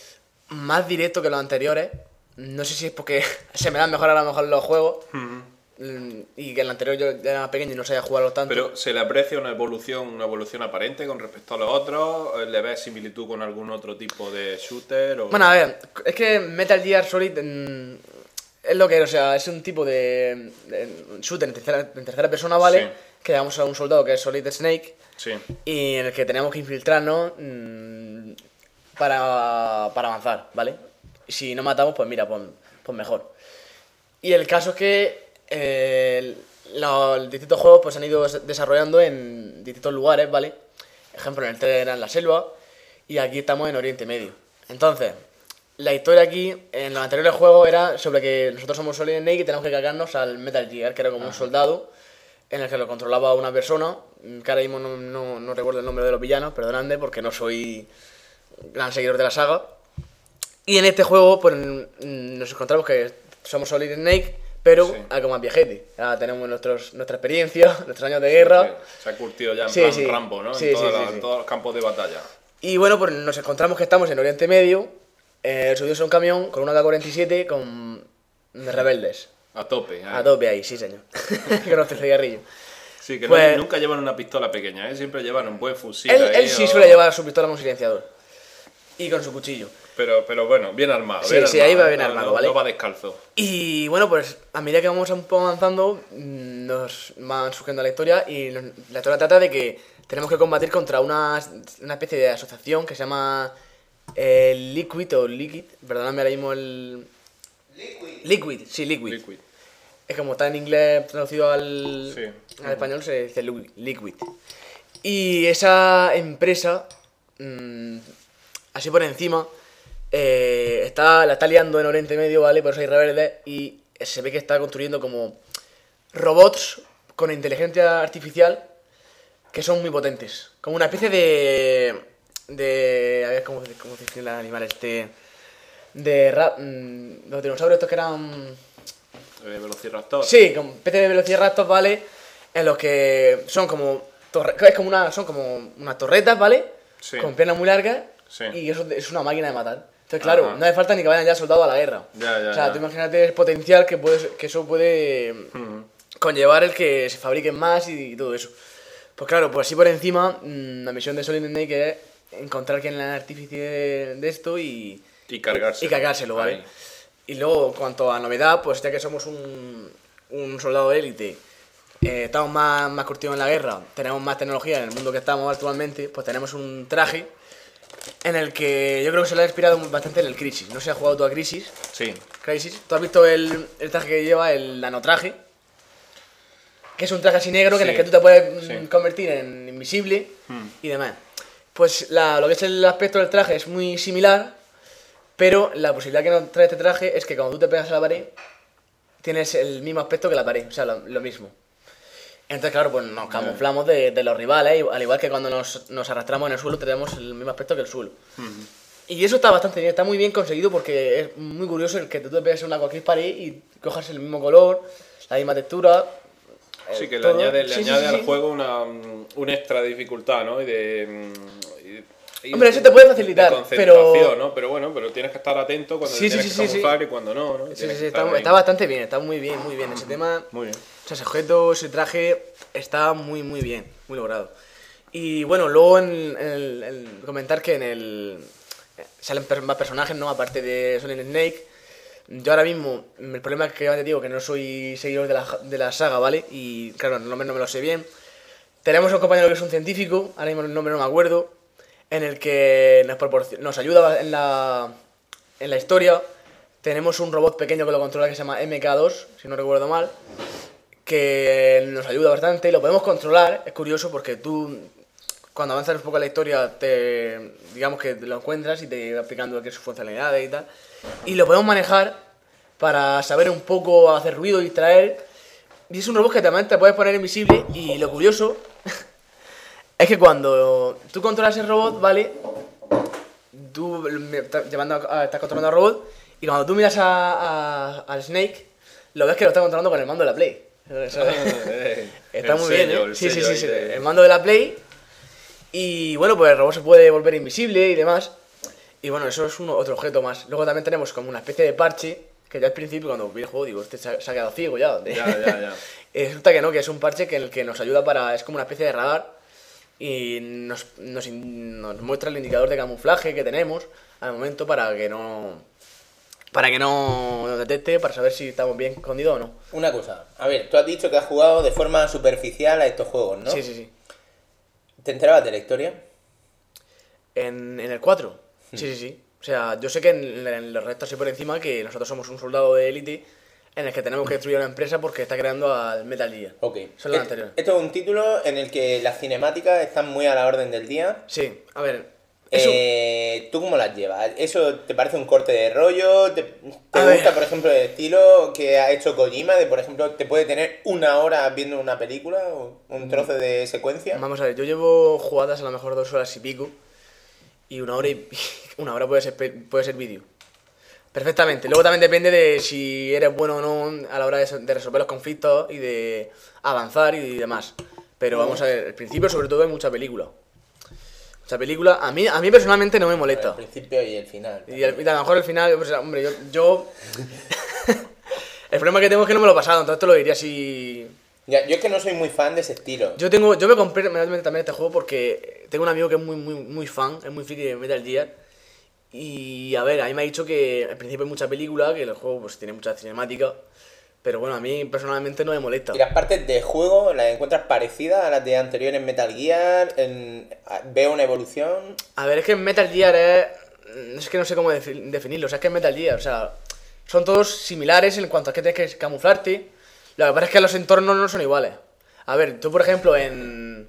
más directo que los anteriores. No sé si es porque se me dan mejor a lo mejor los juegos. mm, y que en el anterior yo ya era más pequeño y no sabía jugarlo tanto. Pero ¿se le aprecia una evolución, una evolución aparente con respecto a los otros? ¿Le ves similitud con algún otro tipo de shooter? O... Bueno, a ver, es que Metal Gear Solid mm, es lo que es, o sea, es un tipo de, de shooter en tercera, en tercera persona, ¿vale? Sí. Que llevamos a un soldado que es Solid Snake Sí. y en el que tenemos que infiltrarnos mmm, para, para avanzar, ¿vale? Y si no matamos, pues mira, pues, pues mejor. Y el caso es que eh, los distintos juegos pues, se han ido desarrollando en distintos lugares, ¿vale? Ejemplo, en el tres era en la selva y aquí estamos en Oriente Medio. Entonces, la historia aquí, en los anteriores juegos, era sobre que nosotros somos Solid Snake y tenemos que cargarnos al Metal Gear, que era como Ajá. un soldado en el que lo controlaba una persona, que ahora mismo no, no, no recuerdo el nombre de los villanos, perdonadme, porque no soy gran seguidor de la saga. Y en este juego pues nos encontramos que somos Solid Snake, pero sí. algo más viejete. Ya tenemos nuestros, nuestra experiencia, nuestros años de guerra. Sí, sí. Se ha curtido ya en sí, plan sí. Rambo, ¿no? Sí, en, sí, toda sí, la, sí. en todos los campos de batalla. Y bueno, pues nos encontramos que estamos en Oriente Medio, eh, subidos a un camión con una K cuarenta y siete con rebeldes. A tope. A tope ahí, sí señor. Que conoce el cigarrillo. Sí, que pues, no, nunca llevan una pistola pequeña, ¿eh? Siempre llevan un buen fusil. Él, ahí, él sí o... suele llevar su pistola con silenciador. Y con su cuchillo. Pero, pero bueno, bien armado. Sí, bien sí, armado, ahí va bien no, armado, no, ¿vale? No va descalzo. Y bueno, pues a medida que vamos un poco avanzando, nos van surgiendo la historia. Y la historia trata de que tenemos que combatir contra una, una especie de asociación que se llama eh, Liquid o Liquid. Perdóname ahora mismo el. Liquid. Liquid, sí, Liquid. Liquid. Es como está en inglés traducido al, Sí. al español, se dice Liquid. Y esa empresa, mmm, así por encima, eh, está, la está liando en Oriente Medio, ¿vale? Por eso hay rebeldes y se ve que está construyendo como robots con inteligencia artificial que son muy potentes. Como una especie de... de a ver, ¿cómo, cómo se dice el animal este? De rap, mmm, los dinosaurios estos que eran... Eh, Velociraptor. Sí, como especie de velociraptor, ¿vale? En los que son como torre, es como una, son como unas torretas, ¿vale? Sí. Con piernas muy largas Sí. y eso es una máquina de matar. Entonces, claro, Ajá. no hace falta ni que vayan ya soldados a la guerra. Ya, ya, o sea, ya. tú imagínate el potencial que, puedes, que eso puede Ujú. conllevar el que se fabriquen más y, y todo eso. Pues claro, pues así por encima, mmm, la misión de Solid Snake es encontrar quién es el artífice de, de esto y... Y cargárselo. Y cargárselo, ¿vale? Ahí. Y luego, en cuanto a novedad, pues ya que somos un, un soldado de élite, eh, estamos más, más curtidos en la guerra, tenemos más tecnología en el mundo que estamos actualmente, pues tenemos un traje en el que yo creo que se lo ha inspirado bastante en el Crisis. No sé si has jugado tú a Crisis. Sí. Crisis. ¿Tú has visto el, el traje que lleva, el nanotraje? Que es un traje así negro que en el Sí. que tú te puedes Sí. mm, convertir en invisible Hmm. y demás. Pues la, lo que es el aspecto del traje es muy similar, pero la posibilidad que nos trae este traje es que cuando tú te pegas a la pared, tienes el mismo aspecto que la pared, o sea, lo, lo mismo. Entonces, claro, pues nos camuflamos de, de los rivales, al igual que cuando nos, nos arrastramos en el suelo tenemos el mismo aspecto que el suelo. Ujú. Y eso está bastante bien, está muy bien conseguido porque es muy curioso el que tú te pegues en una cualquier pared y cojas el mismo color, la misma textura. Sí, eh, que le todo. añade, le Sí, sí, añade sí, al sí. juego una, un extra dificultad, ¿no? Y de... y- y- Hombre, eso te puede facilitar, de concentración, pero- ¿no? Pero bueno, pero tienes que estar atento cuando Sí, te tienes sí, que sí, sí, sí. camuflar y cuando no, ¿no? Sí, Tienes sí, que está, estar ahí. está bastante bien, está muy bien, muy bien. Ese tema, Muy bien. o sea, ese objeto, ese traje está muy, muy bien, muy logrado. Y bueno, luego en, en el, el comentar que en el salen per- más personajes, ¿no? Aparte de Solid Snake. Yo ahora mismo, el problema es que ya te digo que no soy seguidor de la, de la saga, ¿vale? Y claro, el nombre no me lo sé bien. Tenemos un compañero que es un científico, ahora mismo el nombre no me acuerdo, en el que nos, proporcion- nos ayuda en la, en la historia. Tenemos un robot pequeño que lo controla que se llama M K dos, si no recuerdo mal, que nos ayuda bastante y lo podemos controlar. Es curioso porque tú, cuando avanzas un poco en la historia, te, digamos que lo encuentras y te va explicando lo que es su funcionalidad y tal. Y lo podemos manejar para saber un poco hacer ruido y distraer. Y es un robot que también te puedes poner invisible. Y lo curioso es que cuando tú controlas el robot, ¿vale? Tú estás, llevando a- estás controlando al robot. Y cuando tú miras a, a- al Snake, lo ves que lo está controlando con el mando de la Play. Eso es- Eh, Está el muy sello, bien, ¿eh? el Sí, sí, sello sí, ahí sí. de- El mando de la Play. Y bueno, pues el robot se puede volver invisible y demás. Y bueno, eso es uno, otro objeto más. Luego también tenemos como una especie de parche que yo al principio cuando vi el juego digo, este se ha, se ha quedado ciego ya. Ya, ya, ya. Y resulta que no, que es un parche que, el que nos ayuda para, es como una especie de radar y nos, nos, in- nos muestra el indicador de camuflaje que tenemos al momento para que no, para que no nos detecte, para saber si estamos bien escondidos o no. Una cosa, a ver, tú has dicho que has jugado de forma superficial a estos juegos, ¿no? Sí, sí, sí. ¿Te enterabas de la historia? En, en el cuatro, sí, sí, sí. O sea, yo sé que en, en los restos así por encima que nosotros somos un soldado de élite en el que tenemos que destruir una empresa porque está creando al Metal Gear. Ok. Eso es lo Et- anterior. Esto es un título en el que las cinemáticas están muy a la orden del día. Sí, a ver. Eso, Eh, ¿Tú cómo las llevas? ¿Eso te parece un corte de rollo? ¿Te, te A gusta, ver. por ejemplo, el estilo que ha hecho Kojima? De, por ejemplo, ¿te puede tener una hora viendo una película o un trozo de secuencia? vamos a ver, yo llevo jugadas a lo mejor dos horas y pico y una hora y una hora puede ser pe- puede ser vídeo. Perfectamente. Luego también depende de si eres bueno o no a la hora de, so- de resolver los conflictos y de avanzar y demás. Pero vamos a ver, al principio sobre todo hay mucha película. Mucha película. A mí, a mí personalmente no me El molesta. principio y el final. Y, al- y a lo mejor al final, pues, hombre, yo... yo... el problema que tengo es que no me lo he pasado, entonces te lo diría así... Ya, yo es que no soy muy fan de ese estilo. Yo tengo, yo me compré realmente también este juego porque tengo un amigo que es muy, muy, muy fan, es muy friki de Metal Gear. Y a ver, a mí me ha dicho que al principio hay mucha película, que el juego pues tiene mucha cinemática. Pero bueno, a mí personalmente no me molesta. ¿Y las partes de juego las encuentras parecidas a las de anteriores Metal Gear? En- a- ¿Veo una evolución? A ver, es que Metal Gear es... Es que no sé cómo defi- definirlo, o sea, es que es Metal Gear, o sea... Son todos similares en cuanto a que tienes que camuflarte. Lo que pasa es que los entornos no son iguales. A ver, tú por ejemplo en...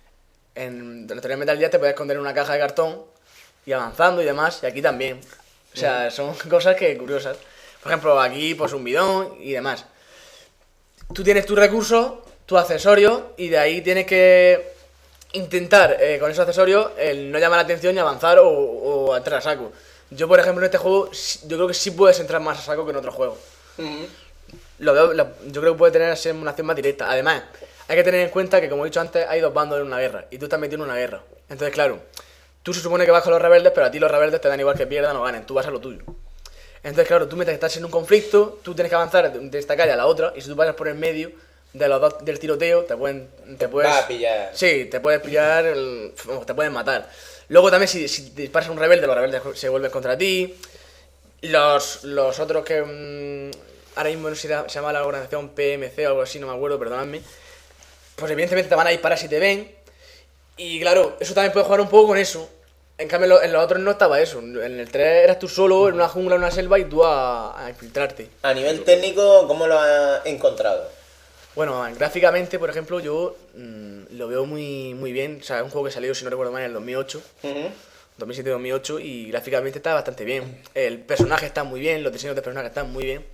En la teoría de Metal Gear te puedes esconder en una caja de cartón y avanzando y demás, y aquí también. O sea, son cosas que curiosas. Por ejemplo, aquí pues un bidón y demás. Tú tienes tus recursos, tus accesorios, y de ahí tienes que intentar eh, con esos accesorios el no llamar la atención y avanzar o, o entrar a saco. Yo, por ejemplo, en este juego, sí- yo creo que sí puedes entrar más a saco que en otros juegos. Lo veo, lo- yo creo que puede tener así una acción más directa. Además, hay que tener en cuenta que, como he dicho antes, hay dos bandos en una guerra y tú estás metido en una guerra. Entonces, claro, tú se supone que vas con los rebeldes, pero a ti los rebeldes te dan igual que pierdan o ganen, tú vas a lo tuyo. Entonces, claro, tú mientras estás en un conflicto, tú tienes que avanzar de de esta calle a la otra, y si tú pasas por el medio de los dos del tiroteo, te pueden. Te puedes, Va a pillar. Sí, te puedes pillar, el- vamos, te pueden matar. Luego también, si, si disparas a un rebelde, los rebeldes se vuelven contra ti. Los, los otros que. mm, ahora mismo no sé si era- se llama la organización P M C o algo así, no me acuerdo, perdonadme. Pues evidentemente te van a disparar si te ven. Y claro, eso también puede jugar un poco con eso. En cambio, en lo- en los otros no estaba eso. En el tres eras tú solo en una jungla, en una selva y tú a, a infiltrarte. A nivel técnico, ¿cómo lo has encontrado? Bueno, gráficamente, por ejemplo, yo mm, lo veo muy, muy bien. O sea, es un juego que salió, si no recuerdo mal, en el dos mil ocho. Ujú. dos mil siete dos mil ocho y gráficamente está bastante bien. El personaje está muy bien, los diseños de personajes están muy bien.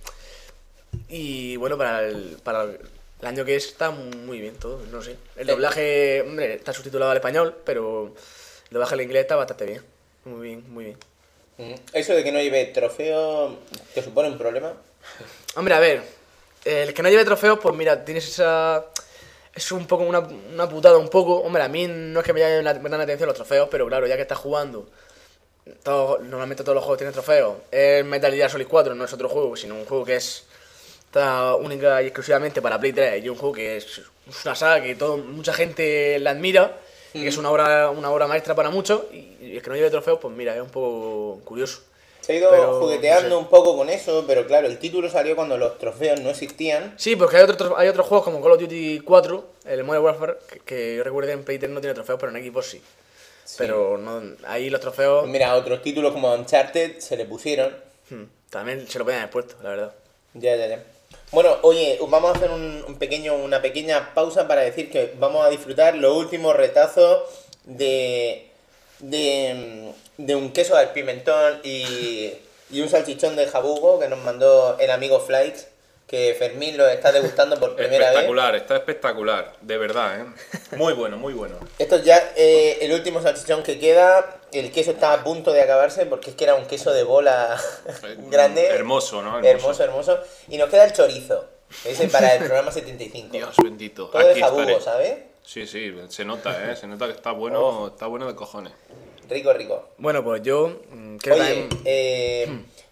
Y bueno, para el, para el año que es está muy bien todo, no sé. El doblaje, hombre, está subtitulado al español, pero el doblaje al inglés está bastante bien. Muy bien, muy bien. Ujú. ¿Eso de que no lleve trofeo te supone un problema? Hombre, a ver, el que no lleve trofeos, pues mira, tienes esa... Es un poco una, una putada, un poco. Hombre, a mí no es que me llamen la, me dan la atención los trofeos, pero claro, ya que estás jugando, todo- normalmente todos los juegos tienen trofeos. El Metal Gear Solid cuatro no es otro juego, sino un juego que es está única y exclusivamente para Play tres y un juego que es, es una saga que todo, mucha gente la admira, y que es una obra, una obra maestra para muchos, y, y el que no lleve trofeos, pues mira, es un poco curioso. Se ha ido Pero, jugueteando no sé. un poco con eso, pero claro, el título salió cuando los trofeos no existían. Sí, porque hay otros hay otros juegos como Call of Duty cuatro, el Modern Warfare, que, que yo recuerdo en Play tres no tiene trofeos, pero en Xbox sí. Pero no, ahí los trofeos Mira, otros títulos como Uncharted se le pusieron. hmm, también se lo pueden haber puesto, la verdad. Ya, ya, ya. Bueno, oye, vamos a hacer un, un pequeño, una pequeña pausa para decir que vamos a disfrutar los últimos retazos de, de, de un queso al pimentón y, y un salchichón de jabugo que nos mandó el amigo Flights, que Fermín lo está degustando por primera vez. Espectacular, está espectacular, de verdad, ¿eh? Muy bueno, muy bueno. Esto es ya eh, el último salchichón que queda. El queso está a punto de acabarse porque es que era un queso de bola grande. Hermoso, ¿no? Hermoso, hermoso. Y nos queda el chorizo. Ese para el programa setenta y cinco. Dios bendito. Todo de Aquí jabugo, estaré. ¿sabes? Sí, sí, se nota, ¿eh? Se nota que está bueno, está bueno de cojones. Rico, rico. Bueno, pues yo mm, quiero Oye, también... eh,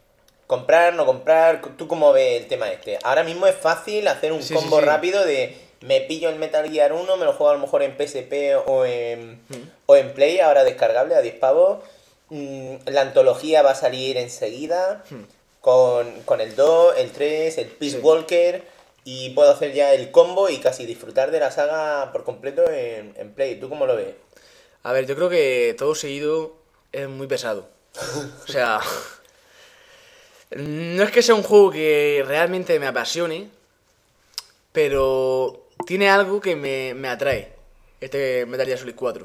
comprar, no comprar, ¿tú cómo ves el tema este? Ahora mismo es fácil hacer un Sí, sí, combo sí. rápido de me pillo el Metal Gear uno, me lo juego a lo mejor en P S P o en, o en Play, ahora descargable a diez pavos. Mm, la antología va a salir enseguida con, con el dos, el tres, el Peace Sí. Walker y puedo hacer ya el combo y casi disfrutar de la saga por completo en, en Play. ¿Tú cómo lo ves? A ver, yo creo que todo seguido es muy pesado. O sea, no es que sea un juego que realmente me apasione, pero tiene algo que me, me atrae, este Metal Gear Solid cuatro.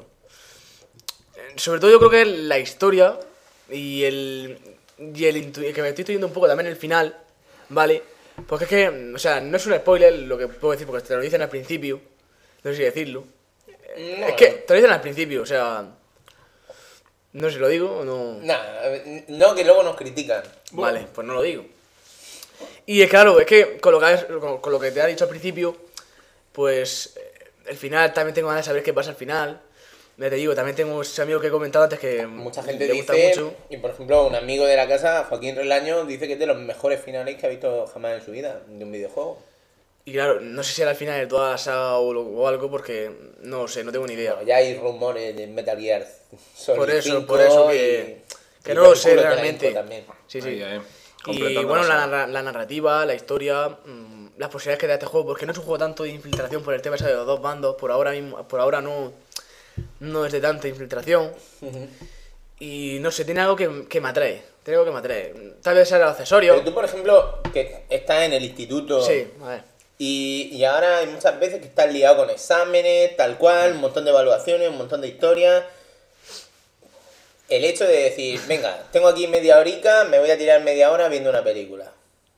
Sobre todo yo creo que es la historia y el, y el intu- que me estoy estudiando un poco también el final, ¿vale? Porque es que, o sea, no es un spoiler lo que puedo decir porque te lo dicen al principio, no sé si decirlo. No, Es que te lo dicen al principio, o sea, no sé si lo digo o no. Nah, no, que luego nos critican. Vale, pues no lo digo. Y es claro, es que con lo que, has- con, con lo que te ha dicho al principio, pues eh, el final también tengo ganas de saber qué pasa al final. Ya te digo, también tengo ese amigo que he comentado antes que Mucha gente le gusta dice, mucho. y por ejemplo, un amigo de la casa, Joaquín Relaño, dice que es de los mejores finales que ha visto jamás en su vida de un videojuego. Y claro, no sé si era el final de toda la saga o, lo- o algo porque no lo sé, no tengo ni idea. Bueno, ya hay rumores de Metal Gear Solid Por eso, cinco por eso y- que, que y no lo por sé culo te la realmente. info también. Sí, sí. Ahí, ahí, Y completando bueno, la la, saga. narra- la narrativa, la historia, mmm, las posibilidades que da este juego, porque no es un juego tanto de infiltración por el tema ese de los dos bandos, por ahora mismo, por ahora no, no es de tanta infiltración. Ujú. Y no sé, tiene algo que, que me atrae, tiene algo que me atrae. Tal vez sea el accesorio. Pero tú, por ejemplo, que estás en el instituto Sí, a ver. y, y ahora hay muchas veces que estás liado con exámenes, tal cual, un montón de evaluaciones, un montón de historias. El hecho de decir, venga, tengo aquí media horica, me voy a tirar media hora viendo una película.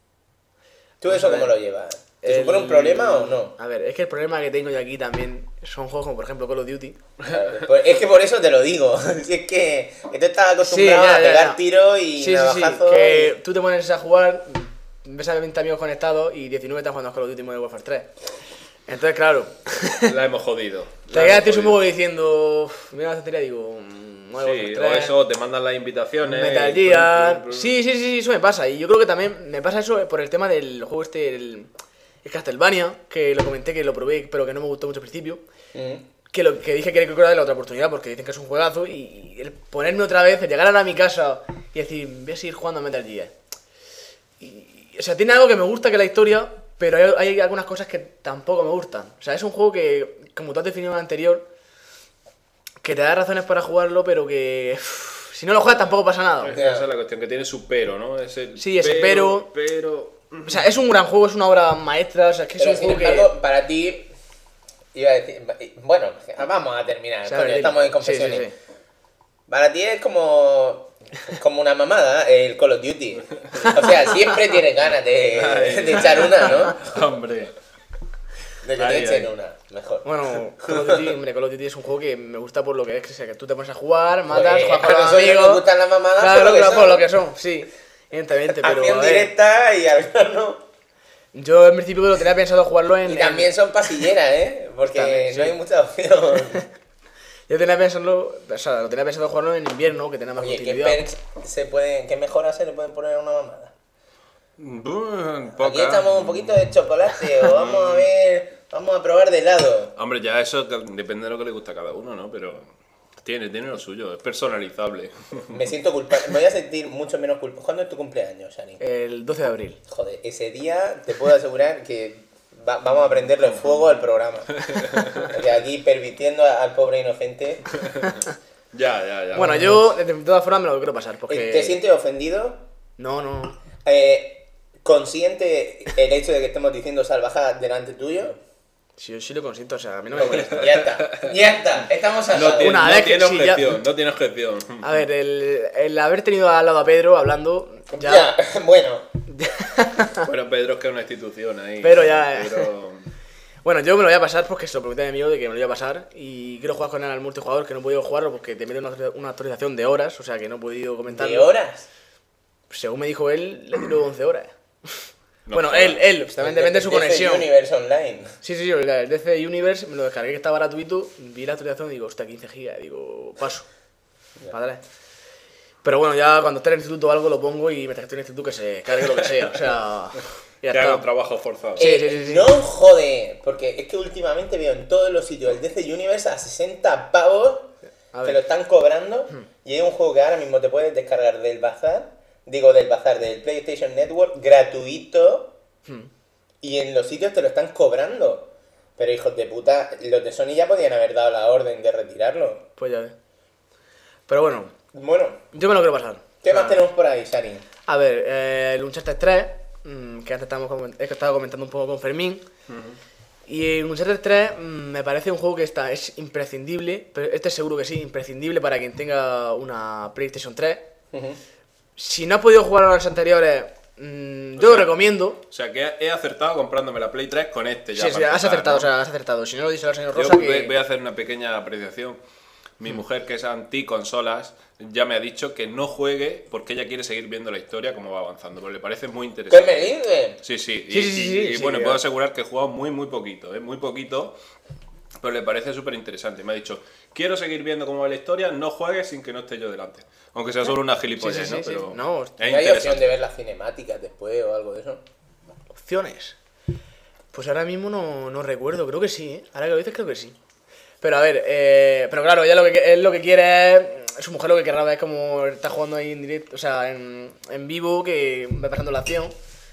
¿Tú Vamos eso a ver. cómo lo llevas? ¿Te El- supone un problema o no? A ver, es que el problema que tengo yo aquí también son juegos como por ejemplo Call of Duty. Claro, pues es que por eso te lo digo. Si es que, que tú estás acostumbrado Sí, ya, a ya, pegar ya. tiros y Sí, sí, sí, navajazos. que tú te pones a jugar, ves a veinte amigos conectados y diecinueve están jugando a Call of Duty Modern Warfare tres. Entonces, claro, La hemos jodido. te La quedas hemos tío un jodido. poco diciendo, "Uf, mira la tontería", digo, mm, Modern Sí, Warfare o tres, eso, te mandan las invitaciones. Metal y- Gear. Sí, sí, sí, sí, eso me pasa. Y yo creo que también me pasa eso por el tema del juego este, el, el Castlevania, que lo comenté, que lo probé, pero que no me gustó mucho al principio. Mm. Que lo que dije que hay que darle otra oportunidad porque dicen que es un juegazo y el ponerme otra vez, el llegar ahora a mi casa y decir, voy a seguir jugando a Metal Gear. Y, o sea, tiene algo que me gusta que es la historia, pero hay, hay algunas cosas que tampoco me gustan. O sea, es un juego que, como tú has definido en el anterior, que te da razones para jugarlo, pero que uff, si no lo juegas tampoco pasa nada. Esa es la cuestión, que tiene su pero, ¿no? Es el Sí, ese pero- Pero. O sea, es un gran juego, es una obra maestra, o sea, es que es Pero un sin juego embargo, que... para ti, iba a decir, bueno, vamos a terminar, O sea, coño, dile. estamos en Sí, confesiones. sí, sí. Para ti es como, como una mamada el Call of Duty. O sea, siempre tienes ganas de, de echar una, ¿no? Hombre. De que Ay, te echen ay. una, mejor. Bueno, Call of Duty, hombre, Call of Duty es un juego que me gusta por lo que es, o sea, que tú te pones a jugar, matas, Pues, juegas a con los nosotros amigos... nos gustan las mamadas Claro, por lo que claro, por son. lo que son, sí, evidentemente, pero Acción a ver, directa y al grano. yo en principio lo tenía pensado jugarlo en... Y también son pasilleras, ¿eh? Porque También, sí. no hay mucha opción. Yo tenía pensado, o sea, lo tenía pensado jugarlo en invierno, que tenía más Oye, ¿qué continuidad. perks se pueden, qué mejoras se le pueden poner a una mamada? Buh, Aquí poca. estamos un poquito de chocolate, o vamos a ver, vamos a probar de helado. Hombre, ya eso que- depende de lo que le gusta a cada uno, ¿no? Pero tiene, tiene lo suyo, es personalizable. Me siento culpable, me voy a sentir mucho menos culpable. ¿Cuándo es tu cumpleaños, Shani? El doce de abril. Joder, ese día te puedo asegurar que va- vamos a prenderle fuego al programa. Porque aquí permitiendo a- al pobre inocente. Ya, ya, ya. Bueno, yo de todas formas me lo quiero pasar, porque... ¿Te sientes ofendido? No, no, Eh, ¿Consciente el hecho de que estemos diciendo salvajadas delante tuyo? si yo sí lo consiento, o sea, a mí no me molesta. Ya está, ya está, estamos a no salvo. tiene, Una no vez que- tiene sí, ya- objeción, no tiene objeción. A ver, el, el haber tenido al lado a Pedro hablando, ya... Ya, bueno. Bueno, Pedro es que es una institución ahí. Pero ya, eh. Pero- Bueno, yo me lo voy a pasar porque se lo pregunté a mi amigo de que me lo iba a pasar y quiero jugar con él al multijugador, que no he podido jugarlo porque te mete una, una actualización de horas, o sea que no he podido comentarlo. ¿De horas? Según me dijo él, le tiró once horas. No bueno, jodas. él, él, también depende de su D C conexión. Universe Online. Sí, sí, yo el D C Universe me lo descargué que estaba gratuito, vi la actualización y digo, hostia, quince gigas, digo, paso, para atrás. Pero bueno, ya cuando esté en el instituto o algo lo pongo y mientras que estoy en el instituto que se cargue lo que sea. O sea, ya Que haga un está. trabajo forzado. Sí, Eh, sí, sí, sí. No jode, porque es que últimamente veo en todos los sitios el D C Universe a sesenta pavos A que ver. lo están cobrando. Y es un juego que ahora mismo te puedes descargar del bazar, digo del bazar, del PlayStation Network, gratuito. Y en los sitios te lo están cobrando. Pero hijos de puta, los de Sony ya podían haber dado la orden de retirarlo. Pues ya ves. Pero bueno, Bueno, yo me lo quiero pasar. ¿qué O sea, más tenemos por ahí, Sari? A ver, eh, el Uncharted tres, mmm, que antes estábamos coment- he estado comentando un poco con Fermín. Y el Uncharted tres mmm, me parece un juego que está, es imprescindible, pero este seguro que sí, imprescindible para quien tenga una PlayStation tres. Si no has podido jugar a los anteriores, mmm, yo lo recomiendo. O sea, que he acertado comprándome la Play tres con este ya. Sí, sí, para has empezar, acertado, ¿no? o sea, has acertado. Si no lo dice el señor Yo Rosa, voy, que... voy a hacer una pequeña apreciación. Mi mujer, que es anti-consolas, ya me ha dicho que no juegue porque ella quiere seguir viendo la historia como va avanzando, porque le parece muy ¿Qué interesante. me dices? Sí, sí, y, Sí, sí, sí, y- sí, y sí, bueno, ya. puedo asegurar que he jugado muy, muy poquito, ¿eh? Muy poquito, pero le parece súper interesante. Me ha dicho, quiero seguir viendo cómo va la historia, no juegues sin que no esté yo delante. Aunque sea solo una gilipollez, Sí, sí, ¿no? sí, sí. Pero No, es ¿No hay opción interesante. de ver las cinemáticas después o algo de eso? Opciones. Pues ahora mismo no, no recuerdo, creo que sí, ¿eh? Ahora que lo dices, creo que sí. Pero a ver, eh, pero claro, ella lo que él lo que quiere es, su mujer lo que querrá ver es como está jugando ahí en directo, o sea, en, en vivo, que va pasando la acción.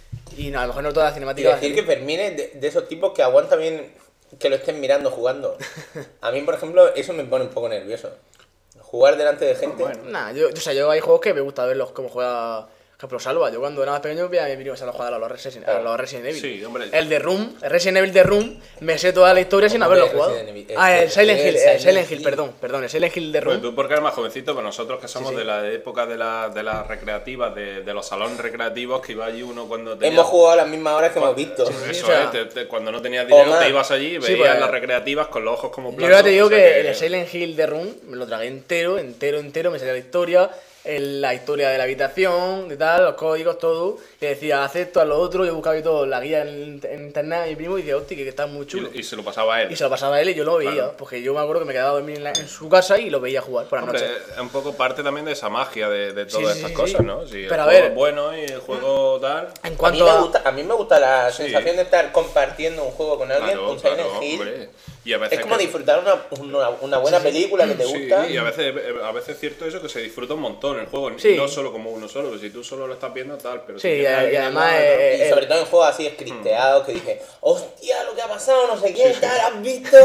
Y no, a lo mejor no toda la Y cinemática. decir que Fermín es de, de esos tipos que aguanta bien que lo estén mirando jugando. A mí, por ejemplo, eso me pone un poco nervioso. Jugar delante de gente. Nah, yo, o sea, yo hay juegos que me gusta verlos como juega, por ejemplo, Salva. Yo cuando era más pequeño veía a mi primo a jugar a los Resident, a los Resident Evil. Sí, hombre. El de Room, el Resident Evil de Room, me sé toda la historia sin ¿Cómo haberlo que jugado. Resident Evil? Ah, el El- Silent el Hill, el Silent Silent Hill, Hill. perdón, perdón, el Silent Hill de Room. Bueno, tú porque eres más jovencito, pero nosotros que somos Sí, sí. de la época de, la, de las recreativas, de, de los salones recreativos, que iba allí uno cuando tenía... Hemos jugado a las mismas horas que hemos visto. Sí, Eso o sea, es, te- te- cuando no tenías dinero más. te ibas allí y veías Sí, pues, las recreativas con los ojos como Yo platos. ya te digo o sea que el Silent Hill de Room me lo tragué entero, entero, entero, me salía la historia, el- la historia de la habitación, de tal, los códigos, todo. Y decía, haz esto, haz lo otro, yo buscaba y todo, la guía en, en internet a mi primo y decía, hostia, que está muy chulo. Y, y se lo pasaba a él. Y se lo pasaba a él y yo lo veía, Claro. porque yo me acuerdo que me quedaba a dormir en, la- en su casa y lo veía jugar por las Hombre, noches. es un poco parte también de esa magia de, de Sí, todas sí, estas sí, cosas, sí. ¿no? Si Pero el a juego ver- es bueno y el juego tal... En A mí, cuanto me a... gusta, a mí me gusta la Sí. sensación de estar compartiendo un juego con alguien, Claro, un Silent claro, Hill. hombre. Y a veces Es como que- disfrutar una, una, una buena película que te Sí, gusta. y a veces, a veces es cierto eso que se disfruta un montón el juego, Sí. no solo como uno solo, si tú solo lo estás viendo tal, pero Sí, si y, tienes y alguien al además... lado, eh, Y eh, sobre todo en juegos así scripteados que dije, hostia, lo que ha pasado, no sé qué, tal, ¿has visto?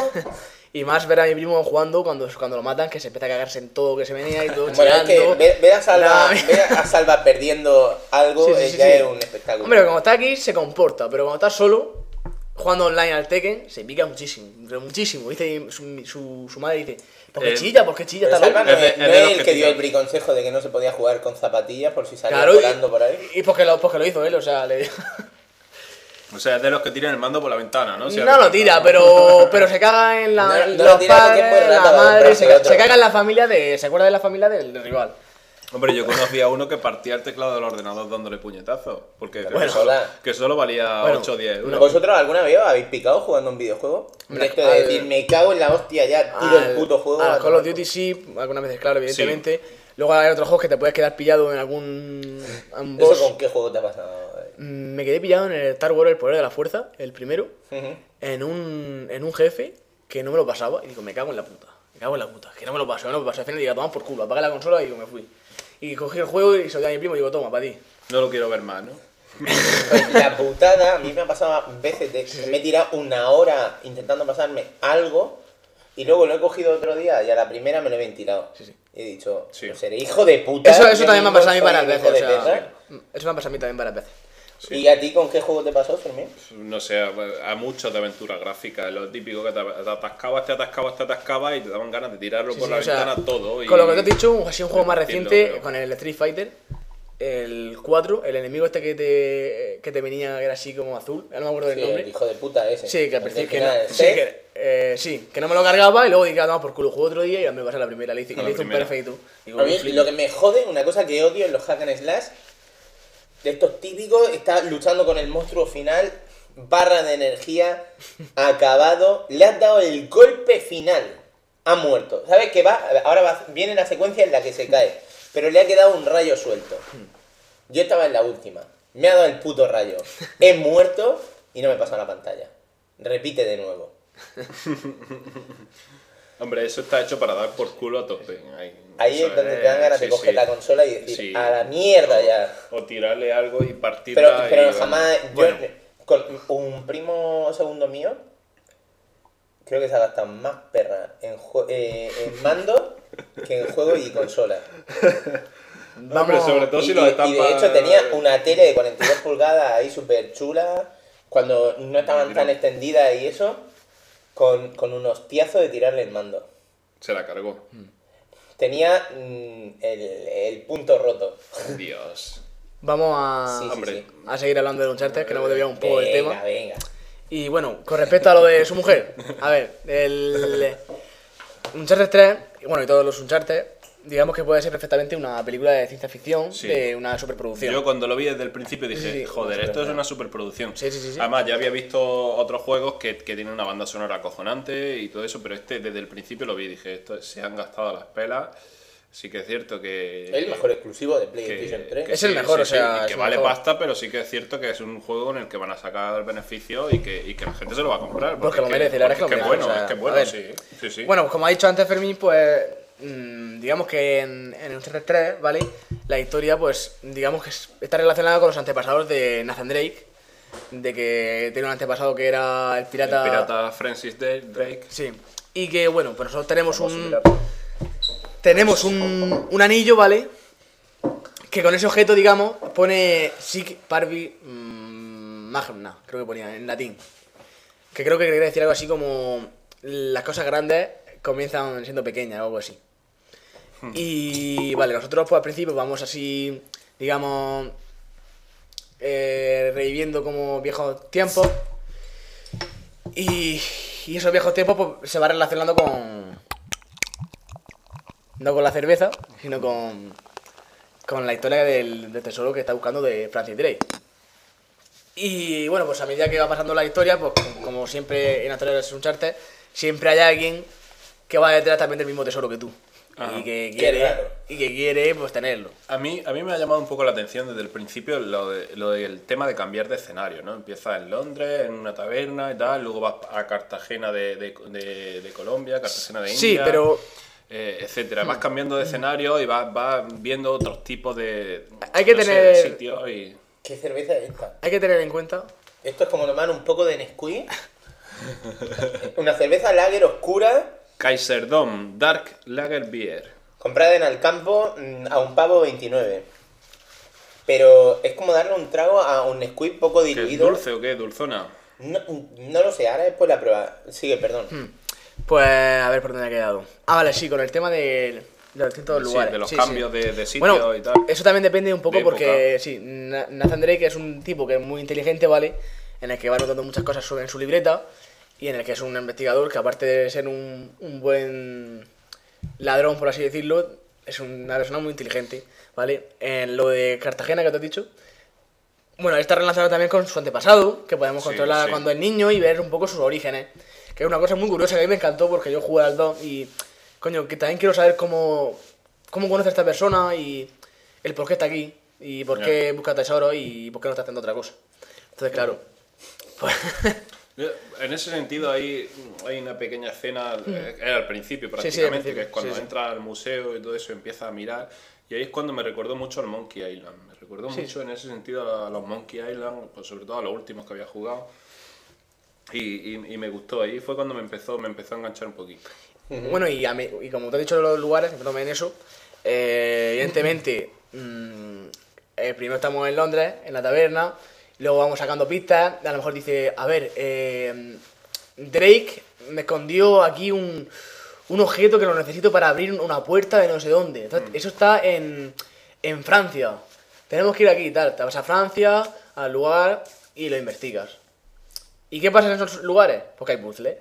Y más ver a mi primo jugando cuando, cuando lo matan, que se empieza a cagarse en todo, que se venía y todo. Bueno, es que chillando. ver, ver a Salva, Nah, ver a Salva perdiendo algo Sí, sí, eh, sí, ya sí. es un espectáculo. Hombre, cuando está aquí se comporta, pero cuando está solo, jugando online al Tekken, se pica muchísimo, pero muchísimo. Dice su, su, su madre dice, ¿por qué Eh, chilla? ¿Por qué chilla? Pero Está Salva loco. no Es de- es, es no de es los el que que dio tiran. el briconsejo de que no se podía jugar con zapatillas por si salía Claro, volando por ahí. y, y porque, lo, porque lo hizo él, o sea, le... O sea, es de los que tiran el mando por la ventana, ¿no? Si no ahora- lo tira, pero, pero se caga en la, No, en no lo los tira porque es muy padres, rata la para madre, comprarse se, ca- otro. se caga en la familia de... Se acuerda de la familia del, del rival. Hombre, yo conocí a uno que partía el teclado del ordenador dándole puñetazos, porque creo Bueno, que, solo, hola. que solo valía Bueno, ocho o diez euros. ¿Vosotros alguna vez os habéis picado jugando un videojuego? Hombre, Esto de al- decir, me cago en la hostia ya, tiro el Al- puto juego. al a Call of tomar Duty por- sí, algunas veces, claro, evidentemente. Luego hay otros juegos que te puedes quedar pillado en algún un ¿Eso boss. con qué juego te ha pasado? Mm, Me quedé pillado en el Star Wars El Poder de la Fuerza, el primero, Ujú. en un, en un jefe que no me lo pasaba. Y digo, me cago en la puta, me cago en la puta, que no me lo paso, no me lo paso. Al final digo, toma por culo, apagué la consola y digo, me fui. Y cogí el juego y se lo di a mi primo y digo, toma, para ti. No lo quiero ver más, ¿no? Pues la putada, a mí me ha pasado veces de que me he tirado una hora intentando pasarme algo y luego lo he cogido otro día y a la primera me lo he ventilado. Sí, sí. Y he dicho, Sí. pues seré hijo de puta. Eso, eso yo también me ha mismo pasado a mí soy varias un veces. hijo O de sea, perra. eso me ha pasado a mí también varias veces. Sí. ¿Y a ti con qué juego te pasó, Fermín? No sé, a, a muchos de aventura gráfica, lo típico que te, te atascabas, te atascabas, te atascabas y te daban ganas de tirarlo Sí, por sí, la o sea, ventana todo. Y... Con lo que te he dicho, así un juego más Entiendo, reciente, pero- con el Street Fighter, el cuatro, el enemigo este que te, que te venía, que era así como azul, ya no me acuerdo del Sí, nombre. el hijo de puta ese. Sí, que al El principio del que no, final, sí, ¿sí? que, eh, sí, que no me lo cargaba y luego dije, no, por culo, juego otro día y ya me pasé la primera, le hice, A la le hice un primera. perfecto. Digo, A mí flipo. lo que me jode, una cosa que odio en los hack and slash, de estos típicos, está luchando con el monstruo final, barra de energía, acabado, le has dado el golpe final, ha muerto. ¿Sabes? Que va, ahora va, viene la secuencia en la que se cae. pero le ha quedado un rayo suelto. Yo estaba en la última. Me ha dado el puto rayo. He muerto y no me pasa la pantalla. Repite de nuevo. Hombre, eso está hecho para dar por culo a tope. Ahí, Ahí es donde te dan ganas sí, de coger sí. la consola y decir, Sí. a la mierda o, ya. O tirarle algo y partirla. Pero, pero y, jamás... bueno, Yo, con un primo segundo mío, creo que se ha gastado más perra en, jue- eh, en mando que en juego y consola. no, hombre, sobre todo Y, si y- lo están y de hecho tenía una tele de cuarenta y dos pulgadas ahí súper chula, cuando no estaban tan extendidas y eso, con, con unos piazos de tirarle el mando. Se la cargó. Tenía mm, el, el punto roto. Dios. Vamos a, Sí, sí, Hombre. sí. a seguir hablando de Uncharted, que no hemos desviado un poco del tema. Venga, venga. Y bueno, con respecto a lo de su mujer, a ver, el Uncharted tres, y bueno, y todos los Uncharted, digamos que puede ser perfectamente una película de ciencia ficción, Sí. de una superproducción. Yo cuando lo vi desde el principio dije, Sí, sí, joder, una esto es superproducción. una superproducción. Sí, sí, sí, sí. Además, ya había visto otros juegos que, que tienen una banda sonora acojonante y todo eso, pero este desde el principio lo vi y dije, esto se han gastado las pelas. Sí que es cierto que... El mejor exclusivo de que- PlayStation que tres. Es el mejor, o sea, y es que el vale mejor. pasta, pero sí que es cierto que es un juego en el que van a sacar beneficios y que, y que la gente se lo va a comprar. Porque lo es merece, la verdad porque es que lo merece, bueno, o sea, es que a bueno, ver. sí, sí, sí. Bueno, como ha dicho antes Fermín, pues mm, digamos que en, en Uncharted tres, ¿vale? La historia, pues, digamos que es- está relacionada con los antepasados de Nathan Drake, de que tiene un antepasado que era el pirata... El pirata Francis Drake. Sí. Y que, bueno, pues nosotros tenemos Famoso un... pirata. Tenemos un, un anillo, ¿vale? Que con ese objeto, digamos, pone Sic Parvi mm, Magna, creo que ponía en latín. Que creo que quería decir algo así como las cosas grandes comienzan siendo pequeñas o algo así. Y vale, nosotros pues al principio vamos así, digamos, eh, reviviendo como viejos tiempos. Y, y esos viejos tiempos pues, se va relacionando con... No con la cerveza, sino con, con la historia del, del tesoro que está buscando de Francis Drake. Y bueno, pues a medida que va pasando la historia, pues como, como siempre en Historias de Uncharted, siempre hay alguien que va detrás también del mismo tesoro que tú. Ajá. Y que Qué quiere, raro. y que quiere pues tenerlo. A mí, a mí me ha llamado un poco la atención desde el principio lo, de, lo del tema de cambiar de escenario, ¿no? Empieza en Londres, en una taberna y tal, luego vas a Cartagena de, de, de, de Colombia, Cartagena de India, Sí, pero eh, etcétera. Vas cambiando de escenario y vas, vas viendo otros tipos de, Hay que no sé, tener- de sitios y... ¿Qué cerveza es esta? hay que tener en cuenta... Esto es como tomar un poco de Nesquik. Una cerveza lager oscura, Kaiserdom Dark Lager Beer. comprada en Alcampo mm, a un pavo veintinueve. Pero es como darle un trago a un Nesquik poco ¿Qué es diluido. dulce o qué? ¿Dulzona? No, no lo sé, ahora después la prueba. Sigue, perdón. Pues a ver por dónde ha quedado. Ah, vale, sí, con el tema de, de los distintos Sí, lugares. de los Sí, cambios sí. de, de sitio Bueno, y tal. eso también depende un poco De porque, sí, Na- Nathan Drake es un tipo que es muy inteligente, ¿vale? En el que va anotando muchas cosas sobre- en su libreta y en el que es un investigador que aparte de ser un, un buen ladrón, por así decirlo, es una persona muy inteligente, ¿vale? En lo de Cartagena que te has dicho, bueno, está relacionado también con su antepasado, que podemos Sí, controlar sí. cuando es niño y ver un poco sus orígenes. Que es una cosa muy curiosa que a mí me encantó porque yo jugué al dos y, coño, que también quiero saber cómo, cómo conoce a esta persona y el por qué está aquí y por qué busca tesoro y por qué no está haciendo otra cosa. Entonces, claro, pues... En ese sentido hay, hay una pequeña escena, eh, era al principio Sí, sí, al prácticamente, principio, que es cuando sí, sí. entra al museo y todo eso, empieza a mirar, y ahí es cuando me recordó mucho al Monkey Island. Me recordó Sí. mucho en ese sentido a los Monkey Island, pues sobre todo a los últimos que había jugado, y, y, y me gustó. Ahí fue cuando me empezó, me empezó a enganchar un poquito. Bueno, y, a mí- y como te he dicho los lugares, me en eso, eh, evidentemente, mm, eh, primero estamos en Londres, en la taberna, luego vamos sacando pistas, a lo mejor dice, a ver, eh, Drake me escondió aquí un, un objeto que lo necesito para abrir una puerta de no sé dónde. Entonces, eso está en, en Francia. Tenemos que ir aquí y tal. Te vas a Francia, al lugar, y lo investigas. ¿Y qué pasa en esos lugares? Porque hay puzzles.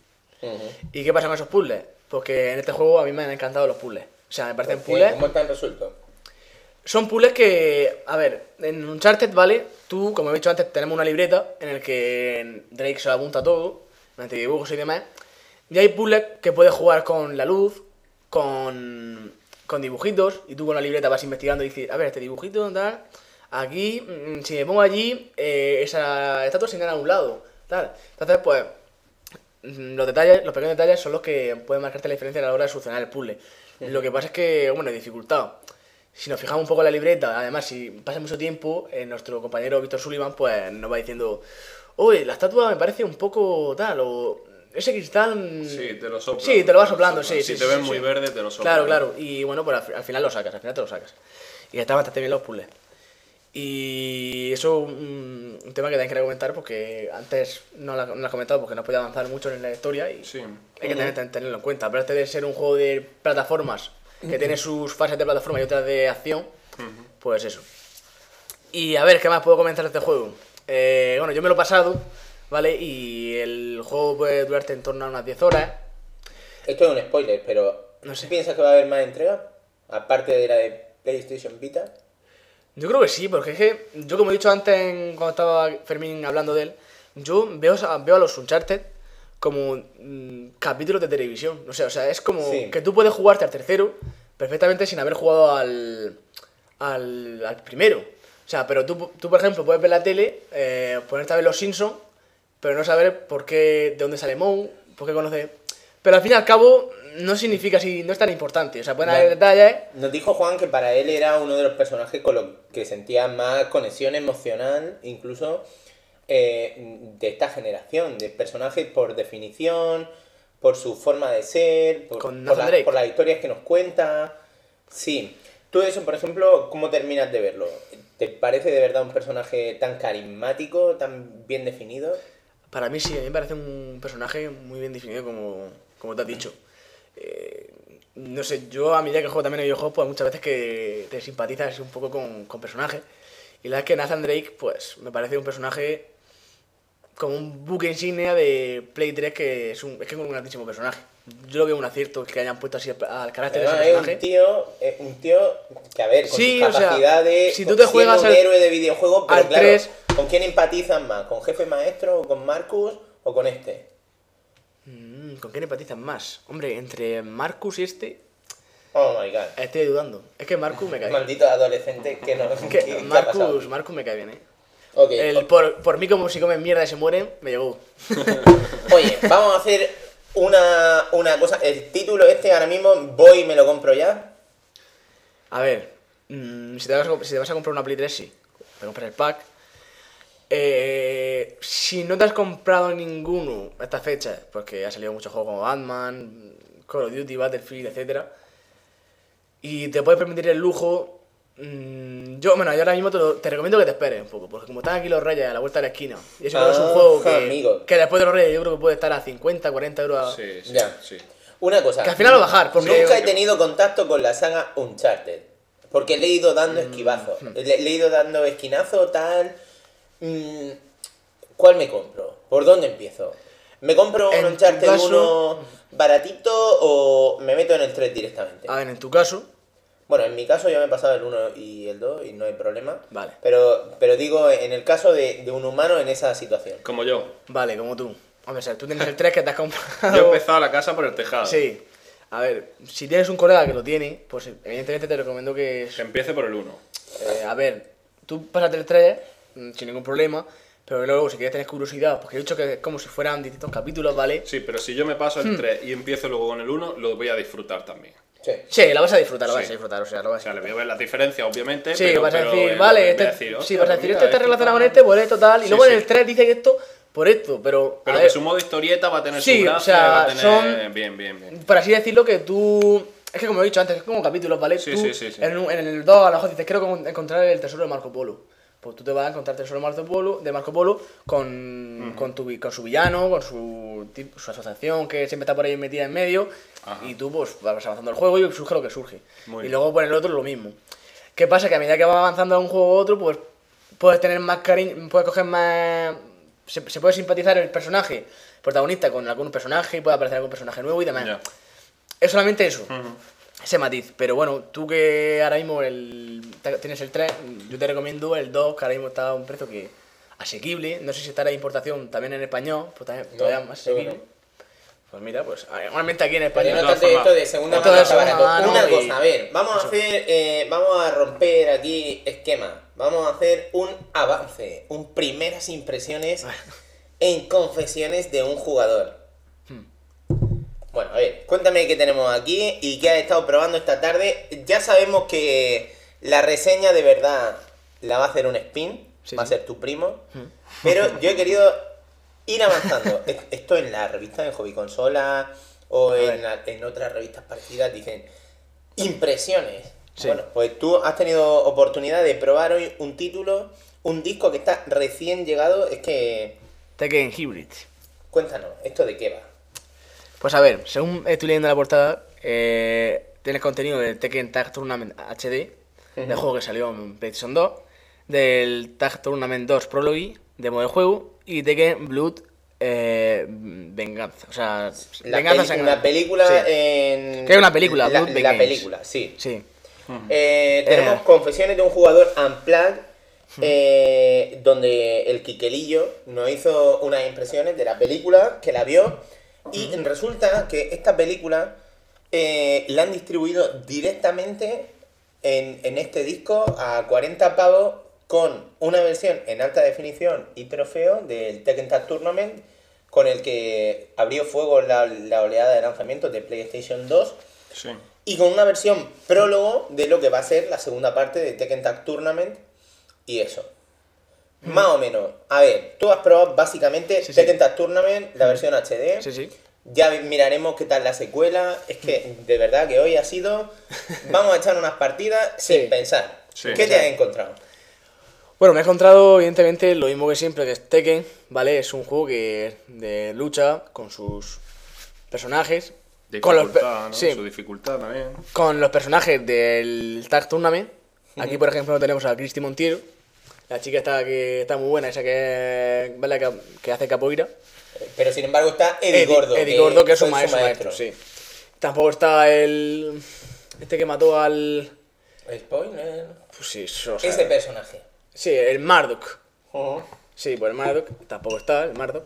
¿Y qué pasa con esos puzzles? Porque en este juego a mí me han encantado los puzzles. O sea, me parecen puzzles... ¿Cómo están resueltos? Son puzzles que, a ver, en Uncharted, ¿vale? Tú, como he dicho antes, tenemos una libreta en el que Drake se lo apunta todo, mediante dibujos y demás. Y hay puzzles que puedes jugar con la luz, con, con dibujitos y tú con la libreta vas investigando y dices, a ver, este dibujito, tal, aquí, mm, si me pongo allí, eh, esa estatua se encara a un lado, tal. Entonces, pues, mm, los detalles, los pequeños detalles son los que pueden marcarte la diferencia a la hora de solucionar el puzzle. Lo que pasa es que, bueno, dificultad. Si nos fijamos un poco en la libreta, además, si pasa mucho tiempo, eh, nuestro compañero Víctor Sullivan, pues, nos va diciendo, oye, la estatua me parece un poco tal, o ese cristal... Sí, te lo sopla. Sí, te lo va soplando, sí, Si sí, te sí, ves sí, muy sí. verde, te lo sopla. Claro, claro. Y bueno, pues al, al final lo sacas, al final te lo sacas. Y está bastante bien los puzzles. Y eso es un, un tema que también quería comentar porque antes no lo, no lo he comentado porque no podía avanzar mucho en la historia y Sí. hay que tener, tenerlo en cuenta. Aparte de ser un juego de plataformas que tiene sus fases de plataforma y otras de acción, pues eso. Y a ver, ¿qué más puedo comentar de este juego? Eh, bueno, yo me lo he pasado, ¿vale? Y el juego puede durarte en torno a unas diez horas. Esto es un spoiler, pero No sé. ¿tú piensas que va a haber más entregas? Aparte de la de PlayStation Vita. Yo creo que sí, porque es que yo, como he dicho antes en- cuando estaba Fermín hablando de él, yo veo, a- veo a los Uncharted como mm, capítulos de televisión. O sea, o sea, es como Sí. que tú puedes jugarte al tercero perfectamente sin haber jugado al, al, al primero. O sea, pero tú, tú, por ejemplo, puedes ver la tele, eh, ponerte a ver Los Simpsons, pero no saber por qué, de dónde sale Moe, por qué conoce... Pero al fin y al cabo no significa así, no es tan importante. O sea, pueden haber Vale. detalles... Nos dijo Juan que para él era uno de los personajes con los que sentía más conexión emocional, incluso eh, de esta generación, de personajes por definición, por su forma de ser, por, Con por, Nathan la- Drake. por las historias que nos cuenta. Sí. Tú eso, por ejemplo, ¿cómo terminas de verlo? ¿Te parece de verdad un personaje tan carismático, tan bien definido? Para mí sí, a mí me parece un personaje muy bien definido como, como te has dicho. Eh, no sé, yo a medida que juego también en videojuegos, pues muchas veces que te simpatizas un poco con, con personajes. Y la verdad es que Nathan Drake, pues me parece un personaje como un buque insignia de Play tres que es, un, es que es un grandísimo personaje. Yo lo veo un acierto que hayan puesto así al, al carácter Además, de ese es personaje. un tío, es un tío que, a ver, con Sí, sus o sea, capacidades, si tú te siendo juegas un al- héroe de videojuegos, pero al claro, tres- ¿con quién empatizas más? ¿Con Jefe Maestro o con Marcus o con este? Mm, ¿Con quién empatizas más? Hombre, entre Marcus y este, Oh my god. estoy dudando. Es que Marcus me cae bien. Maldito adolescente que no. Es ¿qué- que qué ha pasado? Marcus, Marcus me cae bien, eh. Ok, El, por, por mí, como si comen mierda y se mueren, me llegó. Oye, vamos a hacer una, una cosa. El título este ahora mismo, voy y me lo compro ya. A ver, mm, si, te vas a, comp- si te vas a comprar una Play tres, sí. Te compras el pack. Eh, si no te has comprado ninguno a esta fecha, porque ha salido muchos juegos como Batman, Call of Duty, Battlefield, etcétera, y te puedes permitir el lujo, mm, yo, bueno, yo ahora mismo te, lo- te recomiendo que te esperes un poco, porque como están aquí los Reyes a la vuelta de la esquina, y eso creo que es un Ah, juego que, amigo. que después de los Reyes yo creo que puede estar a cincuenta, cuarenta euros. Sí, sí, Ya. sí. Una cosa. Que al final lo bajar, porque- Nunca he tenido contacto con la saga Uncharted. Porque le he ido Mm, dando esquivazos. Le, le he ido dando esquinazo, tal. Mm, ¿Cuál me compro? ¿Por dónde empiezo? ¿Me compro un En tu Uncharted caso- uno baratito o me meto en el tres directamente? A ver, en tu caso, Bueno, en mi caso yo me he pasado el uno y el dos y no hay problema. Vale. Pero, pero digo, en el caso de, de un humano en esa situación. Como yo. vale, como tú. Hombre, o sea, tú tienes el tres que te has comprado. Yo he empezado la casa por el tejado. Sí. A ver, si tienes un colega que lo tiene, pues evidentemente te recomiendo que... Que empiece por el uno. eh, a ver, tú pásate el tres mm, sin ningún problema, pero luego si quieres tener curiosidad, porque he dicho que es como si fueran distintos capítulos, ¿vale? Sí, pero si yo me paso Hmm. el tres y empiezo luego con el uno, lo voy a disfrutar también. Sí. Sí, la vas a disfrutar, la vas Sí. a disfrutar, o sea, lo O vas a sea, le disfrutar. voy a ver las diferencias, obviamente. Sí, pero, vas a pero, decir, eh, vale, voy a este, decir, sí, hostia, vas a pues decir, mira, este está esto relacionado con está- este, por esto, tal, y Sí, luego en sí. el tres dice que esto, por esto, pero... Pero a que ver, su modo historieta va a tener Sí, su o gracia, sea, va a tener... son- Bien, bien, bien. por así decirlo, que tú... Es que como he dicho antes, es como capítulos, ¿vale? Sí, tú, sí, sí, sí. En, un- en el dos a lo mejor dices, quiero con- encontrar el tesoro de Marco Polo. Pues tú te vas a encontrar el tesoro de Marco Polo, de Marco Polo con, con, tu, vi- con su villano, con su, tip- su asociación que siempre está por ahí metida en medio. Ajá. Y tú pues vas avanzando el juego y surge lo que surge. Muy y bien. luego por el otro lo mismo. ¿Qué pasa? Que a medida que vas avanzando a un juego u otro, pues puedes tener más cariño, puedes coger más... Se, se puede simpatizar el personaje protagonista con algún personaje y puede aparecer algún personaje nuevo y demás. Ya. Es solamente eso, Ujú. ese matiz. Pero bueno, tú que ahora mismo el, tienes el tres, yo te recomiendo el dos, que ahora mismo está a un precio que asequible. No sé si estará de importación también en español, pues también, No, todavía más creo que asequible. Pues mira, pues normalmente aquí en Para España... no todas tanto formas. esto de segunda Esto mano, de segunda barato. mano Una y- cosa, a ver, vamos a Eso. hacer, eh, vamos a romper aquí esquema. Vamos a hacer un avance, un primeras impresiones en confesiones de un jugador. Bueno, a ver, cuéntame qué tenemos aquí y qué has estado probando esta tarde. Ya sabemos que la reseña de verdad la va a hacer un spin, Sí, va a sí. ser tu primo, pero yo he querido ir avanzando. Es- Esto en la revista de Hobby Consola o ver. en, la- en otras revistas parecidas dicen impresiones. Sí. Bueno, pues tú has tenido oportunidad de probar hoy un título, un disco que está recién llegado. Es que, Tekken Hybrid. cuéntanos, ¿esto de qué va? Pues a ver, según estoy leyendo la portada, eh, tiene contenido del Tekken Tag Tournament H D, del juego que salió en PlayStation dos, del Tag Tournament dos Prologue, demo del juego, y Tekken Blood eh, Venganza. O sea, La Venganza peli- Sangrante. una película Sí. en... Que es una película, la, Blood la Begins. película, sí. Sí. Eh, tenemos Eh. confesiones de un jugador unplugged, eh, donde el Quiquelillo nos hizo unas impresiones de la película, que la vio, y resulta que esta película eh, la han distribuido directamente en, en este disco a cuarenta pavos con una versión en alta definición y trofeo del Tekken Tag Tournament, con el que abrió fuego la, la oleada de lanzamientos de PlayStation dos. Sí. Y con una versión prólogo de lo que va a ser la segunda parte de Tekken Tag Tournament y eso. Más o menos. A ver, tú has probado básicamente Sí, sí. Tekken Tag Tournament, la versión H D. Sí, sí. Ya miraremos qué tal la secuela. Es que de verdad que hoy ha sido... Vamos a echar unas partidas Sí. sin pensar. Sí. ¿Qué te has encontrado? Bueno, me he encontrado, evidentemente, lo mismo que siempre, que es Tekken, ¿vale? Es un juego que es de lucha con sus personajes. Con los, pe- Dificultad, ¿no? sí, Su dificultad también. con los personajes del Tag Tournament. Aquí, por ejemplo, tenemos a Cristi Montiero, la chica está que está muy buena, esa que, ¿vale? que, que hace capoeira. Pero sin embargo está Eddie, Gordo. Eddie Gordo, que es fue un maestro, maestro, sí. Tampoco está el... Este que mató al... Spoiler. Pues sí, eso, o sea, Ese personaje. sí, el Marduk. Ujú. Sí, pues el Marduk. Tampoco está el Marduk.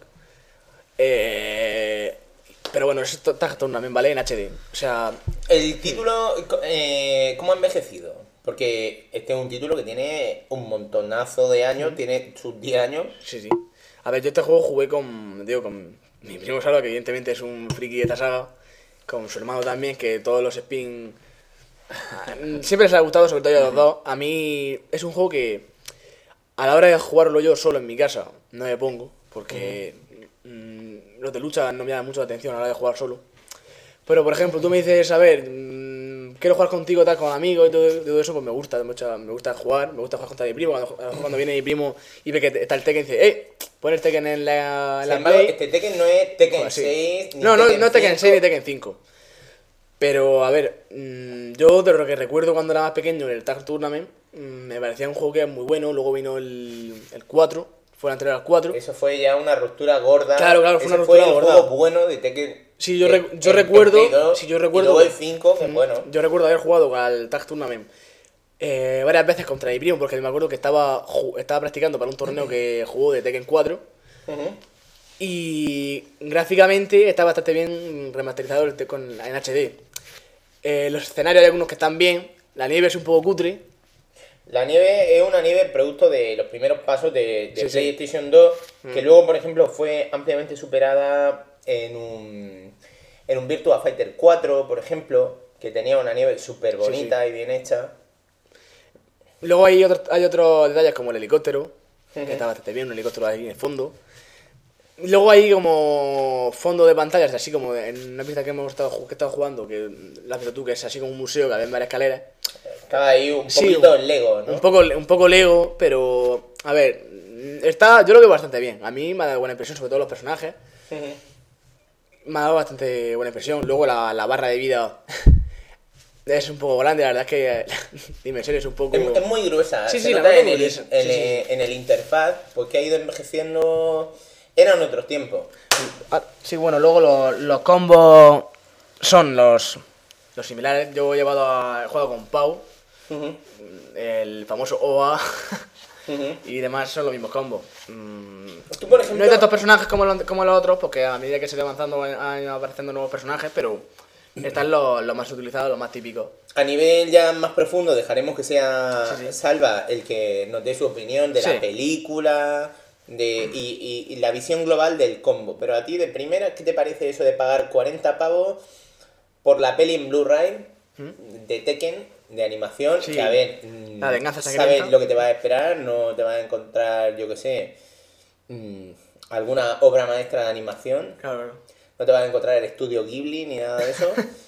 Eh... Pero bueno, es Tag Tournament, ¿vale? En H D. O sea, El título, eh, ¿cómo ha envejecido? Porque este es un título que tiene un montonazo de años, tiene sus diez años. sí, sí. A ver, yo este juego jugué con, digo, con mi primo Salva, que evidentemente es un friki de esta saga, con su hermano también, que todos los spin... Siempre les ha gustado, sobre todo a los dos. A mí es un juego que a la hora de jugarlo yo solo en mi casa no me pongo, porque mm, los de lucha no me llaman mucho la atención a la hora de jugar solo. Pero, por ejemplo, tú me dices, a ver, mmm, quiero jugar contigo tal, con amigos y todo, todo eso, pues me gusta, mucho, me gusta jugar, me gusta jugar contra mi primo. Cuando, cuando viene mi primo y ve que está el Tekken, dice, ¡eh! Pon el Tekken en la, en Sin la embargo, Play. este Tekken no es Tekken Joder, sí. seis, ni No, no, Tekken no Tekken cinco. seis ni Tekken cinco. Pero, a ver, mmm, yo de lo que recuerdo cuando era más pequeño en el Tag Tournament, mmm, me parecía un juego que era muy bueno. Luego vino el, el cuatro, fue la anterior al cuatro. Eso fue ya una ruptura gorda. Claro, claro, fue Ese una ruptura el gorda. juego bueno de Tekken. Sí, yo, el- rec- yo el- el recuerdo, Play dos, sí, yo recuerdo, Y luego el cinco, que Mm, bueno. yo recuerdo haber jugado al Tag Tournament eh, varias veces contra mi primo, porque me acuerdo que estaba, ju- estaba practicando para un torneo que jugó de Tekken cuatro. Ujú. Y gráficamente está bastante bien remasterizado el te- con, en H D. Eh, los escenarios hay algunos que están bien, la nieve es un poco cutre. La nieve es una nieve producto de los primeros pasos de, de Sí, sí. PlayStation dos, que luego, por ejemplo, fue ampliamente superada en un, en un Virtua Fighter cuatro, por ejemplo, que tenía una nieve súper bonita y bien hecha. Luego hay, otros hay otros detalles como el helicóptero, que está bastante bien, un helicóptero ahí en el fondo. Y luego hay como fondo de pantallas, así como en una pista que hemos estado, ju- que he estado jugando, que la has visto tú, que es así como un museo que había varias escaleras. Estaba ahí un Sí, poquito un- Lego, ¿no? Un poco, un poco Lego, pero a ver, está, yo lo veo bastante bien. A mí me ha dado buena impresión, sobre todo los personajes. Ujú. Me ha dado bastante buena impresión. Luego la, la barra de vida es un poco grande, la verdad es que la dimensión es un poco... Es, es muy gruesa. Sí, se sí, la nota verdad en es el, muy gruesa. en, Sí, sí. el- en el interfaz, porque ha ido envejeciendo. Eran otros tiempos. Ah, sí, bueno, luego los, los combos son los, los similares. Yo he llevado a, he jugado con Pau, Ujú. el famoso O A. Ujú. y demás son los mismos combos. Mm, Tú, por no ejemplo... hay tantos personajes como los, como los otros, porque a medida que se va avanzando van ido apareciendo nuevos personajes, pero están los, los más utilizados, los más típicos. A nivel ya más profundo, dejaremos que sea Sí, sí. Salva el que nos dé su opinión de Sí. la película de, y, y- y la visión global del combo. Pero a ti, de primera, ¿qué te parece eso de pagar cuarenta pavos por la peli en Blu-ray de Tekken, de animación? Sí. Que a ver, mm, La venganza sangrienta. sabes lo que te va a esperar, no te vas a encontrar, yo qué sé, mm, alguna obra maestra de animación. Claro. No te vas a encontrar el estudio Ghibli ni nada de eso.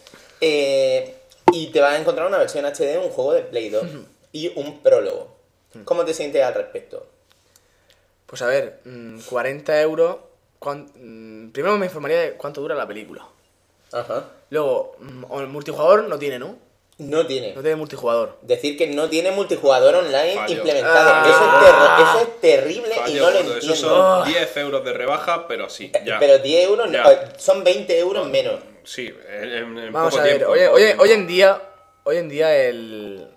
Eh, y te vas a encontrar una versión H D, un juego de Play dos y un prólogo. ¿Cómo te sientes al respecto? Pues a ver, mm, cuarenta euros. cuán- mm, Primero me informaría de cuánto dura la película. Ajá. Luego, mm, o el multijugador no tiene, ¿no? No tiene. No tiene multijugador. Decir que no tiene multijugador online Fallo. implementado. Ah. Eso, es terro- eso es terrible y Fallo, no lo gordo, entiendo. Esos son diez euros de rebaja, pero sí, ya. Pero diez euros, Ya. no, son veinte euros menos. Sí, en, en- en Vamos poco a ver, tiempo. oye, en poco oye, tiempo. hoy en día, hoy en día el,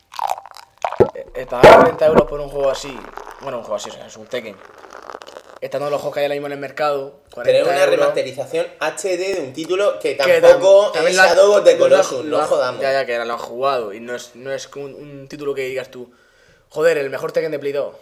el pagar cuarenta euros por un juego así, bueno, un juego así, o sea, es un Tekken, estando los juegos que hay ahora mismo en el mercado, cuarenta Pero es una euros, remasterización H D de un título que que tampoco tam- también es lo has- Shadow of the lo has- Colossus, lo no has- jodamos. Ya, ya, que lo has jugado y no es, no es un, un título que digas tú, joder, el mejor Tekken de Play dos.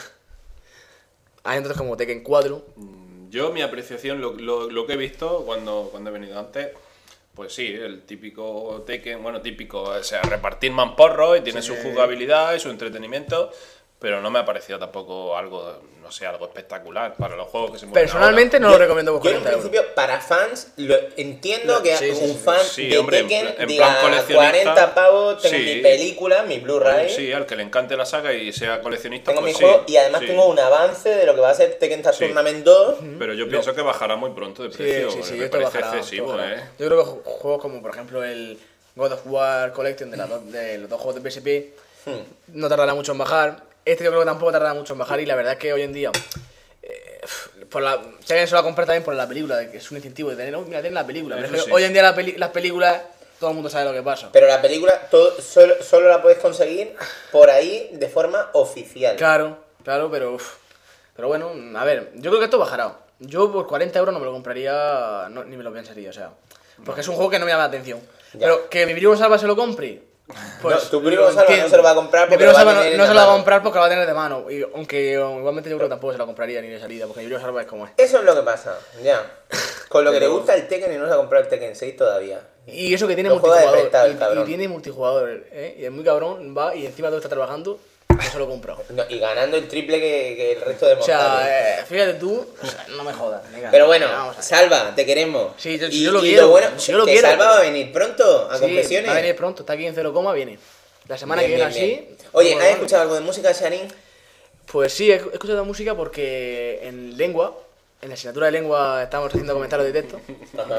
Hay entonces como Tekken cuatro, Yo, mi apreciación, lo, lo- lo que he visto cuando, cuando he venido antes, pues sí, el típico Tekken, bueno, típico, o sea, repartir mamporros y tiene su jugabilidad y su entretenimiento, pero no me ha parecido tampoco algo, no sé, algo espectacular para los juegos que se mueven personalmente no Yo- lo recomiendo por Yo en cuarenta euros. principio, para fans, lo, entiendo que Sí, sí, un sí. fan Sí, de hombre, en Tekken plan- en diga plan coleccionista, cuarenta pavos, tengo sí. mi película, mi Blu-ray, ahora. Sí, al que le encante la saga y sea coleccionista, tengo pues mi sí, juego y además sí. tengo un avance de lo que va a ser Tekken Tag Sí. Tournament dos. Pero yo pienso que bajará muy pronto de Sí, precio, sí, sí, me esto parece bajará, excesivo, esto bajará. ¿eh? Yo creo que ju- juegos como, por ejemplo, el God of War Collection de, las dos- de los dos juegos de P S P Hmm. no tardará mucho en bajar. Este yo creo que tampoco tardará mucho en bajar y la verdad es que hoy en día, eh, por la, si alguien se lo va a comprar también por la película, de que es un incentivo de tener, oh, mira, tiene la película. Pero Eso es que sí. hoy en día la peli- las películas, todo el mundo sabe lo que pasa. Pero la película todo, solo, solo la puedes conseguir por ahí de forma oficial. Claro, claro, pero uf. Pero bueno, a ver, yo creo que esto bajará. Yo por cuarenta euros no me lo compraría, no, ni me lo pensaría, o sea. Porque es un juego que no me llama la atención. Ya. Pero que mi primo Salva se lo compre. Pues No, tu primo lo Salva entiendo. no se lo va a comprar Mi porque primo lo va a Salva no, tener en no la se lo va a mano. comprar porque lo va a tener de mano. Y, aunque igualmente yo creo que tampoco se lo compraría ni de salida, porque mi primo Salva es como es. Eso es lo que pasa, ya. Con lo que le Pero- gusta el Tekken y no se ha comprado el Tekken seis todavía. Y eso que tiene Lo juega de multijugador. prestado el y- y, cabrón. tiene multijugador, ¿eh? Y es muy cabrón, va y encima todo está trabajando, no se lo he comprado. No, y ganando el triple que, que el resto de O sea, mortales. eh, fíjate tú, o sea, no me jodas. venga, Pero bueno, vamos a ver. Salva, te queremos. Sí, yo- y, yo lo y quiero, bueno, yo lo que quiero, Salva pero- va a venir pronto a Sí, confesiones. va a venir pronto, está aquí en cero coma, viene. La semana Bien, que viene bien, así. bien. Oye, como- ¿has escuchado algo de música, Sharin? Pues sí, he he escuchado música porque en lengua, en la asignatura de lengua estábamos haciendo comentarios de texto. Ajá.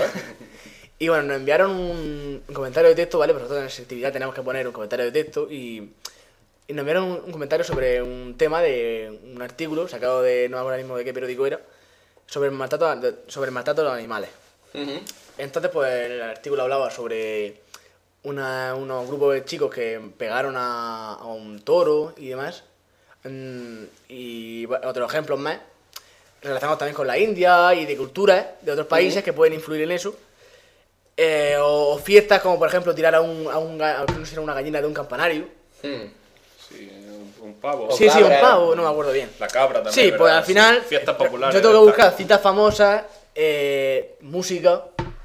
Y bueno, nos enviaron un, un comentario de texto, ¿vale? Pues nosotros en esa actividad tenemos que poner un comentario de texto y, y nos enviaron un, un comentario sobre un tema de un artículo sacado de, no me acuerdo ahora mismo de qué periódico era, sobre el maltrato, de- sobre el maltrato de los animales. Ujú. Entonces, pues el artículo hablaba sobre una, unos grupos de chicos que pegaron a, a un toro y demás. Mm, y va- otros ejemplos más, relacionados también con la India y de culturas de otros países que pueden influir en eso. Eh, o, o fiestas como, por ejemplo, tirar a, un, a, un, ga- a no sé, si era una gallina de un campanario. Hmm. Sí, un, un pavo. O Sí, sí, un cabra. pavo, no me acuerdo bien. La cabra también. Sí, ¿verdad? pues al final Fiestas populares. yo tengo que de buscar estas. citas famosas, eh, música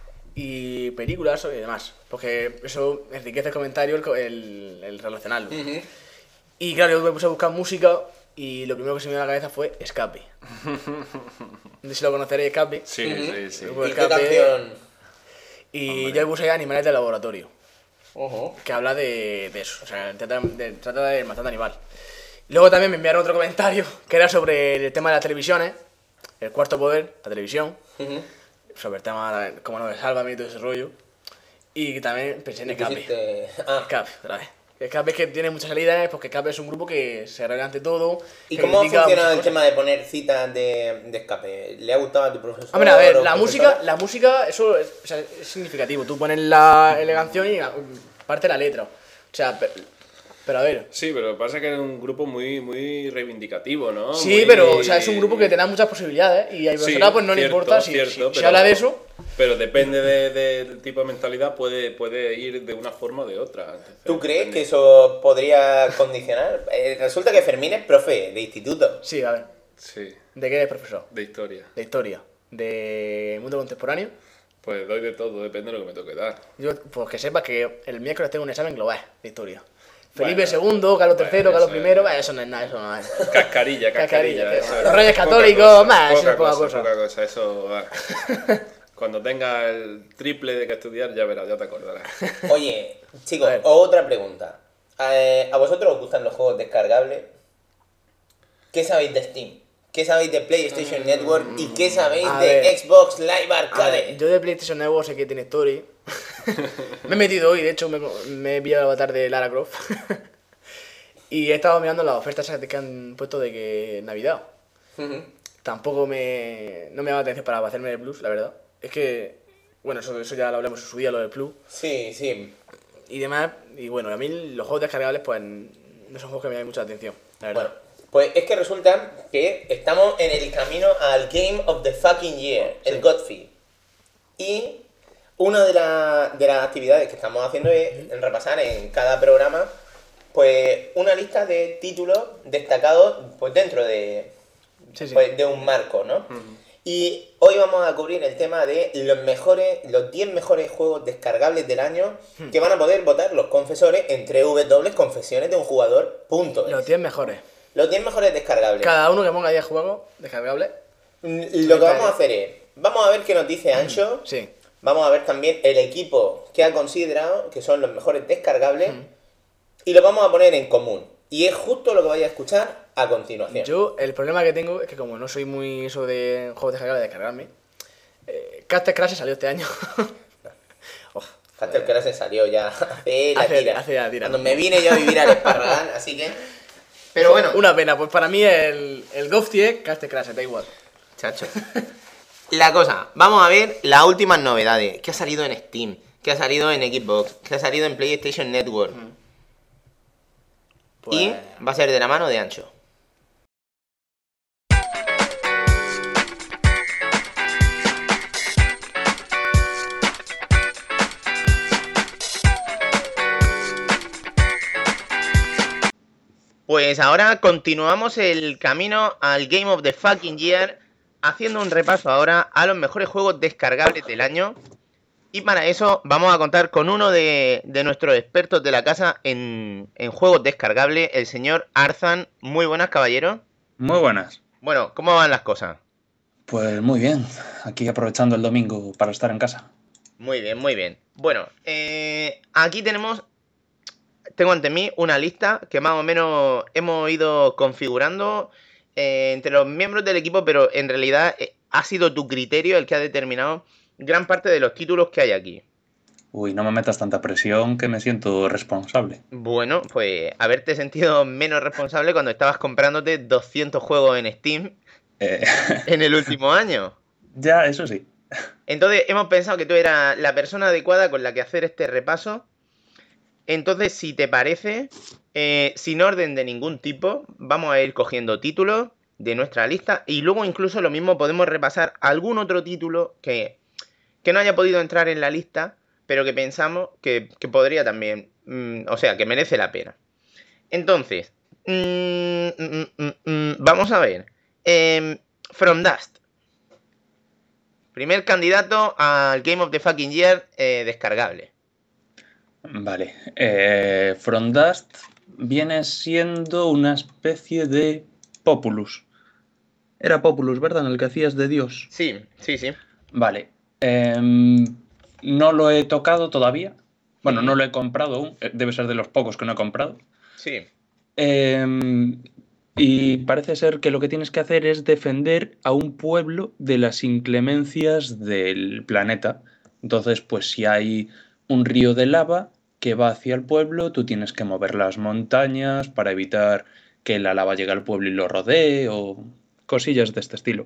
y películas y demás. Porque eso enriquece el comentario, el, co- el, el relacionarlo. Ujú. Y claro, yo me puse a buscar música y lo primero que se me dio a la cabeza fue Escape. No sé si lo conoceréis, Escape. Sí, sí, sí. Pues ¿Y qué Escape. canción? Y yo le puse Animales de Laboratorio, Ojo. que habla de, de eso, o sea, trata de, trata de maltrato animal. Luego también me enviaron otro comentario que era sobre el tema de las televisiones, el cuarto poder, la televisión, Ujú. sobre el tema de cómo no me salva y todo ese rollo. Y también pensé en Y Escape. pusiste- Ah. Escape, otra vez. Escape es que tiene muchas salidas, porque Escape es un grupo que se revela ante todo. ¿Y que cómo critica funciona muchas el cosas. tema de poner citas de, de escape? ¿Le ha gustado a tu profesor? Hombre, a ver, o la profesora? música, la música, eso es, o sea, es significativo. Tú pones la, la canción y parte la letra. O sea, pe- Pero a ver. Sí, pero lo que pasa es que es un grupo muy, muy reivindicativo, ¿no? Sí, Muy- pero o sea, es un grupo que te da muchas posibilidades y a Sí, personas pues no le cierto, importa si, cierto, si- si pero- habla de eso. Pero depende de- de- del tipo de mentalidad, puede, puede ir de una forma o de otra. Entonces, ¿Tú crees depende. que eso podría condicionar? Eh, resulta que Fermín es profe de instituto. Sí, a ver. Sí, ¿De qué eres profesor? de historia. De historia. ¿De mundo contemporáneo? Pues doy de todo, depende de lo que me toque dar. Yo, pues que sepas que el miércoles tengo un examen global de historia. Bueno, Felipe segundo, Carlos tercero, bueno, Carlos eso primero, es- bah, eso no es nada, eso no es. Cascarilla, cascarilla. Cascarilla, eso es los Reyes poca Católicos, cosa, más, eso poca es poca cosa, cosa. poca cosa, eso va. Cuando tenga el triple de que estudiar, ya verás, ya te acordarás. Oye, chicos, A ver. otra pregunta. Eh, ¿A vosotros os gustan los juegos descargables? ¿Qué sabéis de Steam? ¿Qué sabéis de PlayStation Network? ¿Y qué sabéis A de ver. Xbox Live A ver, Arcade? yo de PlayStation Network sé que tiene Story. Me he metido hoy, de hecho, me, me he pillado el avatar de Lara Croft. Y he estado mirando las ofertas esas que han puesto de que Navidad. Ujú. Tampoco me. No me daba atención para hacerme el Plus, la verdad. Es que. Bueno, eso, eso ya lo hablamos en su día, lo del Plus. Sí, sí. Y demás. Y bueno, a mí los juegos descargables, pues. No son juegos que me llamen mucha atención, la verdad. Bueno, pues es que resulta que estamos en el camino al Game of the Fucking Year, el Godfrey. Y una de, la- de las actividades que estamos haciendo es repasar en cada programa pues una lista de títulos destacados pues dentro de, Sí, sí. pues, de un marco, ¿no? Y hoy vamos a cubrir el tema de los mejores, los diez mejores juegos descargables del año que van a poder votar los confesores en w confesiones de un jugador punto es. Los diez mejores. Los diez mejores descargables. Cada uno que ponga diez juegos descargables. Mm, Lo que vamos a hacer es, vamos a ver qué nos dice Ancho, Sí. vamos a ver también el equipo que ha considerado que son los mejores descargables y lo vamos a poner en común. Y es justo lo que vais a escuchar a continuación. Yo, el problema que tengo es que como no soy muy eso de juegos descargables, de descargarme, eh, Castle Crash salió este año. Oh, Castle Crash salió ya hace la Hace- tira. hace la tira. Cuando me vine yo a vivir al Esparragal, así que... Pero bueno, Una pena, pues para mí el, el Gofty es Castle Crash, da igual. chacho. La cosa, vamos a ver las últimas novedades. ¿Qué ha salido en Steam? ¿Qué ha salido en Xbox? ¿Qué ha salido en PlayStation Network? Pues, Y va a ser de la mano de Ancho. Pues ahora continuamos el camino al Game of the Fucking Year, haciendo un repaso ahora a los mejores juegos descargables del año. Y para eso vamos a contar con uno de, de nuestros expertos de la casa en, en juegos descargables, el señor Arzan. Muy buenas, caballero. Muy buenas. Bueno, ¿cómo van las cosas? Pues muy bien, aquí aprovechando el domingo para estar en casa. Muy bien, muy bien. Bueno, eh, aquí tenemos, tengo ante mí una lista que más o menos hemos ido configurando eh, entre los miembros del equipo, pero en realidad eh, ha sido tu criterio el que ha determinado gran parte de los títulos que hay aquí. Uy, no me metas tanta presión que me siento responsable. Bueno, pues haberte sentido menos responsable cuando estabas comprándote doscientos juegos en Steam Eh, en el último año. ya, eso sí. Entonces hemos pensado que tú eras la persona adecuada con la que hacer este repaso. Entonces, si te parece, eh, sin orden de ningún tipo, vamos a ir cogiendo títulos de nuestra lista y luego incluso lo mismo podemos repasar algún otro título que, que no haya podido entrar en la lista, pero que pensamos que, que podría también, mm, o sea, que merece la pena. Entonces, mm, mm, mm, mm, vamos a ver. Eh, From Dust. Primer candidato al Game of the Fucking Year eh, descargable. Vale. Eh, From Dust viene siendo una especie de Populus. Era Populus, ¿verdad? En el que hacías de Dios. Sí, sí, sí. Vale. Em, no lo he tocado todavía. Bueno, Ujú. no lo he comprado aún. Eh, Debe ser de los pocos que no he comprado. Sí. Em, y parece ser que lo que tienes que hacer es defender a un pueblo de las inclemencias del planeta. Entonces, pues si hay un río de lava que va hacia el pueblo, tú tienes que mover las montañas para evitar que la lava llegue al pueblo y lo rodee o cosillas de este estilo.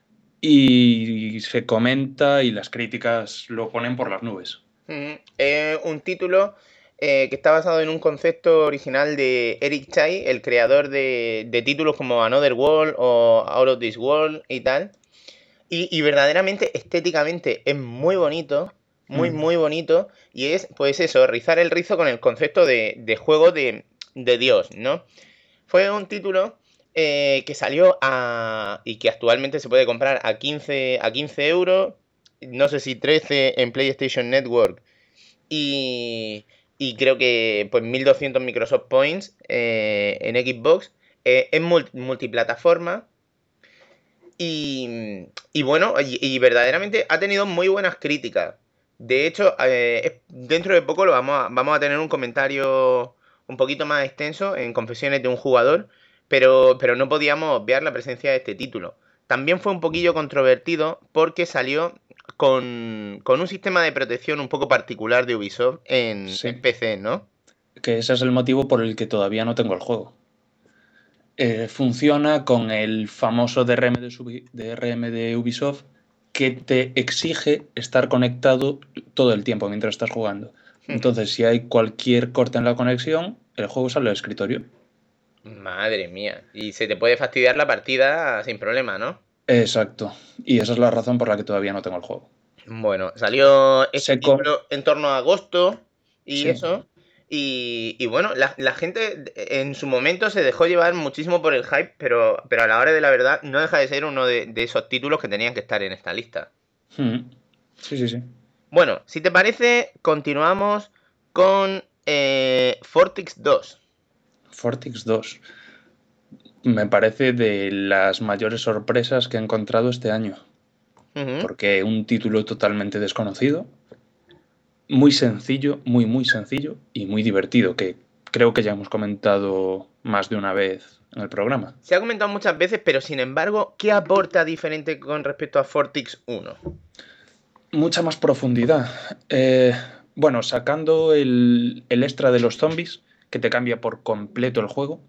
Y se comenta y las críticas lo ponen por las nubes. Ujú. Eh, un título eh, que está basado en un concepto original de Eric Chai, el creador de, de títulos como Another World o Out of This World y tal. Y, y verdaderamente, estéticamente, es muy bonito, muy, Mm. muy bonito. Y es, pues eso, rizar el rizo con el concepto de, de juego de, de Dios, ¿no? Fue un título eh, que salió a. Y que actualmente se puede comprar a quince, a quince euros. No sé si trece en PlayStation Network. Y, y creo que pues mil doscientos Microsoft Points eh, en Xbox. Eh, es mul- multiplataforma. Y, y bueno, y, y verdaderamente ha tenido muy buenas críticas. De hecho, eh, es- dentro de poco lo vamos a, vamos a tener un comentario un poquito más extenso en Confesiones de un jugador, pero, pero no podíamos obviar la presencia de este título. También fue un poquillo controvertido porque salió con, con un sistema de protección un poco particular de Ubisoft en, Sí. en P C, ¿no? Que ese es el motivo por el que todavía no tengo el juego. Eh, funciona con el famoso D R M de, Subi- D R M de Ubisoft que te exige estar conectado todo el tiempo mientras estás jugando. Entonces, si hay cualquier corte en la conexión, el juego sale del escritorio. Madre mía. Y se te puede fastidiar la partida sin problema, ¿no? Exacto. Y esa es la razón por la que todavía no tengo el juego. Bueno, salió este Se com- título en torno a agosto y Sí. eso. Y, y bueno, la, la gente en su momento se dejó llevar muchísimo por el hype, pero, pero a la hora de la verdad no deja de ser uno de, de esos títulos que tenían que estar en esta lista. Mm. Sí, sí, sí. Bueno, si te parece, continuamos con eh, Fortix dos. Fortix dos. Me parece de las mayores sorpresas que he encontrado este año. Ujú. Porque un título totalmente desconocido, muy sencillo, muy, muy sencillo y muy divertido, que creo que ya hemos comentado más de una vez en el programa. Se ha comentado muchas veces, pero sin embargo, ¿qué aporta diferente con respecto a Fortix uno? Mucha más profundidad. Eh, bueno, sacando el, el extra de los zombies, que te cambia por completo el juego.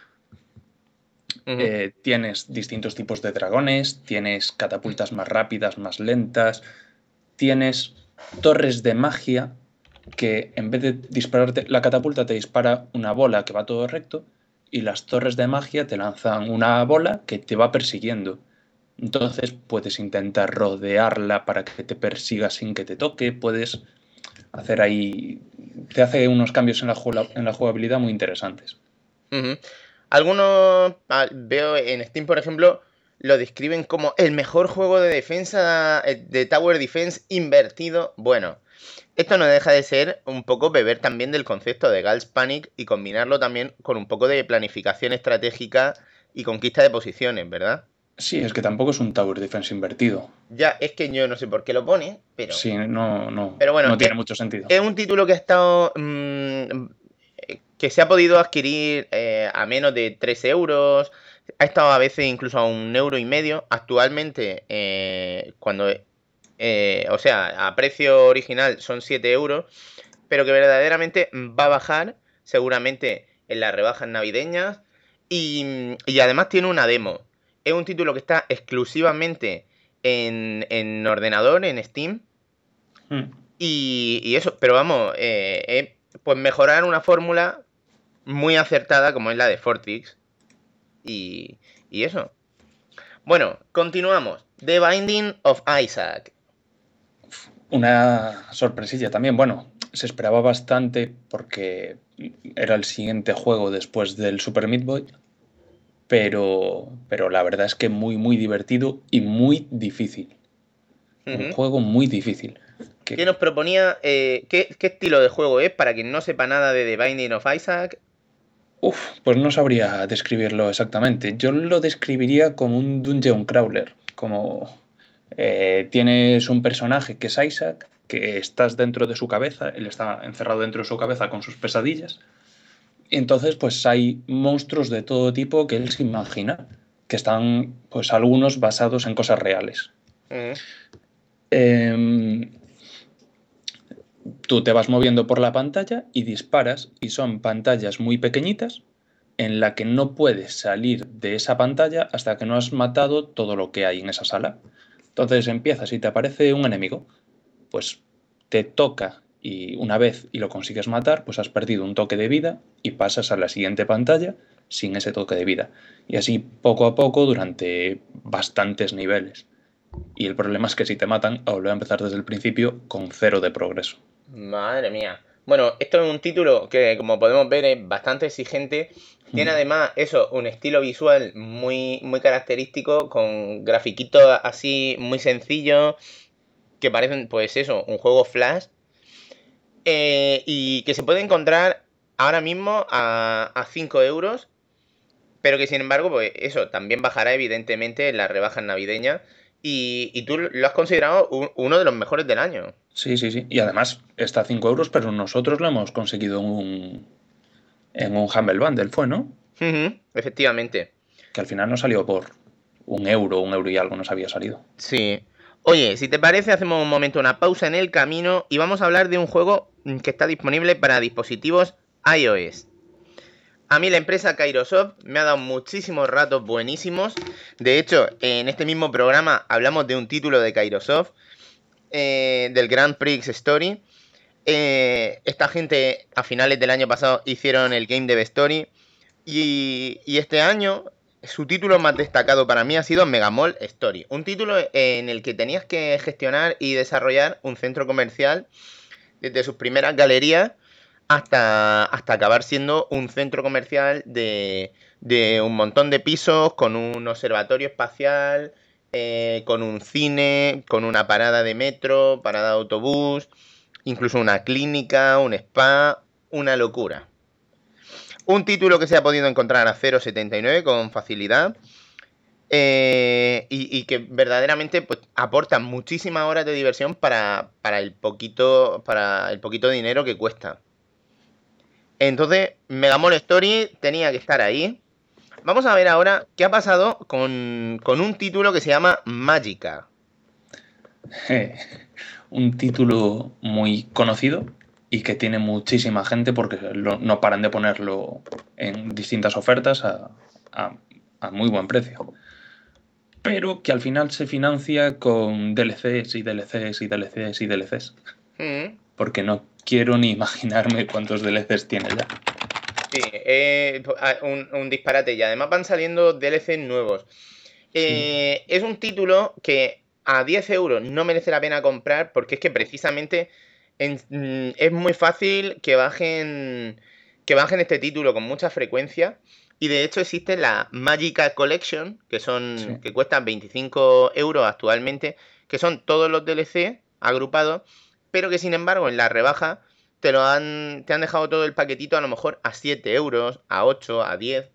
Ujú. Eh, tienes distintos tipos de dragones, tienes catapultas más rápidas, más lentas, tienes torres de magia que en vez de dispararte la catapulta te dispara una bola que va todo recto y las torres de magia te lanzan una bola que te va persiguiendo. Entonces puedes intentar rodearla para que te persiga sin que te toque, puedes hacer ahí... Te hace unos cambios en la, jula- en la jugabilidad muy interesantes. Ujú. Algunos ah, veo en Steam, por ejemplo, lo describen como el mejor juego de defensa eh, de Tower Defense invertido. Bueno, esto no deja de ser un poco beber también del concepto de Gals Panic y combinarlo también con un poco de planificación estratégica y conquista de posiciones, ¿verdad? Sí, es que tampoco es un Tower Defense invertido. Ya, es que yo no sé por qué lo pone, pero... Sí, no, no, Pero bueno, no tiene es, mucho sentido. es un título que ha estado... mm, eh, que se ha podido adquirir eh, a menos de tres euros. Ha estado a veces incluso a un euro y medio. Actualmente, eh, cuando... eh, o sea, a precio original son siete euros. Pero que verdaderamente va a bajar seguramente en las rebajas navideñas. Y, y además tiene una demo. Es un título que está exclusivamente en, en ordenador, en Steam. Mm. Y, y eso, pero vamos, eh, eh, pues mejorar una fórmula muy acertada como es la de Fortrix. Y, y eso. Bueno, continuamos. The Binding of Isaac. Una sorpresilla también. Bueno, se esperaba bastante porque era el siguiente juego después del Super Meat Boy. Pero, pero la verdad es que muy, muy divertido y muy difícil. Un Ujú. juego muy difícil. Que, ¿Qué nos proponía? eh, ¿qué, qué estilo de juego es? Para quien no sepa nada de The Binding of Isaac. uf, pues no sabría describirlo exactamente. Yo lo describiría como un dungeon crawler. Como eh, tienes un personaje que es Isaac, que estás dentro de su cabeza, él está encerrado dentro de su cabeza con sus pesadillas. Y entonces, pues hay monstruos de todo tipo que él se imagina, que están, pues algunos basados en cosas reales. Ujú. Eh, tú te vas moviendo por la pantalla y disparas, y son pantallas muy pequeñitas en la que no puedes salir de esa pantalla hasta que no has matado todo lo que hay en esa sala. Entonces empiezas y te aparece un enemigo, pues te toca y una vez y lo consigues matar, pues has perdido un toque de vida y pasas a la siguiente pantalla sin ese toque de vida. Y así poco a poco durante bastantes niveles. Y el problema es que si te matan, a volver a empezar desde el principio con cero de progreso. Madre mía. Bueno, esto es un título que, como podemos ver, es bastante exigente. Tiene además eso, un estilo visual muy, muy característico, con grafiquitos así muy sencillos, que parecen, pues eso, un juego flash. Eh, y que se puede encontrar ahora mismo a, a cinco euros, pero que sin embargo, pues eso, también bajará evidentemente en las rebajas navideñas. Y, y tú lo has considerado un- uno de los mejores del año. Sí, sí, sí. Y además está a cinco euros, pero nosotros lo hemos conseguido en un, en un Humble Bundle, fue, ¿no? Ujú, efectivamente. Que al final nos salió por un euro, un euro y algo nos había salido. Sí. Oye, si te parece, hacemos un momento una pausa en el camino y vamos a hablar de un juego mm, que está disponible para dispositivos iOS. A mí la empresa Kairosoft me ha dado muchísimos ratos buenísimos. De hecho, en este mismo programa hablamos de un título de Kairosoft, eh, del Grand Prix Story. Eh, esta gente a finales del año pasado hicieron el Game Dev Story. Y, y este año su título más destacado para mí ha sido Megamall Story. Un título en el que tenías que gestionar y desarrollar un centro comercial desde sus primeras galerías hasta, hasta acabar siendo un centro comercial de, de un montón de pisos, con un observatorio espacial, eh, con un cine, con una parada de metro, parada de autobús, incluso una clínica, un spa, una locura. Un título que se ha podido encontrar a cero coma setenta y nueve con facilidad. Eh, y, y que verdaderamente pues, aporta muchísimas horas de diversión para, para, el poquito, para el poquito dinero que cuesta. Entonces, Megamall Story tenía que estar ahí. Vamos a ver ahora qué ha pasado con, con un título que se llama Magica. Un título muy conocido y que tiene muchísima gente porque lo- no paran de ponerlo en distintas ofertas a, a- a muy buen precio. Pero que al final se financia con D L Cs y D L Cs y D L Cs y D L Cs. Mm, Porque no quiero ni imaginarme cuántos D L Cs tiene ya. sí, eh, un, un disparate. Y además van saliendo D L Cs nuevos. Eh, es un título que a diez euros no merece la pena comprar porque es que precisamente en- mm, es muy fácil que bajen, que bajen este título con mucha frecuencia. Y de hecho existe la Magica Collection, que son Sí. que cuestan veinticinco euros actualmente, que son todos los D L C agrupados, pero que sin embargo en la rebaja te lo han, te han dejado todo el paquetito a lo mejor a siete euros, a ocho, a diez.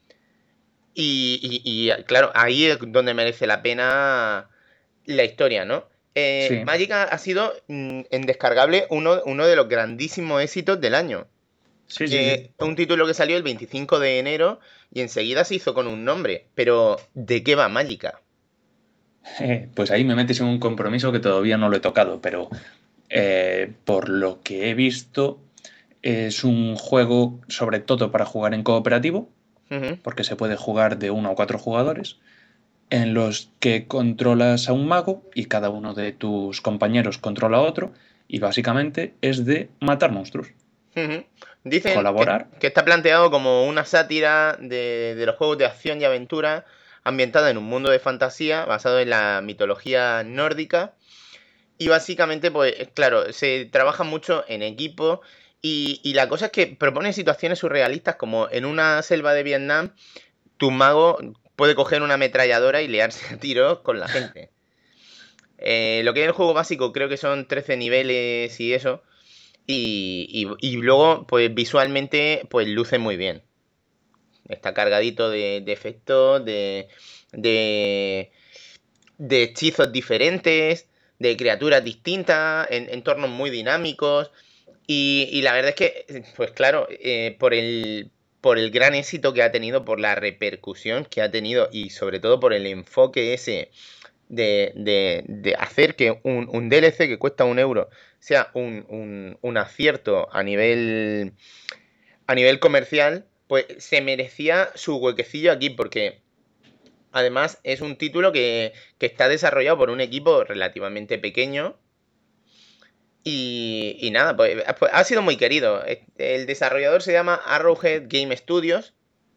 Y, y- y, claro, ahí es donde merece la pena la historia, ¿no? Eh, Sí. Magica ha sido mm, en descargable uno, uno de los grandísimos éxitos del año. Sí, sí, Eh, sí. un título que salió el veinticinco de enero y enseguida se hizo con un nombre. Pero, ¿de qué va Magica? Eh, Pues ahí me metes en un compromiso que todavía no lo he tocado, pero eh, por lo que he visto es un juego sobre todo para jugar en cooperativo, Ujú, porque se puede jugar de uno a cuatro jugadores, en los que controlas a un mago y cada uno de tus compañeros controla a otro, y básicamente es de matar monstruos, ujú. Dicen que, colaborar. que está planteado como una sátira de, de los juegos de acción y aventura ambientada en un mundo de fantasía basado en la mitología nórdica. Y básicamente, pues, claro, se trabaja mucho en equipo y, y la cosa es que propone situaciones surrealistas como en una selva de Vietnam, tu mago puede coger una ametralladora y liarse a tiros con la gente. Eh, lo que es el juego básico creo que son trece niveles y eso. Y, y- y luego, pues visualmente, pues luce muy bien. Está cargadito de, de efectos, de, de, de hechizos diferentes, de criaturas distintas, en entornos muy dinámicos. Y, y la verdad es que, pues claro, eh, por el, por el gran éxito que ha tenido, por la repercusión que ha tenido y sobre todo por el enfoque ese de, de- de hacer que un, un D L C que cuesta un euro sea un, un- un acierto a nivel, a nivel comercial, pues se merecía su huequecillo aquí porque además es un título que, que está desarrollado por un equipo relativamente pequeño Y, y nada, pues, pues ha sido muy querido. El desarrollador se llama Arrowhead Game Studios.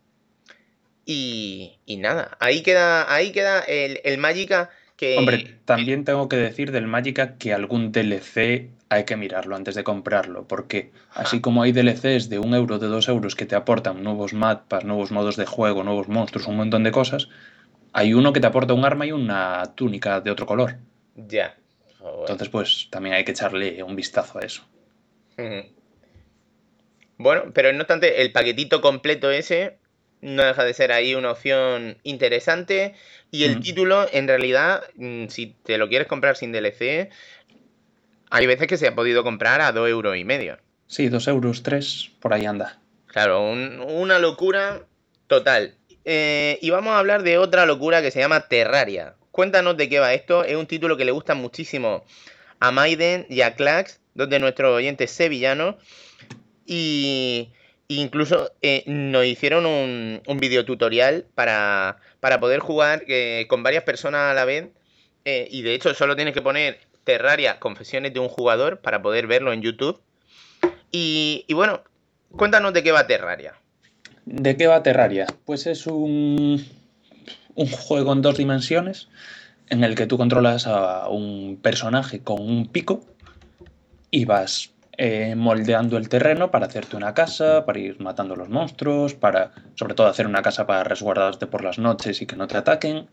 Y, y nada, ahí queda, ahí queda el, el Magicka que... Hombre, también tengo que decir del Magicka que algún D L C hay que mirarlo antes de comprarlo, porque así como hay D L Cs de un euro, de dos euros que te aportan nuevos mapas, nuevos modos de juego, nuevos monstruos, un montón de cosas, hay uno que te aporta un arma y una túnica de otro color. Ya. Oh, bueno. Entonces, pues también hay que echarle un vistazo a eso. Ujú. Bueno, pero no obstante, el paquetito completo ese no deja de ser ahí una opción interesante. Y el Mm. título, en realidad, mm, si te lo quieres comprar sin D L C, hay veces que se ha podido comprar a dos euros y medio. Sí, dos euros, tres, por ahí anda. Claro, un- una locura total. Eh, y vamos a hablar de otra locura que se llama Terraria. Cuéntanos de qué va esto. Es un título que le gusta muchísimo a Maiden y a Clax, dos de nuestros oyentes sevillanos. Y incluso eh, nos hicieron un, un videotutorial para, para poder jugar eh, con varias personas a la vez. Eh, y de hecho solo tienes que poner Terraria Confesiones de un jugador para poder verlo en YouTube. Y, y bueno, cuéntanos de qué va Terraria. ¿De qué va Terraria? Pues es un, un juego en dos dimensiones en el que tú controlas a un personaje con un pico y vas eh, moldeando el terreno para hacerte una casa, para ir matando los monstruos, para sobre todo hacer una casa para resguardarte por las noches y que no te ataquen.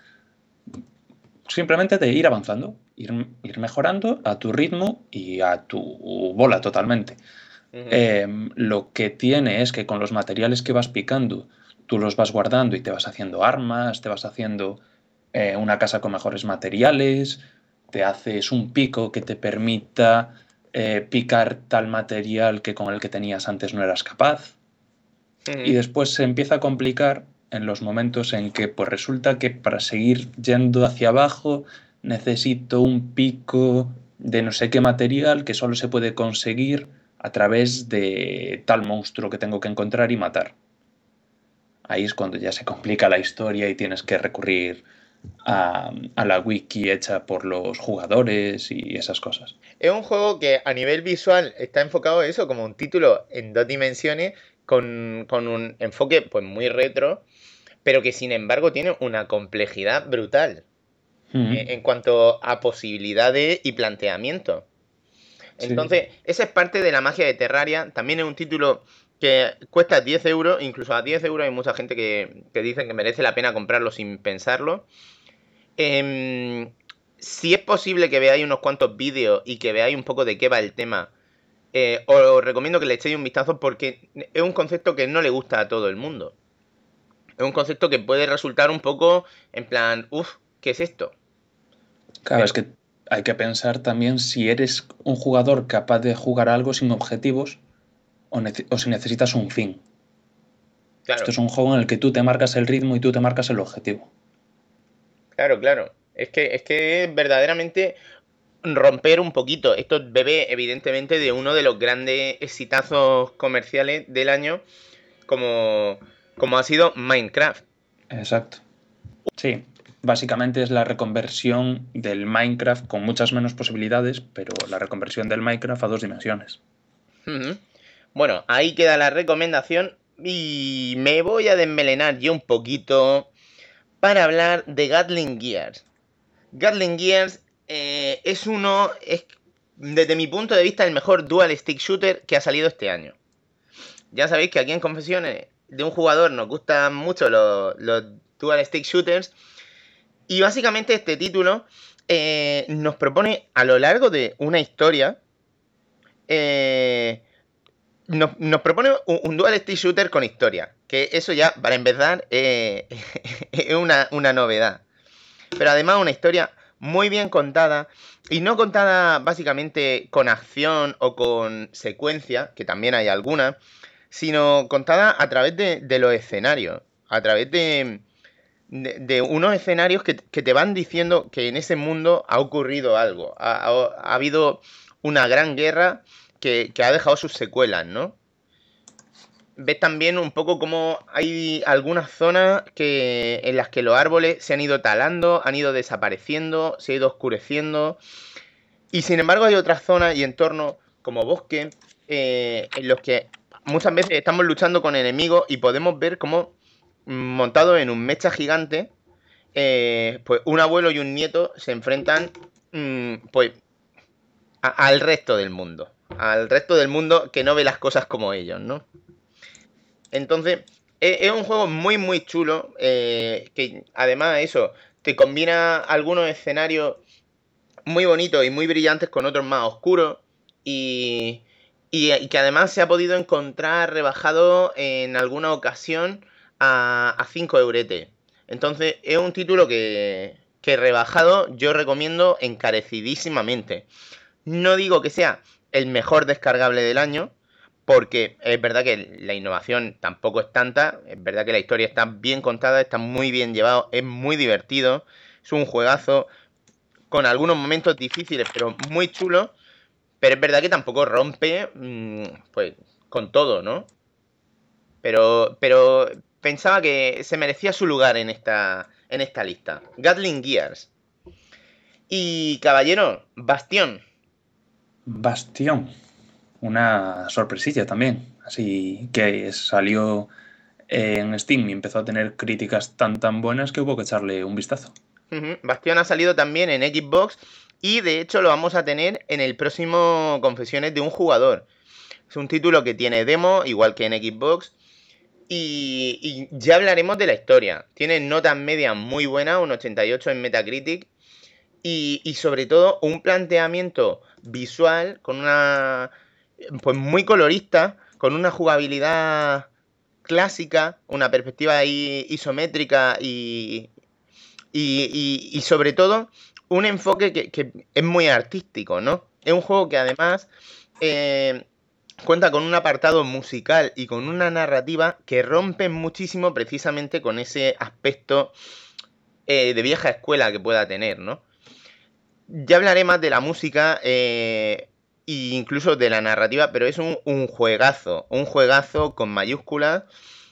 Simplemente de ir avanzando, ir, ir mejorando a tu ritmo y a tu bola totalmente. Ujú. Eh, lo que tiene es que con los materiales que vas picando, tú los vas guardando y te vas haciendo armas, te vas haciendo eh, una casa con mejores materiales, te haces un pico que te permita eh, picar tal material que con el que tenías antes no eras capaz. Ujú. Y después se empieza a complicar en los momentos en que pues resulta que para seguir yendo hacia abajo necesito un pico de no sé qué material que solo se puede conseguir a través de tal monstruo que tengo que encontrar y matar. Ahí es cuando ya se complica la historia y tienes que recurrir a, a la wiki hecha por los jugadores y esas cosas. Es un juego que a nivel visual está enfocado a eso, como un título en dos dimensiones, con, con un enfoque pues muy retro, pero que sin embargo tiene una complejidad brutal Mm, eh, en cuanto a posibilidades y planteamiento. sí. Entonces, esa es parte de la magia de Terraria. También es un título que cuesta diez euros, incluso a diez euros hay mucha gente que, que dice que merece la pena comprarlo sin pensarlo. Em, si es posible que veáis unos cuantos vídeos y que veáis un poco de qué va el tema, eh, os recomiendo que le echéis un vistazo porque es un concepto que no le gusta a todo el mundo. Es un concepto que puede resultar un poco en plan, uff, ¿qué es esto? Claro, Pero- es que hay que pensar también si eres un jugador capaz de jugar algo sin objetivos o, nece- o si necesitas un fin. Claro, Esto es un juego en el que tú te marcas el ritmo y tú te marcas el objetivo. claro, claro. Es que es que es verdaderamente romper un poquito. Esto bebe, evidentemente, de uno de los grandes exitazos comerciales del año, como, como ha sido Minecraft. Exacto. Sí, básicamente es la reconversión del Minecraft con muchas menos posibilidades, pero la reconversión del Minecraft a dos dimensiones. Ujú. Bueno, ahí queda la recomendación y me voy a desmelenar yo un poquito para hablar de Gatling Gears. Gatling Gears eh, es uno, es, desde mi punto de vista, el mejor dual stick shooter que ha salido este año. Ya sabéis que aquí en Confesiones de un jugador nos gustan mucho los, los dual stick shooters. Y básicamente este título eh, nos propone a lo largo de una historia. Eh, nos, nos propone un, un dual stick shooter con historia. Que eso ya, para empezar, eh, es una, una novedad. Pero además una historia muy bien contada. Y no contada básicamente con acción o con secuencia, que también hay alguna, sino contada a través de, de los escenarios. A través de, de, de unos escenarios que, que te van diciendo que en ese mundo ha ocurrido algo. Ha, ha- ha habido una gran guerra que, que ha dejado sus secuelas, ¿no? Ves también un poco cómo hay algunas zonas que, en las que los árboles se han ido talando, han ido desapareciendo, se ha ido oscureciendo. Y sin embargo hay otras zonas y entornos como bosque eh, en los que muchas veces estamos luchando con enemigos y podemos ver cómo montado en un mecha gigante, eh, pues un abuelo y un nieto se enfrentan mmm, pues a, al resto del mundo. Al resto del mundo que no ve las cosas como ellos, ¿no? Entonces, es, es un juego muy, muy chulo. Eh, que además, eso, te combina algunos escenarios muy bonitos y muy brillantes con otros más oscuros. Y, y, y que además se ha podido encontrar rebajado en alguna ocasión a cinco euretes. Entonces, es un título que, que rebajado yo recomiendo encarecidísimamente. No digo que sea el mejor descargable del año, porque es verdad que la innovación tampoco es tanta, es verdad que la historia está bien contada, está muy bien llevado, es muy divertido, es un juegazo con algunos momentos difíciles, pero muy chulo, pero es verdad que tampoco rompe, pues, con todo, ¿no? Pero, pero pensaba que se merecía su lugar en esta, en esta lista. Gatling Gears. Y, caballero, Bastión. Bastión. Una sorpresilla también. Así que salió en Steam y empezó a tener críticas tan tan buenas que hubo que echarle un vistazo. Uh-huh. Bastión ha salido también en Xbox y de hecho lo vamos a tener en el próximo Confesiones de un Jugador. Es un título que tiene demo, igual que en Xbox. Y, y ya hablaremos de la historia. Tiene notas medias muy buenas, un ochenta y ocho en Metacritic. Y, y sobre todo un planteamiento visual con una... pues muy colorista, con una jugabilidad clásica, una perspectiva ahí isométrica y, y, y, y sobre todo un enfoque que, que es muy artístico, ¿no? Es un juego que además eh, cuenta con un apartado musical y con una narrativa que rompen muchísimo precisamente con ese aspecto eh, de vieja escuela que pueda tener, ¿no? Ya hablaré más de la música e incluso de la narrativa, pero es un, un juegazo, un juegazo con mayúsculas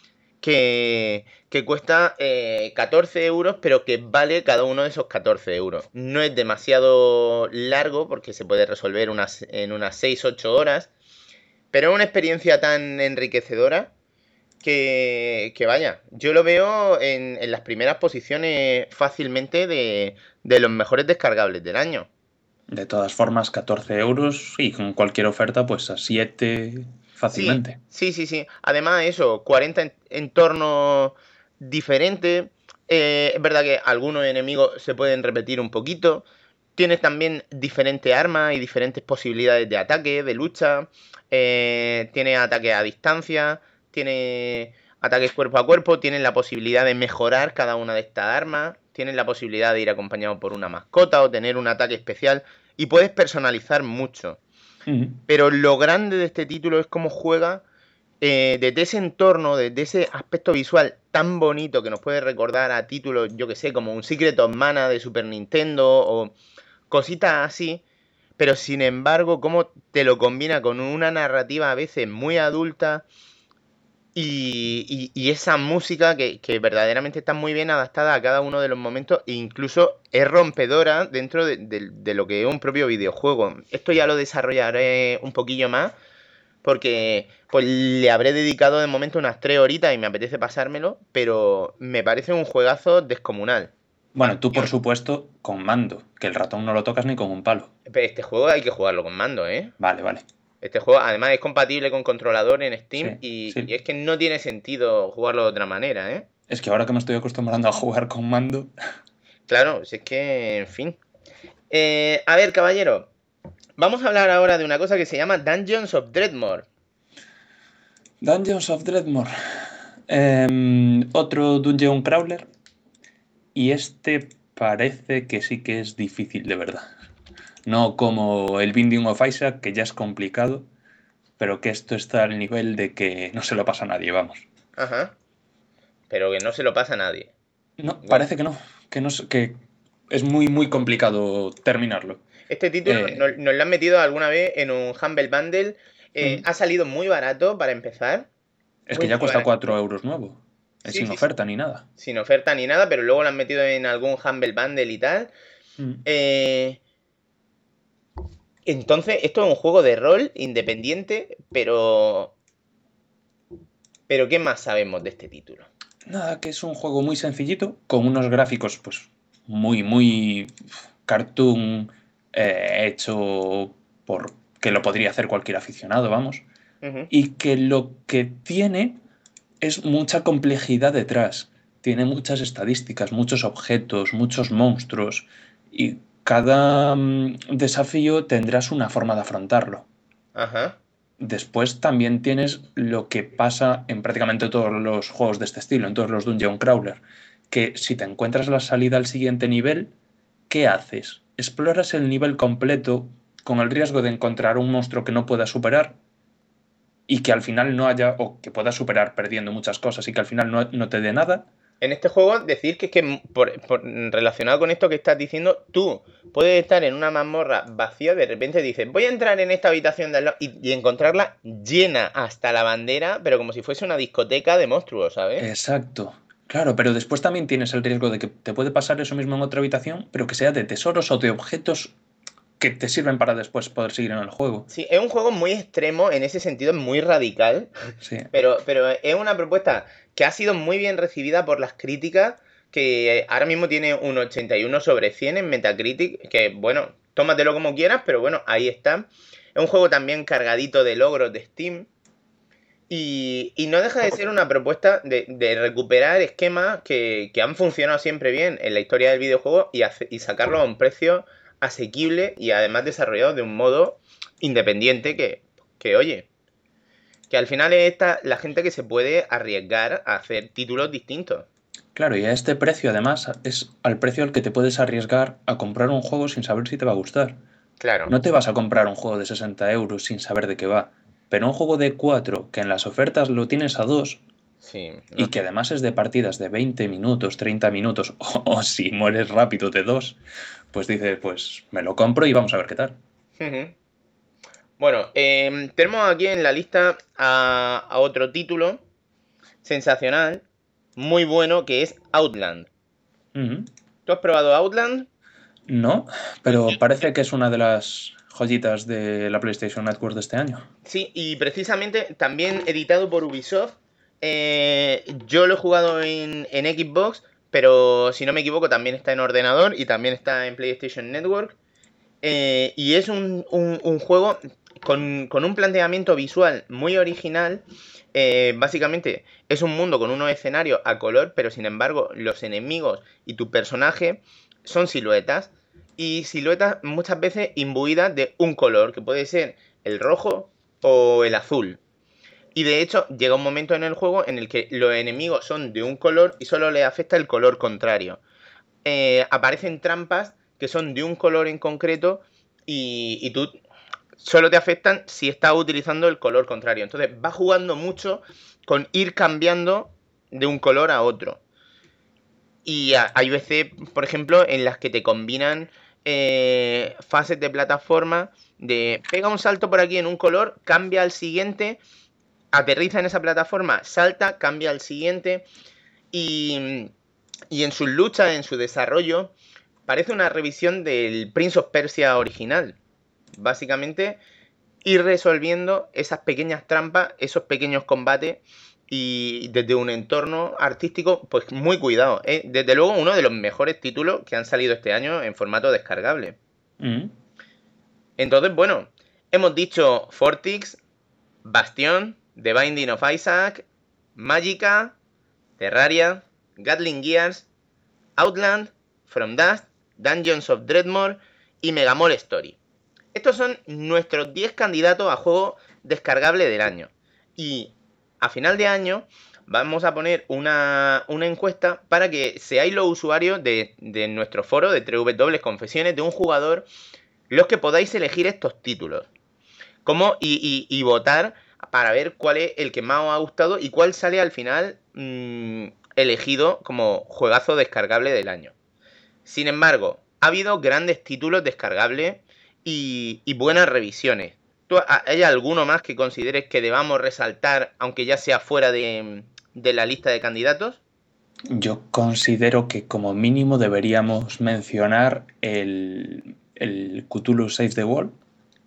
que, que cuesta eh, catorce euros, pero que vale cada uno de esos catorce euros. No es demasiado largo porque se puede resolver unas, en unas seis ocho horas, pero es una experiencia tan enriquecedora que, que vaya, yo lo veo en, en las primeras posiciones fácilmente de, de los mejores descargables del año. De todas formas, catorce euros y con cualquier oferta, pues a siete fácilmente. Sí, sí, sí, sí. Además, eso, cuarenta entornos diferentes. Eh, es verdad que algunos enemigos se pueden repetir un poquito. Tienes también diferentes armas y diferentes posibilidades de ataque, de lucha. Eh, tienes ataques a distancia. Tienes ataques cuerpo a cuerpo. Tienes la posibilidad de mejorar cada una de estas armas. Tienes la posibilidad de ir acompañado por una mascota o tener un ataque especial. Y puedes personalizar mucho. Uh-huh. Pero lo grande de este título es cómo juega eh, desde ese entorno, desde ese aspecto visual tan bonito que nos puede recordar a títulos, yo que sé, como un Secret of Mana de Super Nintendo o cositas así. Pero sin embargo, cómo te lo combina con una narrativa a veces muy adulta y, y, y esa música que, que verdaderamente está muy bien adaptada a cada uno de los momentos e incluso es rompedora dentro de, de, de lo que es un propio videojuego. Esto ya lo desarrollaré un poquillo más porque pues le habré dedicado de momento unas tres horitas y me apetece pasármelo, pero me parece un juegazo descomunal. Bueno, tú por supuesto con mando, que el ratón no lo tocas ni con un palo. Pero este juego hay que jugarlo con mando, ¿eh? Vale, vale. Este juego además es compatible con controlador en Steam sí, y, sí. y es que no tiene sentido jugarlo de otra manera, ¿eh? Es que ahora que me estoy acostumbrando a jugar con mando... Claro, si es que, en fin. Eh, a ver, caballero, vamos a hablar ahora de una cosa que se llama Dungeons of Dreadmore. Dungeons of Dreadmore. Eh, otro Dungeon Crawler. Y este parece que sí que es difícil de verdad. No como el Binding of Isaac, que ya es complicado, pero que esto está al nivel de que no se lo pasa a nadie, vamos. Ajá. Pero que no se lo pasa a nadie. No, bueno. Parece que no. Que, no, que es muy, muy complicado terminarlo. Este título eh, nos, nos lo han metido alguna vez en un Humble Bundle. Eh, mm. Ha salido muy barato para empezar. Es muy que ya cuesta cuatro euros nuevo. Sí, sin sí, oferta sí. ni nada. Sin oferta ni nada, pero luego lo han metido en algún Humble Bundle y tal. Mm. Eh, Entonces, esto es un juego de rol independiente, pero... ¿Pero qué más sabemos de este título? Nada, que es un juego muy sencillito, con unos gráficos pues muy, muy cartoon, eh, hecho por que lo podría hacer cualquier aficionado, vamos. Ujú. Y que lo que tiene es mucha complejidad detrás. Tiene muchas estadísticas, muchos objetos, muchos monstruos. Y cada mm, desafío tendrás una forma de afrontarlo. Ajá. Después también tienes lo que pasa en prácticamente todos los juegos de este estilo, en todos los Dungeon Crawler, que si te encuentras la salida al siguiente nivel, ¿qué haces? ¿Exploras el nivel completo con el riesgo de encontrar un monstruo que no puedas superar y que al final no haya, o que puedas superar perdiendo muchas cosas y que al final no, no te dé nada? En este juego, decir que es que, por, por- relacionado con esto que estás diciendo, tú puedes estar en una mazmorra vacía, de repente dices, voy a entrar en esta habitación de al lado y, y encontrarla llena hasta la bandera, pero como si fuese una discoteca de monstruos, ¿sabes? Exacto. Claro, pero después también tienes el riesgo de que te puede pasar eso mismo en otra habitación, pero que sea de tesoros o de objetos que te sirven para después poder seguir en el juego. Sí, es un juego muy extremo, en ese sentido es muy radical, Sí. pero, pero es una propuesta que ha sido muy bien recibida por las críticas, que ahora mismo tiene un ochenta y uno sobre cien en Metacritic, que bueno, tómatelo como quieras, pero bueno, ahí está. Es un juego también cargadito de logros de Steam. Y, y no deja de ser una propuesta de, de recuperar esquemas que, que han funcionado siempre bien en la historia del videojuego y, hace- y sacarlo a un precio asequible y además desarrollado de un modo independiente que, que oye, que al final es esta, la gente que se puede arriesgar a hacer títulos distintos. Claro, y a este precio además es al precio al que te puedes arriesgar a comprar un juego sin saber si te va a gustar. Claro. No te vas a comprar un juego de sesenta euros sin saber de qué va, pero un juego de cuatro que en las ofertas lo tienes a dos Sí, no y que sé. además es de partidas de veinte minutos, treinta minutos o, o si mueres rápido de dos, pues dices, pues me lo compro y vamos a ver qué tal. Ujú. Bueno, em, tenemos aquí en la lista a, a otro título sensacional, muy bueno, que es Outland. Ujú. ¿Tú has probado Outland? No, Pues yo, pero parece que es una de las joyitas de la PlayStation Network de este año. sí, y precisamente también editado por Ubisoft. Eh, yo lo he jugado en, en Xbox, pero si no me equivoco también está en ordenador y también está en PlayStation Network. Eh, y es un, un- un juego con, con un planteamiento visual muy original. Eh, básicamente es un mundo con unos escenarios a color, pero sin embargo los enemigos y tu personaje son siluetas. Y siluetas muchas veces imbuidas de un color, que puede ser el rojo o el azul. Y de hecho llega un momento en el juego en el que los enemigos son de un color y solo les afecta el color contrario. Eh, aparecen trampas que son de un color en concreto y, y tú solo te afectan si estás utilizando el color contrario. Entonces vas jugando mucho con ir cambiando de un color a otro. Y a- hay veces, por ejemplo, en las que te combinan eh, fases de plataforma de pega un salto por aquí en un color, cambia al siguiente, aterriza en esa plataforma, salta, cambia al siguiente y, y en sus luchas, en su desarrollo, parece una revisión del Prince of Persia original. Básicamente, ir resolviendo esas pequeñas trampas, esos pequeños combates y desde un entorno artístico, pues muy cuidado. ¿Eh? Desde luego, uno de los mejores títulos que han salido este año en formato descargable. Mm. Entonces, bueno, hemos dicho Fortix, Bastion, The Binding of Isaac, Magica, Terraria, Gatling Gears, Outland, From Dust, Dungeons of Dreadmore y Megamore Story. Estos son nuestros diez candidatos a juego descargable del año. Y a final de año vamos a poner una, una encuesta para que seáis los usuarios de, de nuestro foro de www confesiones de un jugador los que podáis elegir estos títulos. Cómo y, y, y votar para ver cuál es el que más os ha gustado y cuál sale al final mmm, elegido como juegazo descargable del año. Sin embargo, ha habido grandes títulos descargables y, y buenas revisiones. ¿Tú, ¿Hay alguno más que consideres que debamos resaltar, aunque ya sea fuera de, de la lista de candidatos? Yo considero que como mínimo deberíamos mencionar el, el Cthulhu Save the World,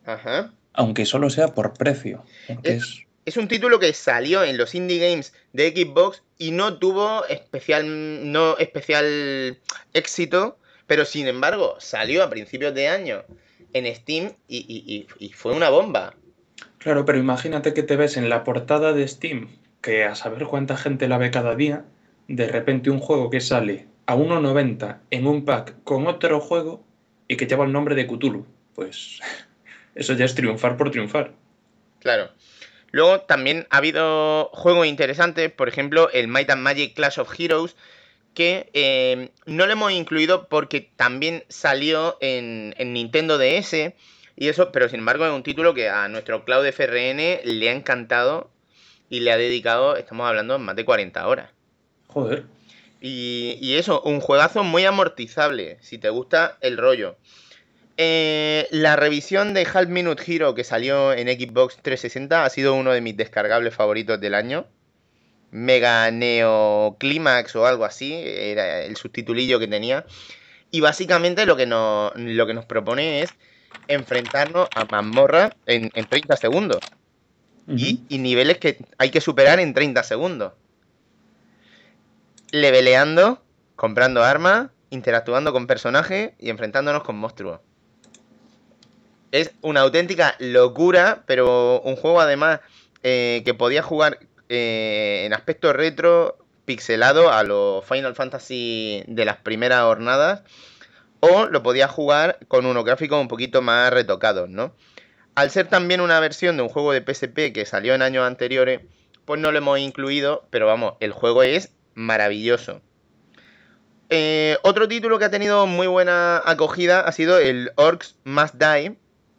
Ajá. Aunque solo sea por precio. Porque Es, es... es un título que salió en los Indie Games de Xbox y no tuvo especial, no especial éxito, pero sin embargo salió a principios de año en Steam y, y- y- y fue una bomba. Claro, pero imagínate que te ves en la portada de Steam, que a saber cuánta gente la ve cada día, de repente un juego que sale a uno noventa en un pack con otro juego y que lleva el nombre de Cthulhu. Pues eso ya es triunfar por triunfar. Claro. Luego también ha habido juegos interesantes, por ejemplo, el Might and Magic Clash of Heroes, que eh, no lo hemos incluido porque también salió en, en Nintendo D S y eso, pero sin embargo es un título que a nuestro Cloud F R N le ha encantado y le ha dedicado, estamos hablando, más de cuarenta horas. Joder. Y, y eso, un juegazo muy amortizable, si te gusta el rollo. Eh, la revisión de Half Minute Hero que salió en Xbox trescientos sesenta ha sido uno de mis descargables favoritos del año. Mega Neo Climax o algo así, era el subtitulillo que tenía. Y básicamente lo que nos, lo que nos propone es enfrentarnos a mazmorras en, en treinta segundos. Ujú. Y, y niveles que hay que superar en treinta segundos. Leveleando, comprando armas, interactuando con personajes y enfrentándonos con monstruos. Es una auténtica locura, pero un juego además eh, que podía jugar eh, en aspecto retro, pixelado a los Final Fantasy de las primeras jornadas, o lo podía jugar con unos gráficos un poquito más retocados, ¿no? Al ser también una versión de un juego de P S P que salió en años anteriores, pues no lo hemos incluido, pero vamos, el juego es maravilloso. Eh, otro título que ha tenido muy buena acogida ha sido el Orcs Must Die.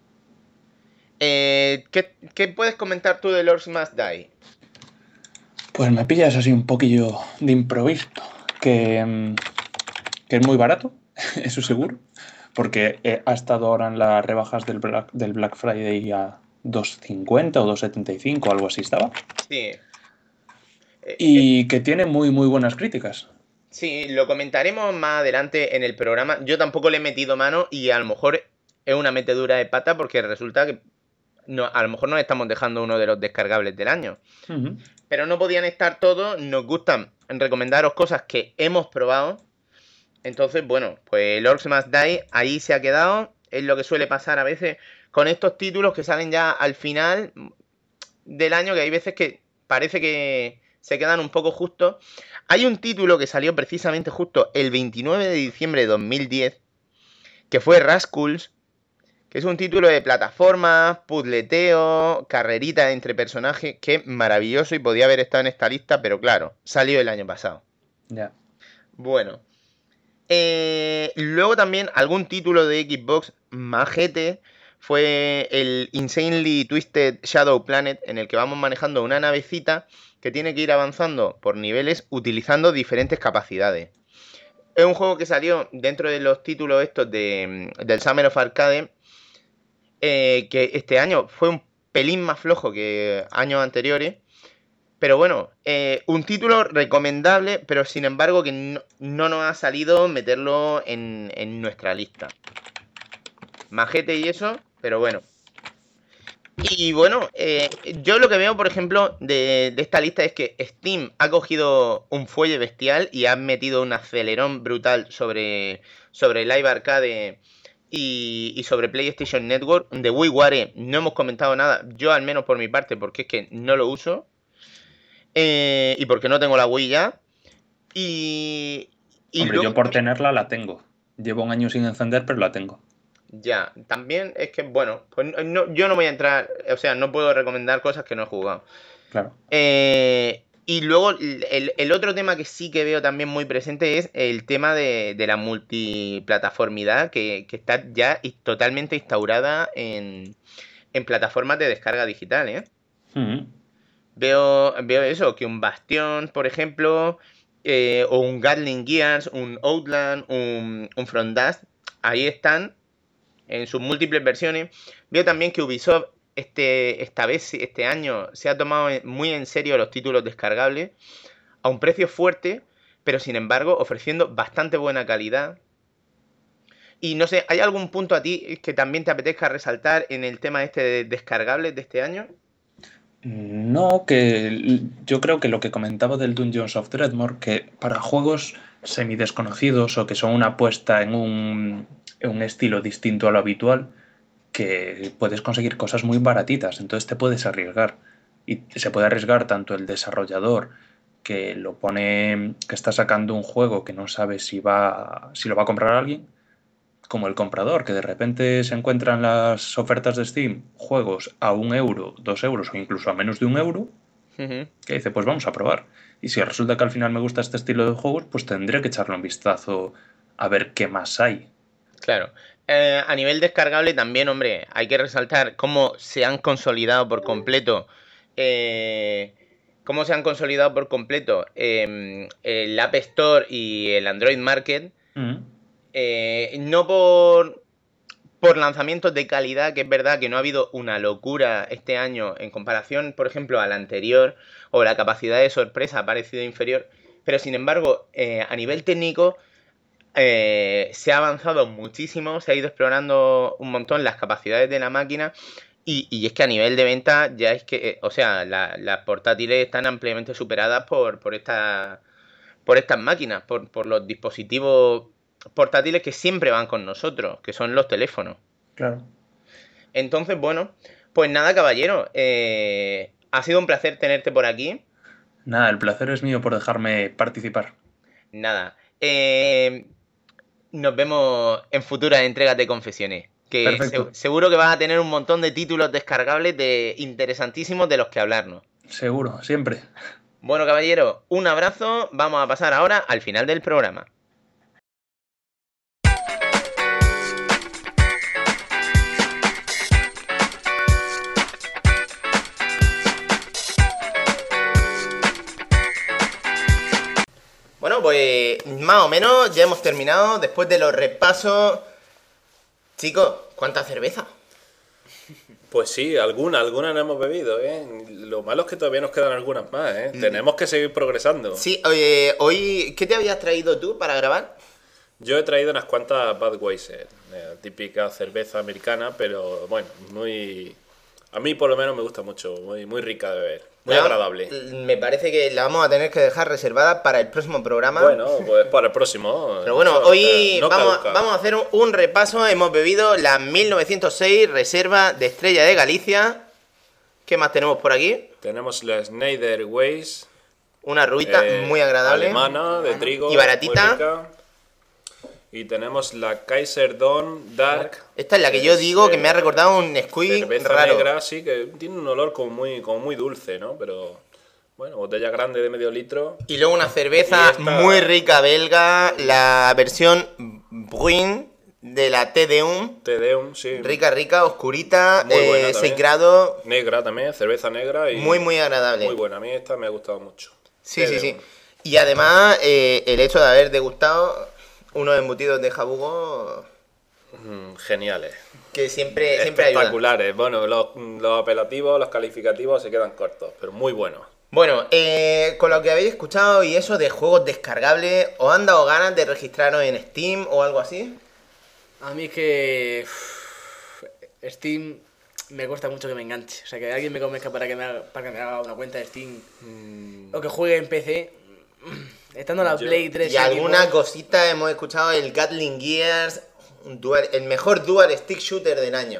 Eh, ¿qué, qué puedes comentar tú del Orcs Must Die? Pues me pillas así un poquillo de improviso. Que, mm, que es muy barato, eso seguro. Porque eh, ha estado ahora en las rebajas del Black, del Black Friday a dos cincuenta o dos setenta y cinco, algo así estaba. Sí. Eh, eh, Y que tiene muy, muy buenas críticas. sí, lo comentaremos más adelante en el programa. Yo tampoco le he metido mano y a lo mejor es una metedura de pata porque resulta que no, a lo mejor nos estamos dejando uno de los descargables del año. Ujú. Pero no podían estar todos. Nos gustan recomendaros cosas que hemos probado. Entonces, bueno, pues el Orcs Must Die ahí se ha quedado. Es lo que suele pasar a veces con estos títulos que salen ya al final del año, que hay veces que parece que se quedan un poco justos. Hay un título que salió precisamente justo el veintinueve de diciembre de dos mil diez, que fue Rascals, que es un título de plataforma, puzzleteo, carrerita entre personajes, que es maravilloso y podía haber estado en esta lista, pero claro, salió el año pasado. Ya. Bueno. Eh, luego también algún título de Xbox majete fue el Insanely Twisted Shadow Planet, en el que vamos manejando una navecita que tiene que ir avanzando por niveles utilizando diferentes capacidades. Es un juego que salió dentro de los títulos estos de, del Summer of Arcade, eh, que este año fue un pelín más flojo que años anteriores. Pero bueno, eh, un título recomendable, pero sin embargo que no, no nos ha salido meterlo en, en nuestra lista. Majete y eso, pero bueno. Y bueno, eh, yo lo que veo, por ejemplo, de, de esta lista es que Steam ha cogido un fuelle bestial y ha metido un acelerón brutal sobre, sobre Live Arcade y, y sobre PlayStation Network. De WiiWare no hemos comentado nada, yo al menos por mi parte, porque es que no lo uso. Eh, y porque no tengo la Wii ya. Y, y Hombre, luego yo por también- tenerla la tengo. Llevo un año sin encender, pero la tengo. Ya, también es que, bueno, pues no- no- yo no voy a entrar, o sea, no puedo recomendar cosas que no he jugado. Claro. Eh, y luego el, el otro tema que sí que veo también muy presente es el tema de, de la multiplataformidad que, que está ya y- totalmente instaurada en, en plataformas de descarga digital, ¿eh? Ujú. Veo, veo eso, que un Bastion, por ejemplo, eh, o un Gatling Gears, un Outland, un, un From Dust, ahí están en sus múltiples versiones. Veo también que Ubisoft este, esta vez, este año, se ha tomado muy en serio los títulos descargables a un precio fuerte, pero sin embargo ofreciendo bastante buena calidad. Y no sé, ¿hay algún punto a ti que también te apetezca resaltar en el tema este de descargables de este año? No, que yo creo que lo que comentaba del Dungeons of Dreadmore, que para juegos semidesconocidos o que son una apuesta en un, en un estilo distinto a lo habitual, que puedes conseguir cosas muy baratitas, entonces te puedes arriesgar. Y se puede arriesgar tanto el desarrollador que lo pone, que está sacando un juego que no sabe si va, si lo va a comprar alguien, como el comprador, que de repente se encuentran las ofertas de Steam juegos a un euro, dos euros o incluso a menos de un euro, Uh-huh. que dice, pues vamos a probar. Y si resulta que al final me gusta este estilo de juegos, pues tendré que echarle un vistazo a ver qué más hay. Claro. Eh, a nivel descargable también, hombre, hay que resaltar cómo se han consolidado por completo. Eh, cómo se han consolidado por completo eh, el App Store y el Android Market. Mm. Eh, no por, por lanzamientos de calidad, que es verdad que no ha habido una locura este año en comparación, por ejemplo, al anterior, o la capacidad de sorpresa ha parecido inferior, pero sin embargo, eh, a nivel técnico, eh, se ha avanzado muchísimo, se ha ido explorando un montón las capacidades de la máquina, y, y es que a nivel de venta ya es que, eh, o sea, la, las portátiles están ampliamente superadas por, por, esta, por estas máquinas, por, por los dispositivos portátiles que siempre van con nosotros, que son los teléfonos. Claro. Entonces, bueno, pues nada, caballero, eh, ha sido un placer tenerte por aquí. Nada, el placer es mío por dejarme participar. Nada, eh, nos vemos en futuras entregas de confesiones, que Perfecto. se- seguro que vas a tener un montón de títulos descargables de interesantísimos de los que hablarnos. Seguro, siempre. Bueno, caballero, un abrazo, vamos a pasar ahora al final del programa. Bueno, pues más o menos ya hemos terminado. Después de los repasos, chicos, ¿cuánta cerveza? Pues sí, algunas, algunas no hemos bebido, ¿eh? Lo malo es que todavía nos quedan algunas más, ¿eh? Tenemos que seguir progresando. Sí, oye, hoy, ¿qué te habías traído tú para grabar? Yo he traído unas cuantas Budweiser, eh, típica cerveza americana, pero bueno, muy... A mí por lo menos me gusta mucho, muy, muy rica de beber, muy La- agradable. Me parece que la vamos a tener que dejar reservada para el próximo programa. Bueno, pues para el próximo. Pero bueno, Eso, hoy eh, no vamos, caduca. vamos a hacer un, un repaso. Hemos bebido la mil novecientos seis Reserva de Estrella de Galicia. ¿Qué más tenemos por aquí? Tenemos la Schneider Weiss, Una rubita eh, muy agradable. alemana, de trigo, Y baratita. muy rica. Y tenemos la Kaiser Dawn Dark. Esta es la que yo es, digo que eh, me ha recordado un squeak cerveza raro. negra, sí, que tiene un olor como muy, como muy dulce, ¿no? Pero, bueno, botella grande de medio litro. Y luego una cerveza Y esta- muy rica belga, la versión Bruin de la T D uno. Te Deum, sí. Rica, rica, oscurita, Muy buena eh, también. seis grados, Negra también, cerveza negra. Y muy, muy agradable. Muy buena, a mí esta me ha gustado mucho. Sí, Te sí, sí. Deum. Y además, eh, el hecho de haber degustado unos embutidos de jabugo Mm, geniales. que siempre, siempre ayudan. Espectaculares. Bueno, los, los apelativos, los calificativos se quedan cortos, pero muy buenos. Bueno, eh, con lo que habéis escuchado y eso de juegos descargables, ¿os han dado ganas de registraros en Steam o algo así? A mí es que uff, Steam me cuesta mucho que me enganche. O sea, que alguien me convenzca para que me haga, para que me haga una cuenta de Steam o que juegue en P C, estando en la Yo- Play tres. Y alguna equipo, cosita hemos escuchado, el Gatling Gears, un dual- el mejor dual stick shooter del año.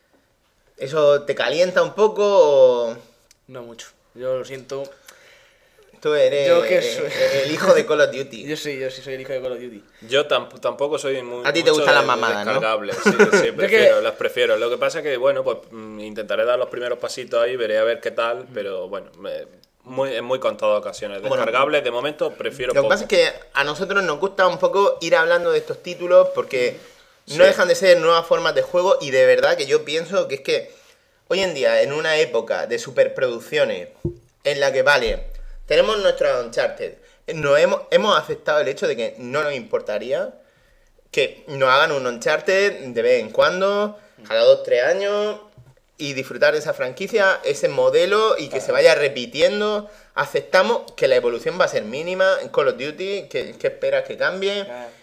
¿Eso te calienta un poco o no mucho. Yo lo siento. tú eres Yo que soy- el hijo de Call of Duty? Yo sí, yo sí soy el hijo de Call of Duty. Yo tamp- tampoco soy muy. A ti te mucho gustan de- las mamadas, ¿no? descargables, sí, sí, prefiero, las prefiero. Lo que pasa es que, bueno, pues mm, intentaré dar los primeros pasitos ahí, veré a ver qué tal, pero bueno, me- muy, en muy contadas ocasiones. Bueno, Descargables, de momento, prefiero Lo que poco. pasa es que a nosotros nos gusta un poco ir hablando de estos títulos porque Sí. no dejan de ser nuevas formas de juego y de verdad que yo pienso que es que hoy en día, en una época de superproducciones en la que, vale, tenemos nuestro Uncharted, nos hemos, hemos aceptado el hecho de que no nos importaría que nos hagan un Uncharted de vez en cuando, cada dos, tres años, y disfrutar de esa franquicia, ese modelo, y que se vaya repitiendo. Aceptamos que la evolución va a ser mínima en Call of Duty, que, que esperas que cambie.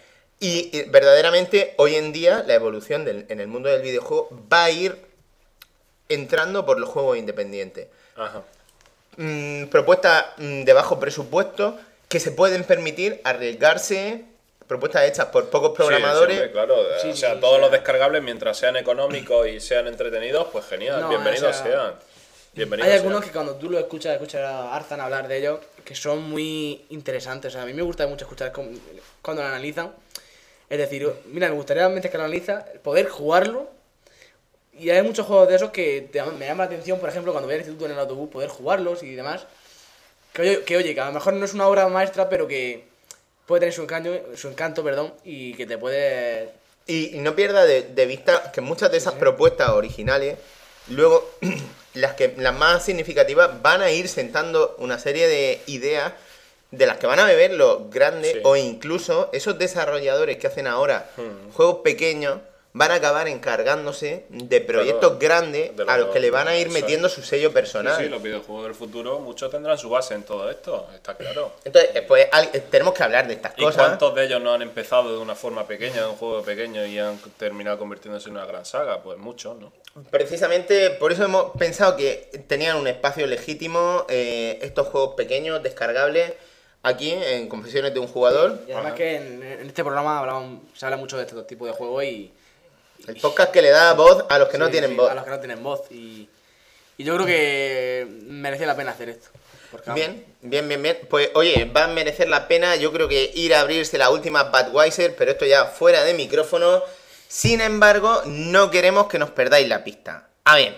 Y eh, verdaderamente hoy en día la evolución del- en el mundo del videojuego va a ir entrando por los juegos independientes. Ajá. Mm, propuestas mm, de bajo presupuesto que se pueden permitir arriesgarse, propuestas hechas por pocos programadores. Sí, siempre, claro. Sí, o sea, sí, todos sí. los descargables, mientras sean económicos y sean entretenidos, pues genial, No, bienvenidos o sea, sean. Bienvenidos Hay algunos sean. que cuando tú lo escuchas, escuchas a Arzan hablar de ellos, que son muy interesantes. O sea, a mí me gusta mucho escuchar cómo- cuando lo analizan. Es decir, mira, me gustaría mientras que lo analiza, poder jugarlo. Y hay muchos juegos de esos que te llaman- me llaman la atención, por ejemplo, cuando voy al instituto en el autobús, poder jugarlos y demás. Que oye, que oye, que a lo mejor no es una obra maestra, pero que puede tener su encanto, su encanto, perdón, y que te puede... Y, y no pierda de, de vista que muchas de esas propuestas originales, luego las que las más significativas van a ir sentando una serie de ideas de las que van a beber los grandes Sí. o incluso esos desarrolladores que hacen ahora Hmm. juegos pequeños van a acabar encargándose de proyectos grandes de a los los- que le van a ir eso es. metiendo su sello personal. Sí, sí, los videojuegos del futuro, muchos tendrán su base en todo esto, está claro. Entonces, eh, pues al- eh, tenemos que hablar de estas ¿Y cosas. cuántos de ellos no han empezado de una forma pequeña, de un juego pequeño, y han terminado convirtiéndose en una gran saga? Pues muchos, ¿no? Precisamente por eso hemos pensado que tenían un espacio legítimo eh, estos juegos pequeños, descargables, aquí en Confesiones de un Jugador. Y además Ajá. que en, en este programa hablamos, se habla mucho de este tipo de juegos y... El podcast que le da voz a los que no sí, tienen sí, voz. A los que no tienen voz. Y, y yo creo que merece la pena hacer esto. Porque, vamos, Bien, bien, bien, bien. Pues oye, va a merecer la pena, yo creo que ir a abrirse la última Budweiser, pero esto ya fuera de micrófono. Sin embargo, no queremos que nos perdáis la pista. A ver.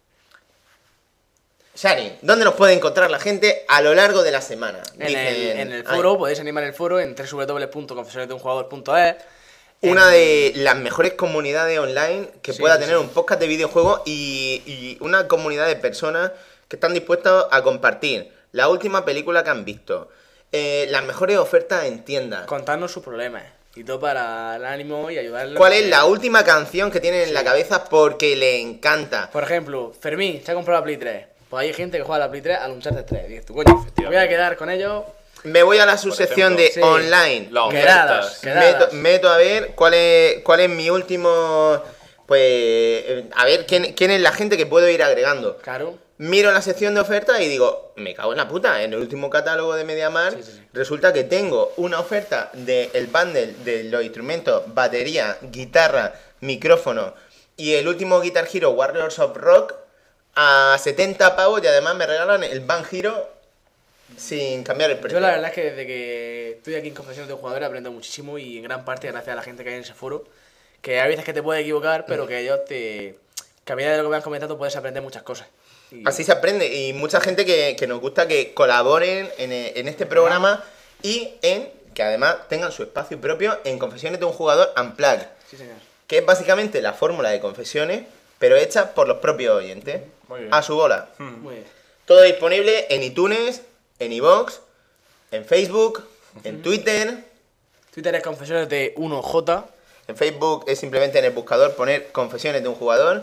Shari, ¿dónde nos puede encontrar la gente a lo largo de la semana? En, Dicen- el, en el Ay, foro, podéis animar el foro en doble u doble u doble u punto confesiones de un jugador punto es. una de las mejores comunidades online que Sí, pueda sí, tener sí. un podcast de videojuegos y, y una comunidad de personas que están dispuestas a compartir la última película que han visto, eh, las mejores ofertas en tiendas. Contarnos sus problemas. Y todo para el ánimo y ayudarle. ¿Cuál es la última canción que tienen en la cabeza porque le encanta? Por ejemplo, Fermín se ha comprado la Play tres. Pues hay gente que juega a la Play tres al Uncharted tres. Dices tú, coño, me voy a quedar con ellos. Me voy a la subsección ejemplo, de sí. online. La Quedadas, ofertas. quedadas. Meto, meto a ver cuál es, cuál es mi último... Pues... eh, A ver quién, quién es la gente que puedo ir agregando. Claro. Miro la sección de ofertas y digo, me cago en la puta, en el último catálogo de MediaMarkt Sí, sí, sí. resulta que tengo una oferta del bundle de los instrumentos, batería, guitarra, micrófono y el último Guitar Hero Warriors of Rock a setenta pavos y además me regalan el Band Hero sin cambiar el precio. Yo la verdad es que desde que estoy aquí en Confesiones de un Jugador aprendo muchísimo y en gran parte gracias a la gente que hay en ese foro. Que hay veces que te puedes equivocar, pero que ellos te... Que a medida de lo que me han comentado puedes aprender muchas cosas. Y- Así se aprende y mucha gente que, que nos gusta que colaboren en, eh, en este programa y en que además tengan su espacio propio en Confesiones de un Jugador Unplugged, Sí, señor. que es básicamente la fórmula de confesiones, pero hecha por los propios oyentes, Muy bien. a su bola. Muy bien. Todo disponible en iTunes, en iVoox, en Facebook, en Twitter. Twitter es Confesiones de uno J. En Facebook es simplemente en el buscador poner Confesiones de un Jugador.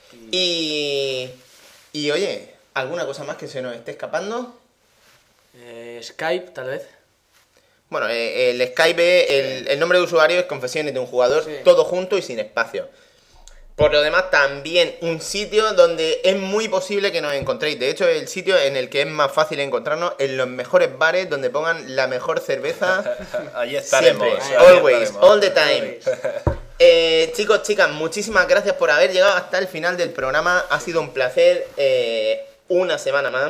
Y... Y oye, ¿alguna cosa más que se nos esté escapando? Eh, Skype, tal vez. Bueno, eh, el Skype, el, el nombre de usuario es Confesiones de un Jugador, Sí. todo junto y sin espacio. Por lo demás, también un sitio donde es muy posible que nos encontréis. De hecho, es el sitio en el que es más fácil encontrarnos, en los mejores bares donde pongan la mejor cerveza. Allí estaremos. Siempre, allí always, estaremos. all the time. Eh, chicos, chicas, muchísimas gracias por haber llegado hasta el final del programa. Ha sido un placer eh, una semana más.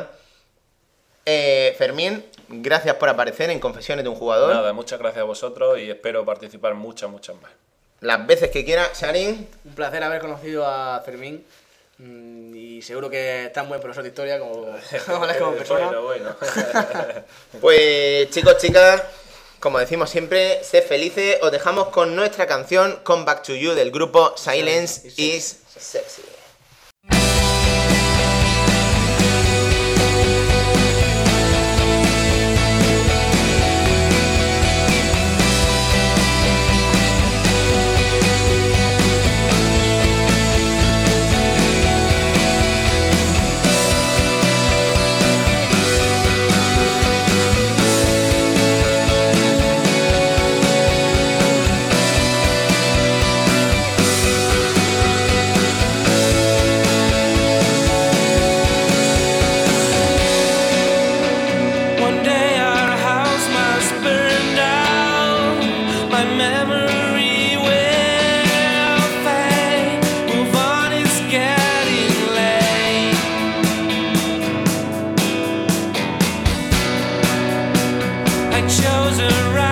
Eh, Fermín, gracias por aparecer en Confesiones de un Jugador. Nada, muchas gracias a vosotros y espero participar muchas, muchas más. Las veces que quiera, Sharin. Un placer haber conocido a Fermín. Mm, Y seguro que es tan buen profesor de historia como, como es como persona. Bueno, bueno. Pues chicos, chicas, como decimos siempre, sed felices. Os dejamos con nuestra canción Come Back to You del grupo Silence is Sexy. goes around.